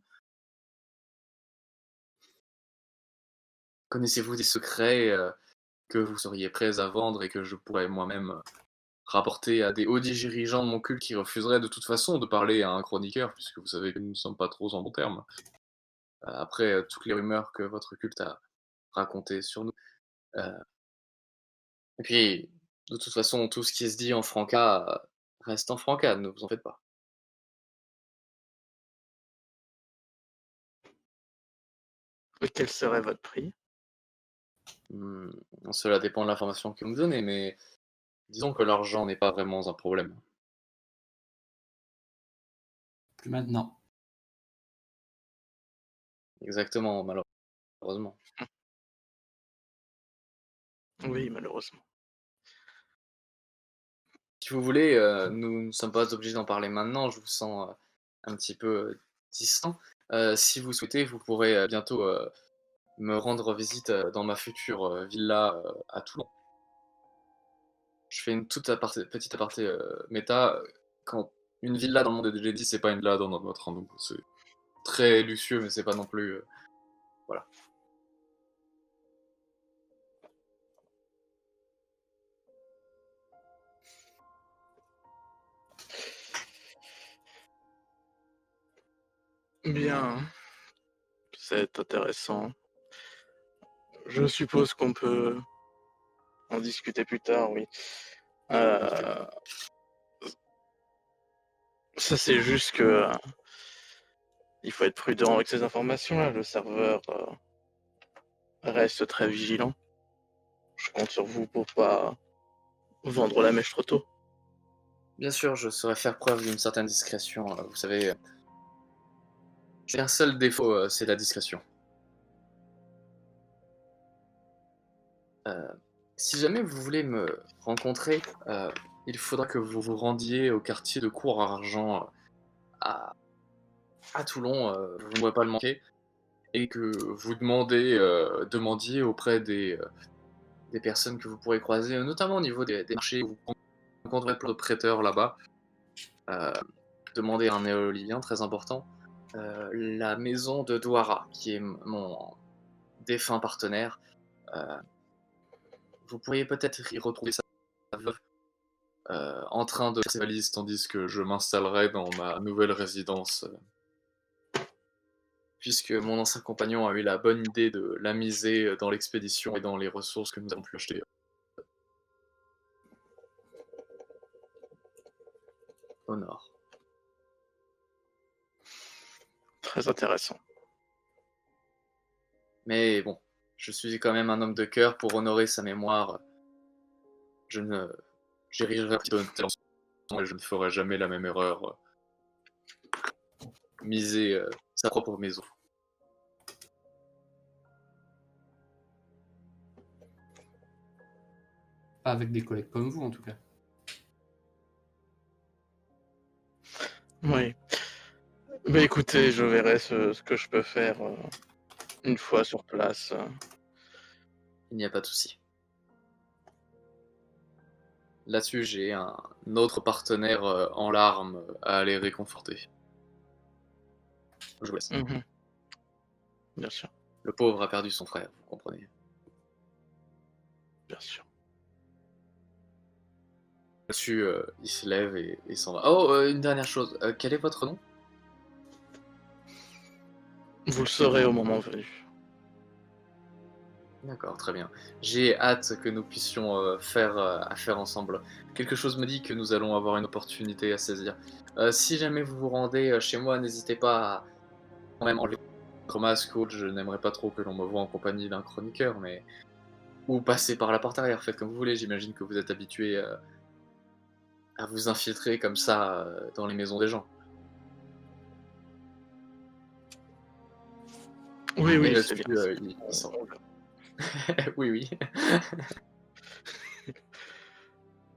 Connaissez-vous des secrets euh, que vous seriez prêts à vendre et que je pourrais moi-même euh, rapporter à des hauts dirigeants de mon culte qui refuseraient de toute façon de parler à un chroniqueur, puisque vous savez que nous ne sommes pas trop en bons termes, euh, après euh, toutes les rumeurs que votre culte a racontées sur nous. Euh, et puis, de toute façon, tout ce qui se dit en franca euh, reste en franca, ne vous en faites pas. Et quel serait votre prix? Hmm, cela dépend de l'information que vous me donnez, mais disons que l'argent n'est pas vraiment un problème. Plus maintenant. Exactement, malheureusement. Oui, malheureusement. Si vous voulez, euh, nous ne sommes pas obligés d'en parler maintenant, je vous sens euh, un petit peu euh, distant. Euh, si vous souhaitez, vous pourrez euh, bientôt euh, me rendre visite euh, dans ma future euh, villa euh, à Toulon. Je fais une toute aparté- petite aparté euh, méta. Quand une villa dans le monde de D J D, c'est pas une villa dans notre autre, hein, donc c'est très luxueux, mais c'est pas non plus. euh, voilà. Bien, c'est intéressant. Je suppose qu'on peut en discuter plus tard, oui. Euh, ça, c'est juste que euh, il faut être prudent avec ces informations-là. Le serveur euh, reste très vigilant. Je compte sur vous pour pas vendre la mèche trop tôt. Bien sûr, je saurais faire preuve d'une certaine discrétion. euh, vous savez, euh, j'ai un seul défaut, euh, c'est la discrétion. Euh, si jamais vous voulez me rencontrer, euh, il faudra que vous vous rendiez au quartier de Cours Argent euh, à, à Toulon, euh, vous ne pourrez pas le manquer, et que vous demandez, euh, demandiez auprès des, euh, des personnes que vous pourrez croiser, euh, notamment au niveau des, des marchés, où vous rencontrerez plein de prêteurs là-bas. Euh, demandez à un néolivien très important, euh, la maison de Douara, qui est m- mon défunt partenaire. Euh, vous pourriez peut-être y retrouver sa veuve euh, en train de faire ses valises tandis que je m'installerai dans ma nouvelle résidence, euh, puisque mon ancien compagnon a eu la bonne idée de la miser dans l'expédition et dans les ressources que nous avons pu acheter au nord. Très intéressant. Mais bon, je suis quand même un homme de cœur pour honorer sa mémoire. Je ne j'érigerai pas de tel et je ne ferai jamais la même erreur. euh, Miser euh, sa propre maison. Pas avec des collègues comme vous, en tout cas. Oui. Bah écoutez, je verrai ce, ce que je peux faire euh, une fois sur place. euh. Il n'y a pas de souci. Là-dessus, j'ai un autre partenaire euh, en larmes à aller réconforter. Je vous laisse. Mhm. Bien sûr, Le pauvre a perdu son frère, vous comprenez. bien sûr. Là-dessus, euh, il se lève et, et s'en va. Oh, euh, une dernière chose. Euh, quel est votre nom? Vous le saurez au moment venu. D'accord, très bien. J'ai hâte que nous puissions euh, faire euh, affaire ensemble. Quelque chose me dit que nous allons avoir une opportunité à saisir. Euh, si jamais vous vous rendez euh, chez moi, n'hésitez pas à quand même enlever votre masque. Autre. Je n'aimerais pas trop que l'on me voie en compagnie d'un chroniqueur, mais ou passer par la porte arrière. Faites comme vous voulez. J'imagine que vous êtes habitué euh, à vous infiltrer comme ça euh, dans les maisons des gens. Oui, Et oui, c'est là-dessus, bien. euh, il, il s'en va. Oui, oui.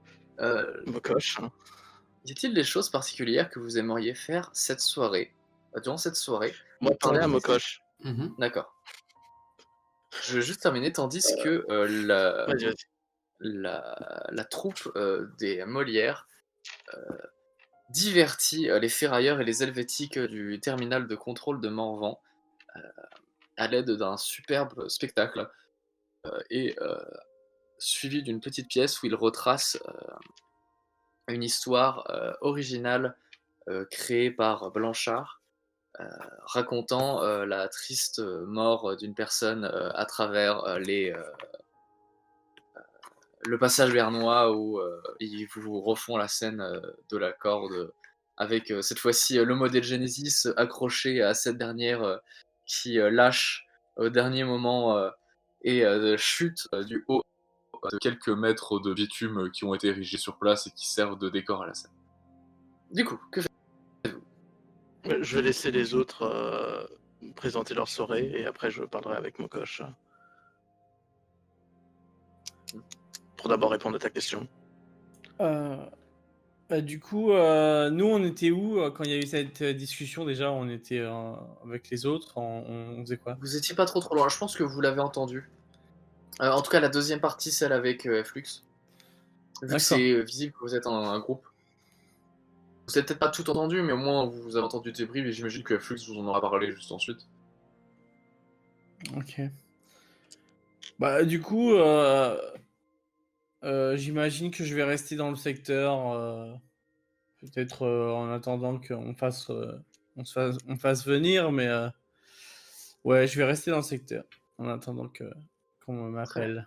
euh, Vos coches. Hein. y a-t-il des choses particulières que vous aimeriez faire cette soirée euh, durant cette soirée, Moi, parler à tandis... Mokosh. Mhm. D'accord. Je vais juste terminer, tandis que euh, la, Vas-y, vas-y. la, la troupe euh, des Molières euh, divertit euh, les ferrailleurs et les helvétiques euh, du terminal de contrôle de Morvan euh, à l'aide d'un superbe spectacle euh, et euh, suivi d'une petite pièce où ils retracent euh, une histoire euh, originale euh, créée par Blanchard, euh, racontant euh, la triste mort d'une personne euh, à travers euh, les, euh, le passage bernois où euh, ils vous refont la scène euh, de la corde avec euh, cette fois-ci euh, le modèle Genesis accroché à cette dernière euh, qui euh, lâche au dernier moment euh, et euh, chute euh, du haut de quelques mètres de bitume qui ont été érigés sur place et qui servent de décor à la scène. Du coup, que faites-vous? Je vais laisser les autres euh, présenter leur soirée et après je parlerai avec Mokosh. Pour d'abord répondre à ta question. Euh, bah, du coup, euh, nous, on était où euh, quand il y a eu cette euh, discussion déjà? On était euh, avec les autres, on, on faisait quoi? Vous étiez pas trop trop loin, je pense que vous l'avez entendu. Euh, en tout cas, la deuxième partie, celle avec euh, Flux. Vu que D'accord. c'est euh, visible que vous êtes un, un groupe. Vous avez peut-être pas tout entendu, mais au moins vous avez entendu tes bribes et j'imagine que Flux vous en aura parlé juste ensuite. Ok. Bah, du coup, euh, euh, j'imagine que je vais rester dans le secteur, euh, peut-être euh, en attendant qu'on fasse, euh, on se fasse, on fasse venir, mais euh, ouais, je vais rester dans le secteur en attendant que qu'on m'appelle.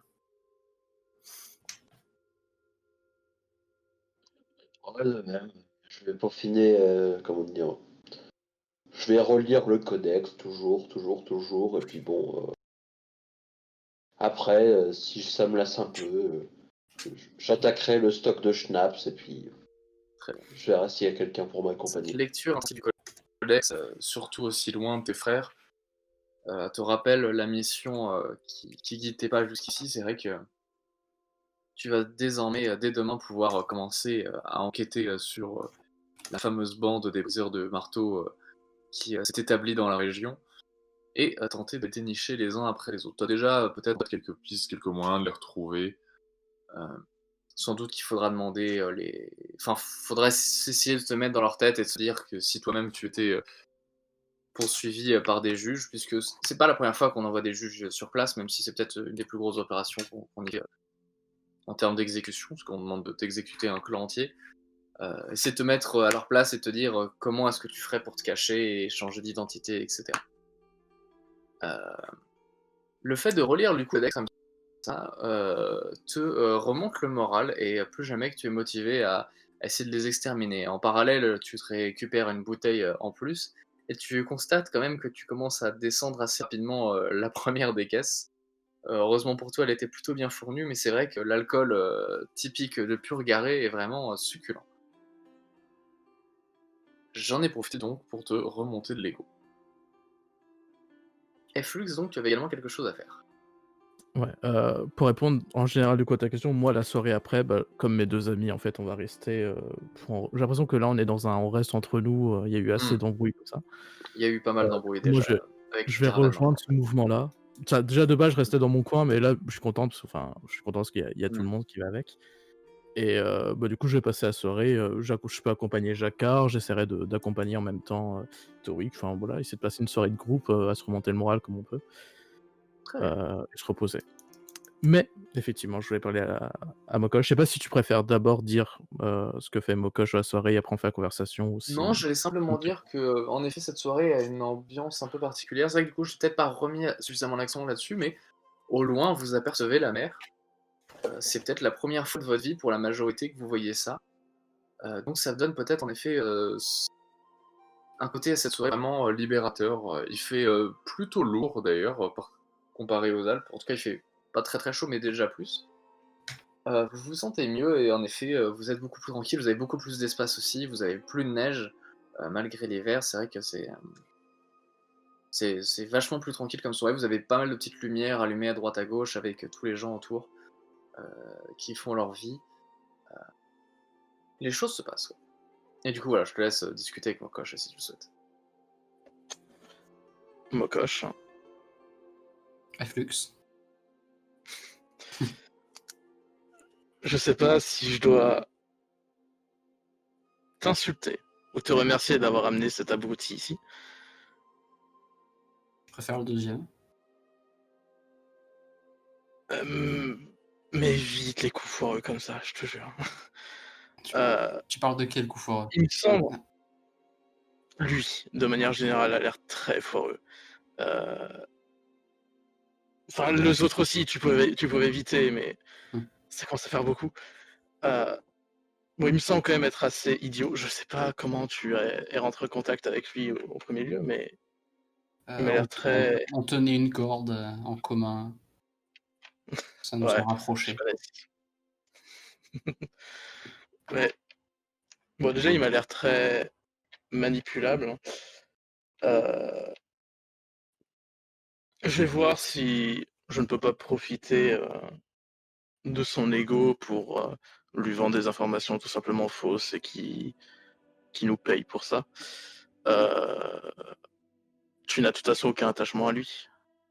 Ouais, de même. Je vais peaufiner, euh, comment dire. Je vais relire le codex, toujours, toujours, toujours, et puis bon. euh, Après, euh, si ça me lasse un peu, euh, j'attaquerai le stock de schnapps, et puis Très bien. je verrai s'il y a quelqu'un pour Cette m'accompagner. lecture ainsi du codex, euh, surtout aussi loin de tes frères, euh, te rappelle la mission euh, qui, qui guide tes pas jusqu'ici. C'est vrai que tu vas désormais, euh, dès demain, pouvoir euh, commencer euh, à enquêter euh, sur euh, la fameuse bande des briseurs de marteaux euh, qui euh, s'est établie dans la région et à tenter de dénicher les uns après les autres. Tu as déjà euh, peut-être quelques pistes, quelques moyens de les retrouver. Euh, sans doute qu'il faudra demander euh, les. Enfin, faudrait essayer de te mettre dans leur tête et de se dire que si toi-même tu étais euh, poursuivi euh, par des juges, puisque c'est pas la première fois qu'on envoie des juges sur place, même si c'est peut-être une des plus grosses opérations qu'on qu'on ait euh, en termes d'exécution, parce qu'on demande de t'exécuter un clan entier. Euh, essayer de te mettre à leur place et de te dire euh, comment est-ce que tu ferais pour te cacher et changer d'identité, et cetera. Euh, le fait de relire du codex comme ça euh, te euh, remonte le moral et plus jamais que tu es motivé à, à essayer de les exterminer. En parallèle, tu te récupères une bouteille euh, en plus et tu constates quand même que tu commences à descendre assez rapidement euh, la première des caisses. Euh, heureusement pour toi, elle était plutôt bien fournie, mais c'est vrai que l'alcool euh, typique de Purgaré est vraiment euh, succulent. J'en ai profité donc pour te remonter de l'ego. Et Flux, donc, tu avais également quelque chose à faire. Ouais, euh, pour répondre en général du coup à ta question, moi la soirée après, bah, comme mes deux amis, en fait, on va rester. euh, pour- J'ai l'impression que là on est dans un, on reste entre nous. euh, Il y a eu assez Hmm. d'embrouilles comme ça. Il y a eu pas mal Euh, d'embrouilles Moi déjà je, avec je les vais caravanes. rejoindre ce mouvement-là. Ça, déjà de base, je restais dans mon coin, mais là je suis content parce, que- enfin, je suis content parce qu'il y a, il y a tout Hmm. le monde qui va avec. Et euh, bah, du coup, je vais passer la soirée. euh, j'ac- je peux accompagner Jacquard, j'essaierai de- d'accompagner en même temps euh, Toric. Enfin voilà, essayer de passer une soirée de groupe, euh, à se remonter le moral comme on peut, Très bien. euh, et se reposer. Mais effectivement, je voulais parler à, à Mokosh. Je sais pas si tu préfères d'abord dire euh, ce que fait Mokosh à la soirée et après on fait la conversation ou Non, si. j'allais simplement dire que, en effet, cette soirée a une ambiance un peu particulière. C'est vrai que du coup, je n'ai peut-être pas remis suffisamment l'accent là-dessus, mais au loin, vous apercevez la mer. Euh, c'est peut-être la première fois de votre vie pour la majorité que vous voyez ça. Euh, donc ça donne peut-être en effet euh, un côté à cette soirée vraiment euh, libérateur. Euh, Il fait euh, plutôt lourd d'ailleurs, euh, par- comparé aux Alpes. En tout cas, il fait pas très très chaud, mais déjà plus. Euh, vous vous sentez mieux et en effet, euh, vous êtes beaucoup plus tranquille, vous avez beaucoup plus d'espace aussi, vous avez plus de neige, euh, malgré l'hiver, c'est vrai que c'est euh, c'est c'est vachement plus tranquille comme soirée, vous avez pas mal de petites lumières allumées à droite à gauche avec euh, tous les gens autour euh, qui font leur vie. Les choses se passent, quoi. Et du coup, voilà, je te laisse euh, discuter avec mon coach si tu le souhaites. Mokosh. Afflux. Je sais pas si je dois t'insulter ou te remercier d'avoir amené cet abruti ici. Je préfère le deuxième. Euh, mais évite les coups foireux comme ça, je te jure. Tu, Euh, tu parles de quel coup foireux? il me semble, lui, de manière générale, a l'air très foireux. Euh, Enfin, les autres aussi, tu pouvais, tu pouvais éviter, mais Hmm. ça commence à faire beaucoup. Euh, Bon, il me semble quand même être assez idiot. Je sais pas comment tu es, es rentré en contact avec lui au, au premier lieu, mais Euh, il m'a on, l'air très. on- on tenait une corde euh, en commun. Ça nous a Ouais, je rapprochés. connais. Mais bon, déjà, il m'a l'air très manipulable. hein. Euh, Je vais voir si je ne peux pas profiter euh, de son ego pour euh, lui vendre des informations tout simplement fausses et qui, qui nous paye pour ça. Euh, Tu n'as de toute façon aucun attachement à lui.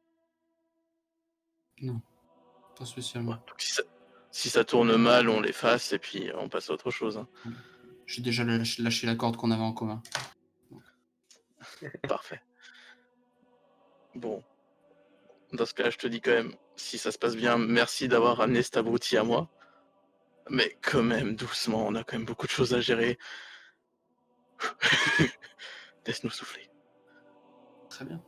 Non, pas spécialement. Ouais, donc si ça, si ça tourne mal, on l'efface et puis on passe à autre chose. hein. J'ai déjà lâché, lâché la corde qu'on avait en commun. Parfait. Bon, dans ce cas, je te dis quand même, si ça se passe bien, merci d'avoir ramené cet abruti à moi. Mais quand même, doucement, on a quand même beaucoup de choses à gérer. Laisse-nous souffler. Très bien.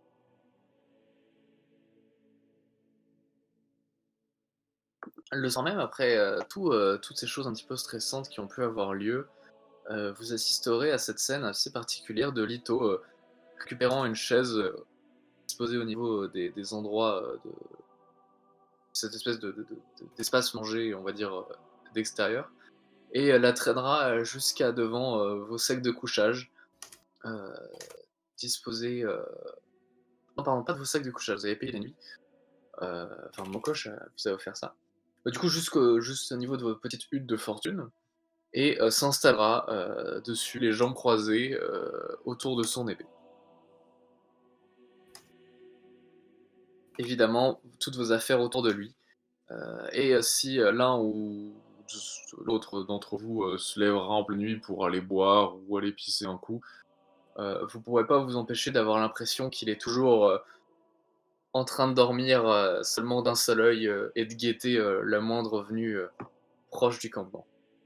Le soir même, après euh, tout, euh, toutes ces choses un petit peu stressantes qui ont pu avoir lieu, euh, vous assisterez à cette scène assez particulière de Lito euh, récupérant une chaise euh, disposée au niveau euh, des, des endroits euh, de cette espèce de, de- de- d'espace mangé, on va dire, euh, d'extérieur, et elle la traînera euh, jusqu'à devant euh, vos sacs de couchage, euh, disposés... euh, Non, pardon, pas de vos sacs de couchage, vous avez payé les nuits. Euh, Enfin, Mokosh euh, vous a offert ça. Bah, du coup, jusqu'au juste au niveau de votre petite hutte de fortune, et euh, s'installera euh, dessus, les jambes croisées, euh, autour de son épée. Évidemment, toutes vos affaires autour de lui. Euh, et euh, si euh, l'un ou l'autre d'entre vous euh, se lèvera en pleine nuit pour aller boire ou aller pisser un coup, euh, vous ne pourrez pas vous empêcher d'avoir l'impression qu'il est toujours euh, en train de dormir euh, seulement d'un seul œil euh, et de guetter euh, la moindre venue euh, proche du campement.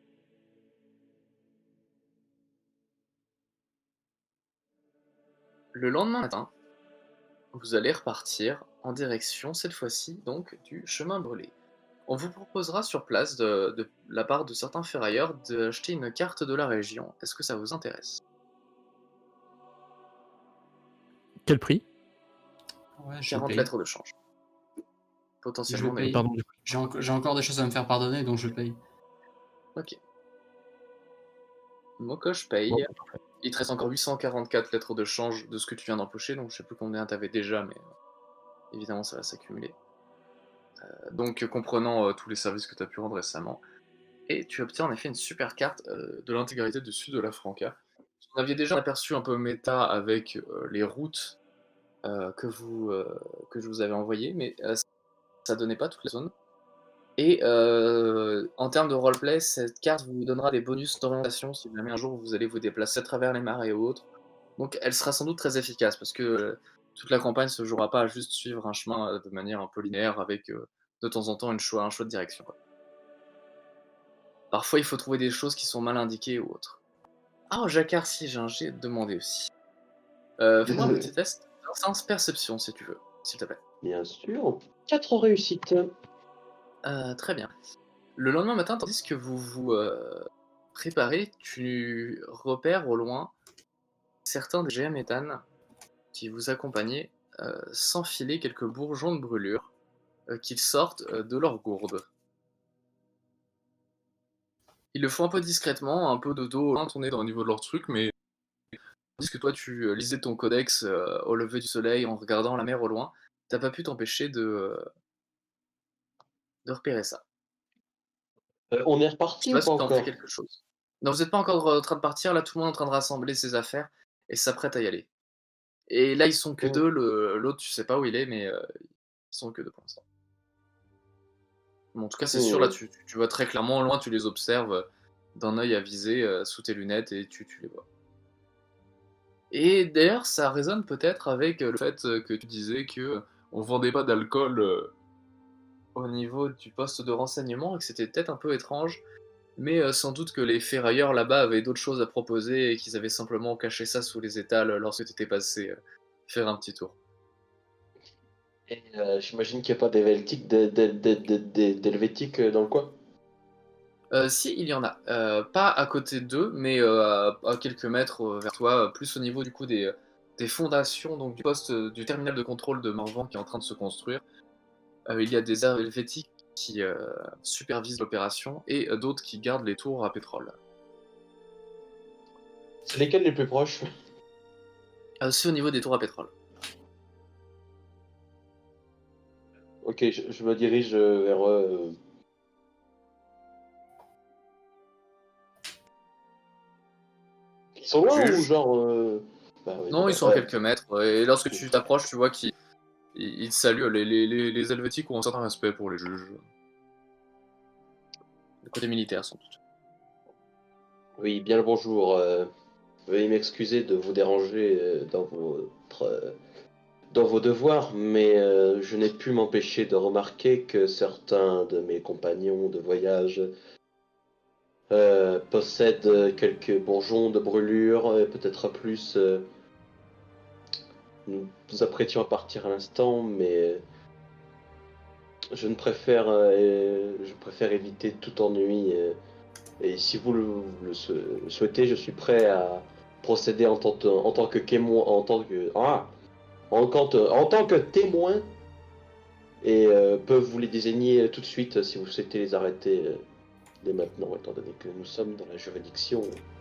Le lendemain matin, vous allez repartir en direction, cette fois-ci, donc du chemin brûlé. On vous proposera sur place, de, de la part de certains ferrailleurs, d'acheter une carte de la région. Est-ce que ça vous intéresse? Quel prix? Ouais, je quarante paye. lettres de change. Je Potentiellement paye. négociable. Pardon, du coup. J'ai en- j'ai encore des choses à me faire pardonner, donc je paye. Ok. Mokosh paye. Bon, Il te reste encore huit cent quarante-quatre lettres de change de ce que tu viens d'empocher, donc je sais plus combien t'avais déjà, mais euh, évidemment ça va s'accumuler. Euh, donc comprenant euh, tous les services que tu as pu rendre récemment. Et tu obtiens en effet une super carte euh, de l'intégralité du sud de la Franca. Vous aviez déjà un aperçu un peu méta avec euh, les routes euh, que, vous, euh, que je vous avais envoyées, mais euh, ça donnait pas toutes les zones. Et euh, en termes de roleplay, cette carte vous donnera des bonus d'orientation si jamais un jour vous allez vous déplacer à travers les mares et autres. Donc elle sera sans doute très efficace parce que euh, toute la campagne se jouera pas à juste suivre un chemin euh, de manière un peu linéaire avec euh, de temps en temps une choix, un choix de direction. quoi. Parfois il faut trouver des choses qui sont mal indiquées ou autres. Ah, oh, Jacquard, si j'ai un jet de demander aussi. Euh, Fais-moi un petit test d'instinct perception si tu veux, s'il te plaît. Bien sûr. Quatre réussites. Euh, très bien. Le lendemain matin, tandis que vous vous euh, préparez, tu repères au loin certains des G M méthane qui vous accompagnaient euh, s'enfiler quelques bourgeons de brûlure euh, qu'ils sortent euh, de leur gourde. Ils le font un peu discrètement, un peu de dos tourné dans le niveau de leur truc, mais tandis que toi tu euh, lisais ton codex euh, au lever du soleil en regardant la mer au loin, t'as pas pu t'empêcher de, euh, de repérer ça. Euh, on est Je sais reparti ou pas si pas t'en fais encore? quelque chose. Non, vous n'êtes pas encore en train de partir, là tout le monde est en train de rassembler ses affaires et s'apprête à y aller. Et là, ils sont que Mm. deux, le- l'autre, tu sais pas où il est, mais euh, ils sont que deux pour l'instant. Bon, en tout cas, c'est sûr, là, Mm. tu, tu- tu vois très clairement, au loin, tu les observes euh, d'un œil avisé euh, sous tes lunettes et tu, tu les vois. Et d'ailleurs, ça résonne peut-être avec euh, le fait euh, que tu disais que euh, on vendait pas d'alcool euh, au niveau du poste de renseignement et que c'était peut-être un peu étrange, mais euh, sans doute que les ferrailleurs là-bas avaient d'autres choses à proposer et qu'ils avaient simplement caché ça sous les étals euh, lorsque tu étais passé euh, faire un petit tour. Et euh, j'imagine qu'il n'y a pas d'helvétique d'hel- d'hel- d'hel- d'hel- d'hel- d'helvétique euh, dans le coin. Euh, si, il y en a. Euh, pas à côté d'eux, mais euh, à, à quelques mètres euh, vers toi, euh, plus au niveau du coup des, des fondations, donc du poste euh, du terminal de contrôle de Morvan qui est en train de se construire. Euh, il y a des airs helvétiques qui euh, supervisent l'opération et euh, d'autres qui gardent les tours à pétrole. C'est lesquels les plus proches? Euh, c'est au niveau des tours à pétrole. Ok, je, je me dirige euh, vers eux. euh. Ils sont loin ou Juge. genre... euh, Bah oui, Non, ils voilà. sont à Ouais. quelques mètres. euh, Et lorsque tu t'approches, tu vois qu'ils ils ils te saluent. Les, les, les, les helvétiques ont un certain respect pour les juges. Le côté militaire, sans doute. Oui, bien le bonjour. euh, Veuillez m'excuser de vous déranger euh, dans votre, euh, dans vos devoirs, mais euh, je n'ai pu m'empêcher de remarquer que certains de mes compagnons de voyage euh, possèdent quelques bourgeons de brûlure, et peut-être plus. euh, Nous nous apprêtions à partir à l'instant, mais je ne préfère, euh, je préfère éviter tout ennui. euh, Et si vous le, le sou- souhaitez, je suis prêt à procéder en tant, en tant que témoin, en tant que, ah, en, tant que- en tant que témoin, et euh, peuvent vous les désigner tout de suite si vous souhaitez les arrêter euh, dès maintenant, étant donné que nous sommes dans la juridiction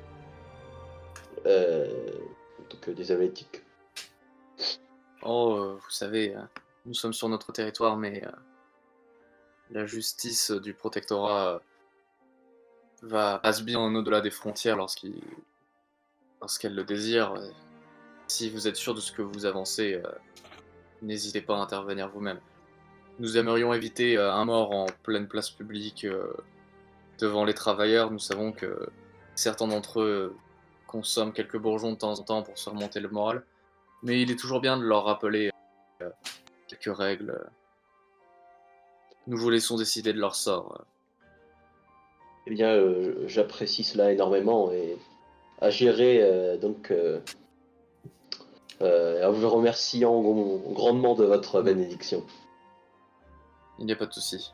euh, donc, euh, des Helvétiques. Oh, euh, vous savez, euh, nous sommes sur notre territoire, mais euh, la justice du protectorat euh, va passe bien au-delà des frontières lorsqu'il lorsqu'elle le désire. Euh, Si vous êtes sûr de ce que vous avancez, euh, n'hésitez pas à intervenir vous-même. Nous aimerions éviter euh, un mort en pleine place publique euh, devant les travailleurs. Nous savons que certains d'entre eux consomment quelques bourgeons de temps en temps pour se remonter le moral, mais il est toujours bien de leur rappeler euh, quelques règles. Nous vous laissons décider de leur sort. Eh bien, euh, j'apprécie cela énormément et agirai euh, donc euh, euh, en vous remerciant grandement de votre bénédiction. Il n'y a pas de souci.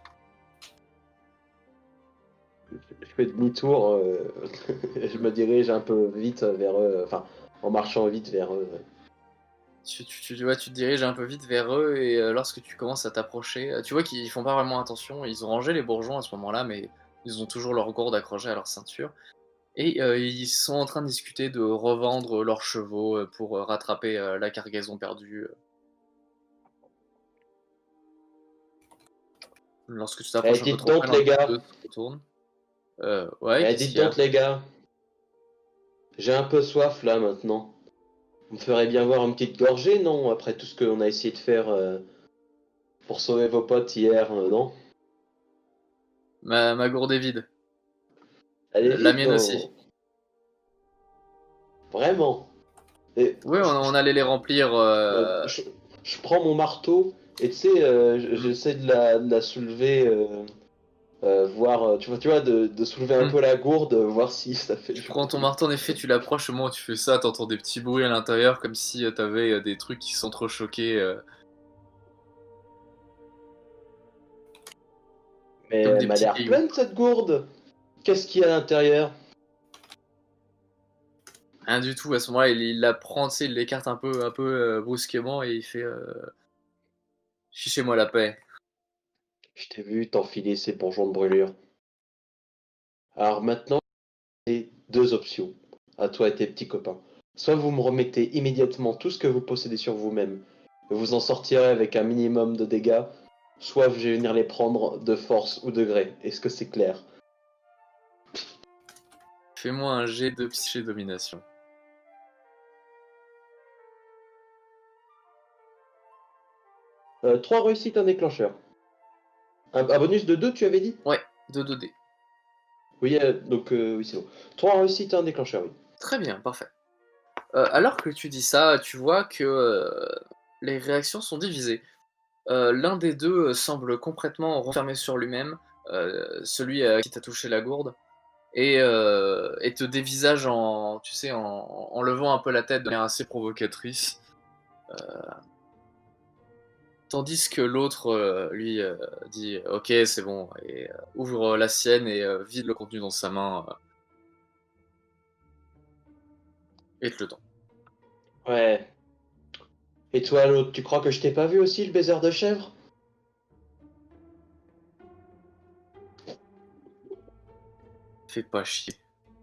Je fais demi-tour, euh, et je me dirige un peu vite vers eux, enfin en marchant vite vers eux. Tu, tu, tu, ouais, tu te diriges un peu vite vers eux et euh, lorsque tu commences à t'approcher, euh, tu vois qu'ils font pas vraiment attention. Ils ont rangé les bourgeons à ce moment-là, mais ils ont toujours leur gourde accrochée à leur ceinture. Et euh, ils sont en train de discuter de revendre leurs chevaux euh, pour euh, rattraper euh, la cargaison perdue. euh. Lorsque tu Eh, t'approches un peu dites trop près, donc l'un les des gars, deux se retourne. Euh, ouais, eh, qu'est-ce dites qu'il y a? donc les gars, j'ai un peu soif là maintenant. Vous me ferez bien voir une petite gorgée, non? Après tout ce qu'on a essayé de faire euh, pour sauver vos potes hier, euh, non? Ma, ma gourde est vide. Allez La, la vite, mienne aussi. non? Vraiment. Et Oui, on, je, on je- allait les remplir. euh, euh, je- je prends mon marteau et tu sais, euh, j- hmm, j'essaie de la, de la soulever. euh, euh, voir, euh, tu vois, tu vois de, de soulever un hmm. peu la gourde, euh, voir si ça fait Tu du prends ton bruit. marteau, en effet, tu l'approches, au moment où tu fais ça, t'entends des petits bruits à l'intérieur, comme si euh, t'avais euh, des trucs qui s'entrechoquaient, euh, Mais comme elle des m'a petits l'air cailloux. pleine cette gourde. Qu'est-ce qu'il y a à l'intérieur? Rien du tout, à ce moment-là, il, il la prend, tu sais, il l'écarte un peu, un peu euh, brusquement et il fait euh, fichez-moi la paix. Je t'ai vu t'enfiler ces bourgeons de brûlure. Alors maintenant, c'est deux options. À toi et tes petits copains. Soit vous me remettez immédiatement tout ce que vous possédez sur vous-même, et vous en sortirez avec un minimum de dégâts, soit je vais venir les prendre de force ou de gré. Est-ce que c'est clair? Fais-moi un jet de psyché domination. Euh, trois réussites, un déclencheur. Un, un bonus de deux, tu avais dit? Ouais, de deux dés. Oui, euh, donc euh, oui, c'est bon. Trois réussites, un déclencheur, oui. Très bien, parfait. Euh, alors que tu dis ça, tu vois que euh, les réactions sont divisées. Euh, L'un des deux euh, semble complètement renfermé sur lui-même, euh, celui à qui t'a touché la gourde, et, euh, et te dévisage en, tu sais, en, en levant un peu la tête de manière assez provocatrice. Euh, tandis que l'autre, euh, lui, euh, dit « Ok, c'est bon », et euh, ouvre la sienne et euh, vide le contenu dans sa main, euh, et te le tend. Ouais. Et toi, l'autre, tu crois que je t'ai pas vu aussi, le baiser de chèvre? Fais pas chier.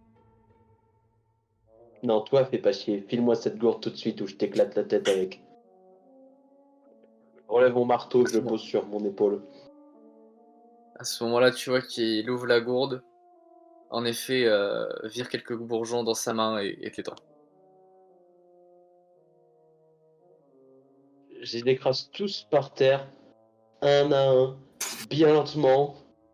Non, toi, fais pas chier. File-moi cette gourde tout de suite ou je t'éclate la tête avec. Je relève mon marteau, je le Bon. pose sur mon épaule. À ce moment-là, tu vois qu'il ouvre la gourde, en effet, euh, vire quelques bourgeons dans sa main et, et te les tend. Je les écrase tous par terre, un à un, bien lentement.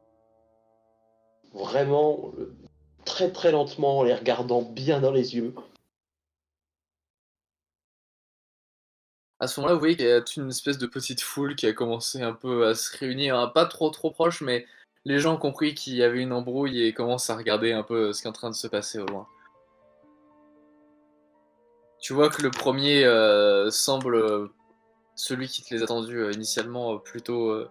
Vraiment, euh, très très lentement, en les regardant bien dans les yeux. À ce moment-là, vous voyez qu'il y a toute une espèce de petite foule qui a commencé un peu à se réunir, hein, pas trop trop proche, mais les gens ont compris qu'il y avait une embrouille et commencent à regarder un peu ce qui est en train de se passer au loin. Tu vois que le premier euh, semble, euh, celui qui te les a tendus euh, initialement, euh, plutôt, euh,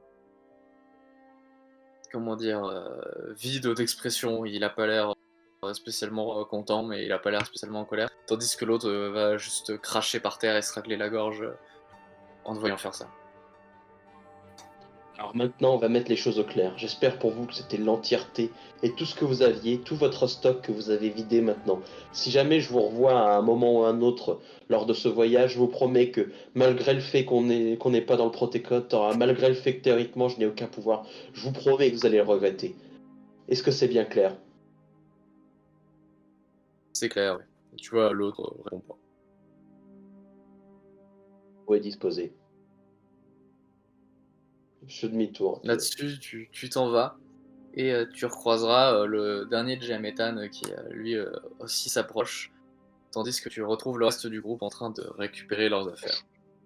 comment dire, euh, vide d'expression. Il a pas l'air euh, spécialement euh, content, mais il a pas l'air spécialement en colère. Tandis que l'autre euh, va juste cracher par terre et se racler la gorge euh, en te voyant faire ça. Alors maintenant, on va mettre les choses au clair. J'espère pour vous que c'était l'entièreté et tout ce que vous aviez, tout votre stock que vous avez vidé maintenant. Si jamais je vous revois à un moment ou à un autre lors de ce voyage, je vous promets que malgré le fait qu'on n'est qu'on n'est pas dans le protectorat, malgré le fait que théoriquement je n'ai aucun pouvoir, je vous promets que vous allez le regretter. Est-ce que c'est bien clair? C'est clair, ouais. Et tu vois, l'autre euh, répond pas. Où est disposé? Je fais demi-tour. Là-dessus, tu tu t'en vas et euh, tu recroiseras euh, le dernier de Jametan euh, qui, euh, lui, euh, aussi s'approche, tandis que tu retrouves le reste du groupe en train de récupérer leurs affaires.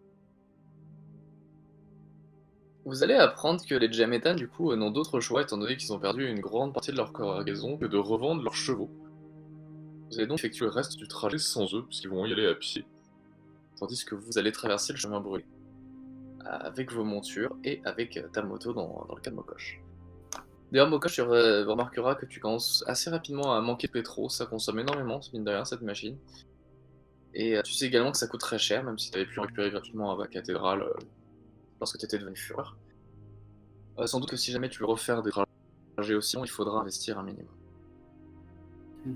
Vous allez apprendre que les Jametan, du coup, euh, n'ont d'autre choix, étant donné qu'ils ont perdu une grande partie de leur cargaison, que de revendre leurs chevaux. Vous allez donc effectuer le reste du trajet sans eux, puisqu'ils vont y aller à pied, tandis que vous allez traverser le chemin brûlé, avec vos montures et avec euh, ta moto dans, dans le cas de Mokosh. D'ailleurs, Mokosh, tu re- remarqueras que tu commences assez rapidement à manquer de pétro, ça consomme énormément, mine de rien, cette machine. Et euh, tu sais également que ça coûte très cher, même si tu avais pu récupérer gratuitement à la cathédrale euh, lorsque tu étais devenu fureur. Euh, sans doute que si jamais tu veux refaire des trajets aussi longs, il faudra investir un minimum. Hmm.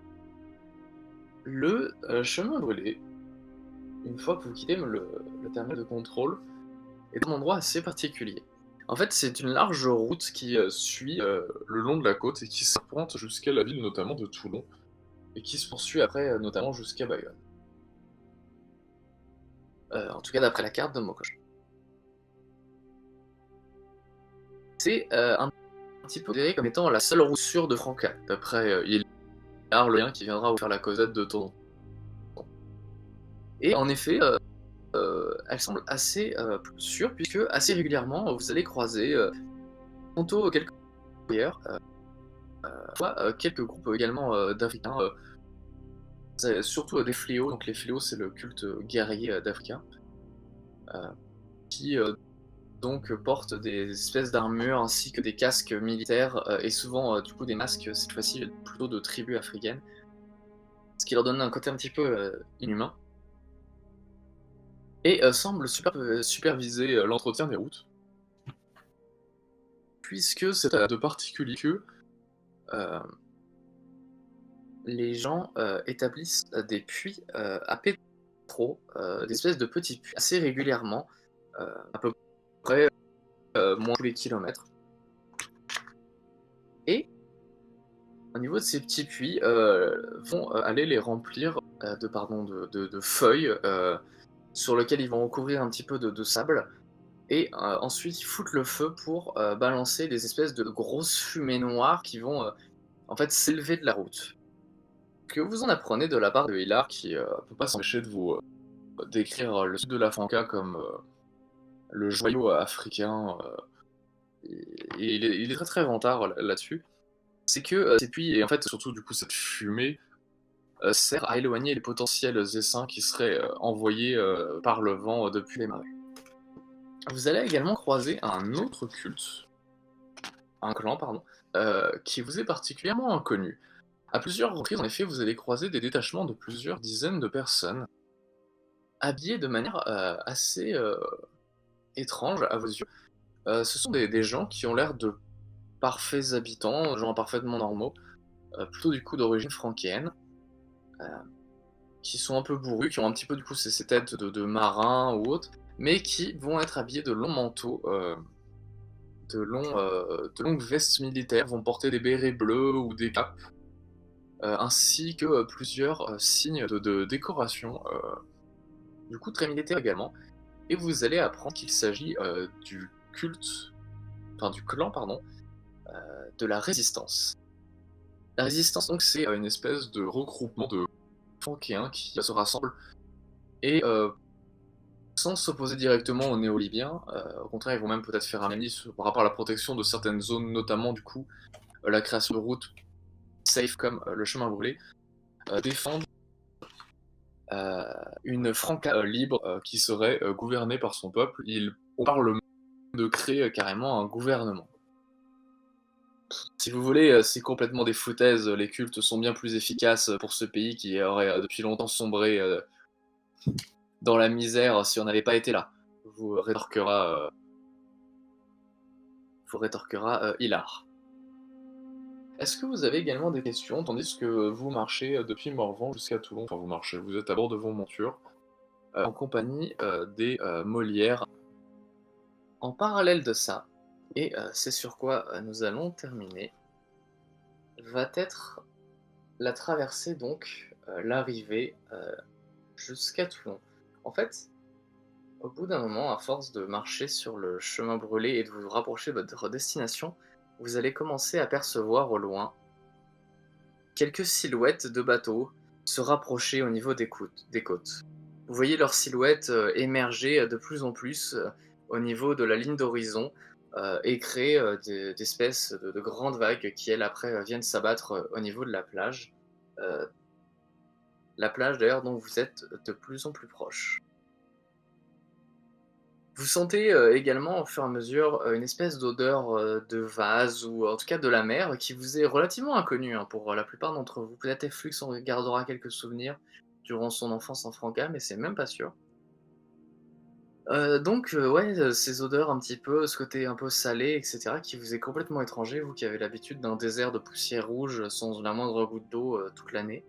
Le euh, chemin brûlé, une fois que vous quittez le, le terminal de contrôle, est un endroit assez particulier. En fait, c'est une large route qui euh, suit euh, le long de la côte et qui serpente jusqu'à la ville notamment de Toulon, et qui se poursuit après euh, notamment jusqu'à Bayonne. Euh, en tout cas d'après la carte de Mokosh. C'est euh, un, un petit peu considéré comme étant la seule route sûre de Franca, d'après euh, Hilar, le lien qui viendra vous faire la causette de ton. Et en effet, euh, euh, elle semble assez euh, sûre, puisque assez régulièrement vous allez croiser euh, tantôt quelques ailleurs, euh, soit euh, quelques groupes également euh, d'Africains, euh, c'est surtout euh, des fléaux. Donc les fléaux, c'est le culte guerrier euh, d'Africains, euh, qui euh, donc portent des espèces d'armures ainsi que des casques militaires euh, et souvent euh, du coup des masques cette fois-ci plutôt de tribus africaines, ce qui leur donne un côté un petit peu euh, inhumain et euh, semble super, euh, superviser euh, l'entretien des routes, puisque c'est euh, de particulier que euh, les gens euh, établissent euh, des puits euh, à pétro, euh, des espèces de petits puits assez régulièrement, euh, à peu près euh, moins tous les kilomètres. Et au niveau de ces petits puits, euh, vont euh, aller les remplir euh, de, pardon, de, de, de feuilles euh, sur lesquelles ils vont recouvrir un petit peu de, de sable et euh, ensuite ils foutent le feu pour euh, balancer des espèces de grosses fumées noires qui vont euh, en fait s'élever de la route. Que vous en apprenez de la part de Hilar qui ne euh, peut pas s'empêcher de vous euh, décrire euh, le sud de la Franca comme euh, le joyau euh, africain, euh, et, et il, est, il est très très vantard là- là-dessus. C'est que euh, et puis et en fait surtout du coup cette fumée euh, sert à éloigner les potentiels essaims qui seraient euh, envoyés euh, par le vent euh, depuis les marais. Vous allez également croiser un autre culte, un clan pardon, euh, qui vous est particulièrement inconnu. À plusieurs reprises, en effet, vous allez croiser des détachements de plusieurs dizaines de personnes, habillées de manière euh, assez euh, étrange à vos yeux. Euh, ce sont des, des gens qui ont l'air de parfaits habitants, gens parfaitement normaux, euh, plutôt du coup d'origine franquéenne, euh, qui sont un peu bourrus, qui ont un petit peu du coup ces, ces têtes de, de marins ou autres, mais qui vont être habillés de longs manteaux, euh, de, longs, euh, de longues vestes militaires, vont porter des bérets bleus ou des capes, euh, ainsi que euh, plusieurs euh, signes de, de décoration, euh, du coup très militaires également. Et vous allez apprendre qu'il s'agit euh, du culte, enfin du clan, pardon, euh, de la résistance. La résistance, donc, c'est euh, une espèce de regroupement de Franquéens qui se rassemblent et euh, sans s'opposer directement aux néo-libyens, euh, au contraire, ils vont même peut-être faire un alliance par rapport à la protection de certaines zones, notamment du coup euh, la création de routes safe comme euh, le chemin brûlé, euh, défendre euh, une Franca euh, libre euh, qui serait euh, gouvernée par son peuple. Il, on parle même de créer euh, carrément un gouvernement. Si vous voulez, euh, c'est complètement des foutaises, les cultes sont bien plus efficaces pour ce pays qui aurait euh, depuis longtemps sombré euh, dans la misère si on n'avait pas été là. Vous rétorquera, euh, vous rétorquera euh, Hilar. Est-ce que vous avez également des questions, tandis que vous marchez depuis Morvan jusqu'à Toulon, enfin vous marchez, vous êtes à bord de vos montures, euh, en compagnie euh, des euh, Molières. En parallèle de ça, et euh, c'est sur quoi euh, nous allons terminer, va être la traversée, donc euh, l'arrivée euh, jusqu'à Toulon. En fait, au bout d'un moment, à force de marcher sur le chemin brûlé et de vous rapprocher de votre destination, vous allez commencer à percevoir au loin quelques silhouettes de bateaux se rapprocher au niveau des côtes. Des côtes. Vous voyez leurs silhouettes euh, émerger de plus en plus euh, au niveau de la ligne d'horizon euh, et créer euh, des, des espèces de, de grandes vagues qui, elles, après, euh, viennent s'abattre euh, au niveau de la plage. Euh, la plage, d'ailleurs, dont vous êtes de plus en plus proche. Vous sentez euh, également, au fur et à mesure, euh, une espèce d'odeur euh, de vase, ou en tout cas de la mer, qui vous est relativement inconnue hein, pour la plupart d'entre vous. Peut-être Flux en gardera quelques souvenirs durant son enfance en Franca, mais c'est même pas sûr. Euh, donc, euh, ouais, euh, ces odeurs un petit peu, ce côté un peu salé, et cetera, qui vous est complètement étranger, vous qui avez l'habitude d'un désert de poussière rouge sans la moindre goutte d'eau euh, toute l'année.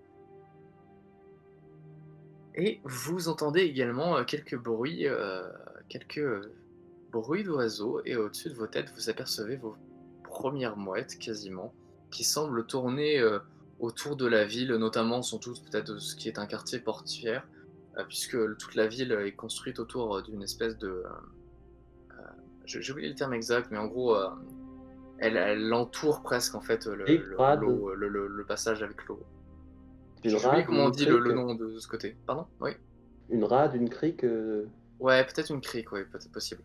Et vous entendez également euh, quelques bruits, euh, quelques euh, bruits d'oiseaux, et au-dessus de vos têtes, vous apercevez vos premières mouettes, quasiment, qui semblent tourner euh, autour de la ville, notamment sont toutes peut-être de ce qui est un quartier portuaire, euh, puisque toute la ville est construite autour euh, d'une espèce de... Euh, euh, j'ai oublié le terme exact, mais en gros, euh, elle, elle entoure presque en fait le, Et le, rade. l'eau- le, le- le passage avec l'eau. Une J'ai oublié rade, comment on une dit le, crique. le nom de ce côté. Pardon? Oui. Une rade, une crique. euh, Ouais, peut-être une crique, ouais, peut-être possible.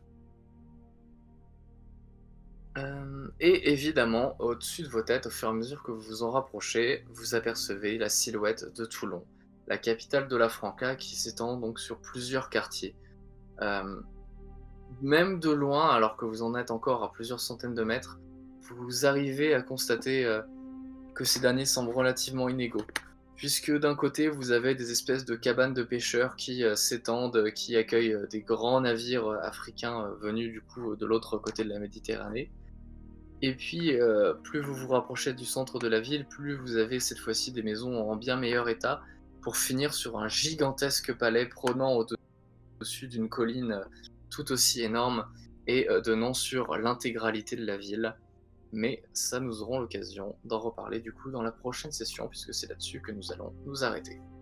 Euh, et évidemment, au-dessus de vos têtes, au fur et à mesure que vous vous en rapprochez, vous apercevez la silhouette de Toulon, la capitale de la Franca, qui s'étend donc sur plusieurs quartiers. Euh, même de loin, alors que vous en êtes encore à plusieurs centaines de mètres, vous arrivez à constater euh, que ces derniers semblent relativement inégaux. Puisque d'un côté, vous avez des espèces de cabanes de pêcheurs qui euh, s'étendent, euh, qui accueillent euh, des grands navires euh, africains euh, venus du coup de l'autre côté de la Méditerranée. Et puis, euh, plus vous vous rapprochez du centre de la ville, plus vous avez cette fois-ci des maisons en bien meilleur état, pour finir sur un gigantesque palais prônant au-dessus d'une colline euh, tout aussi énorme et euh, donnant sur l'intégralité de la ville. Mais ça, nous aurons l'occasion d'en reparler du coup dans la prochaine session, puisque c'est là-dessus que nous allons nous arrêter.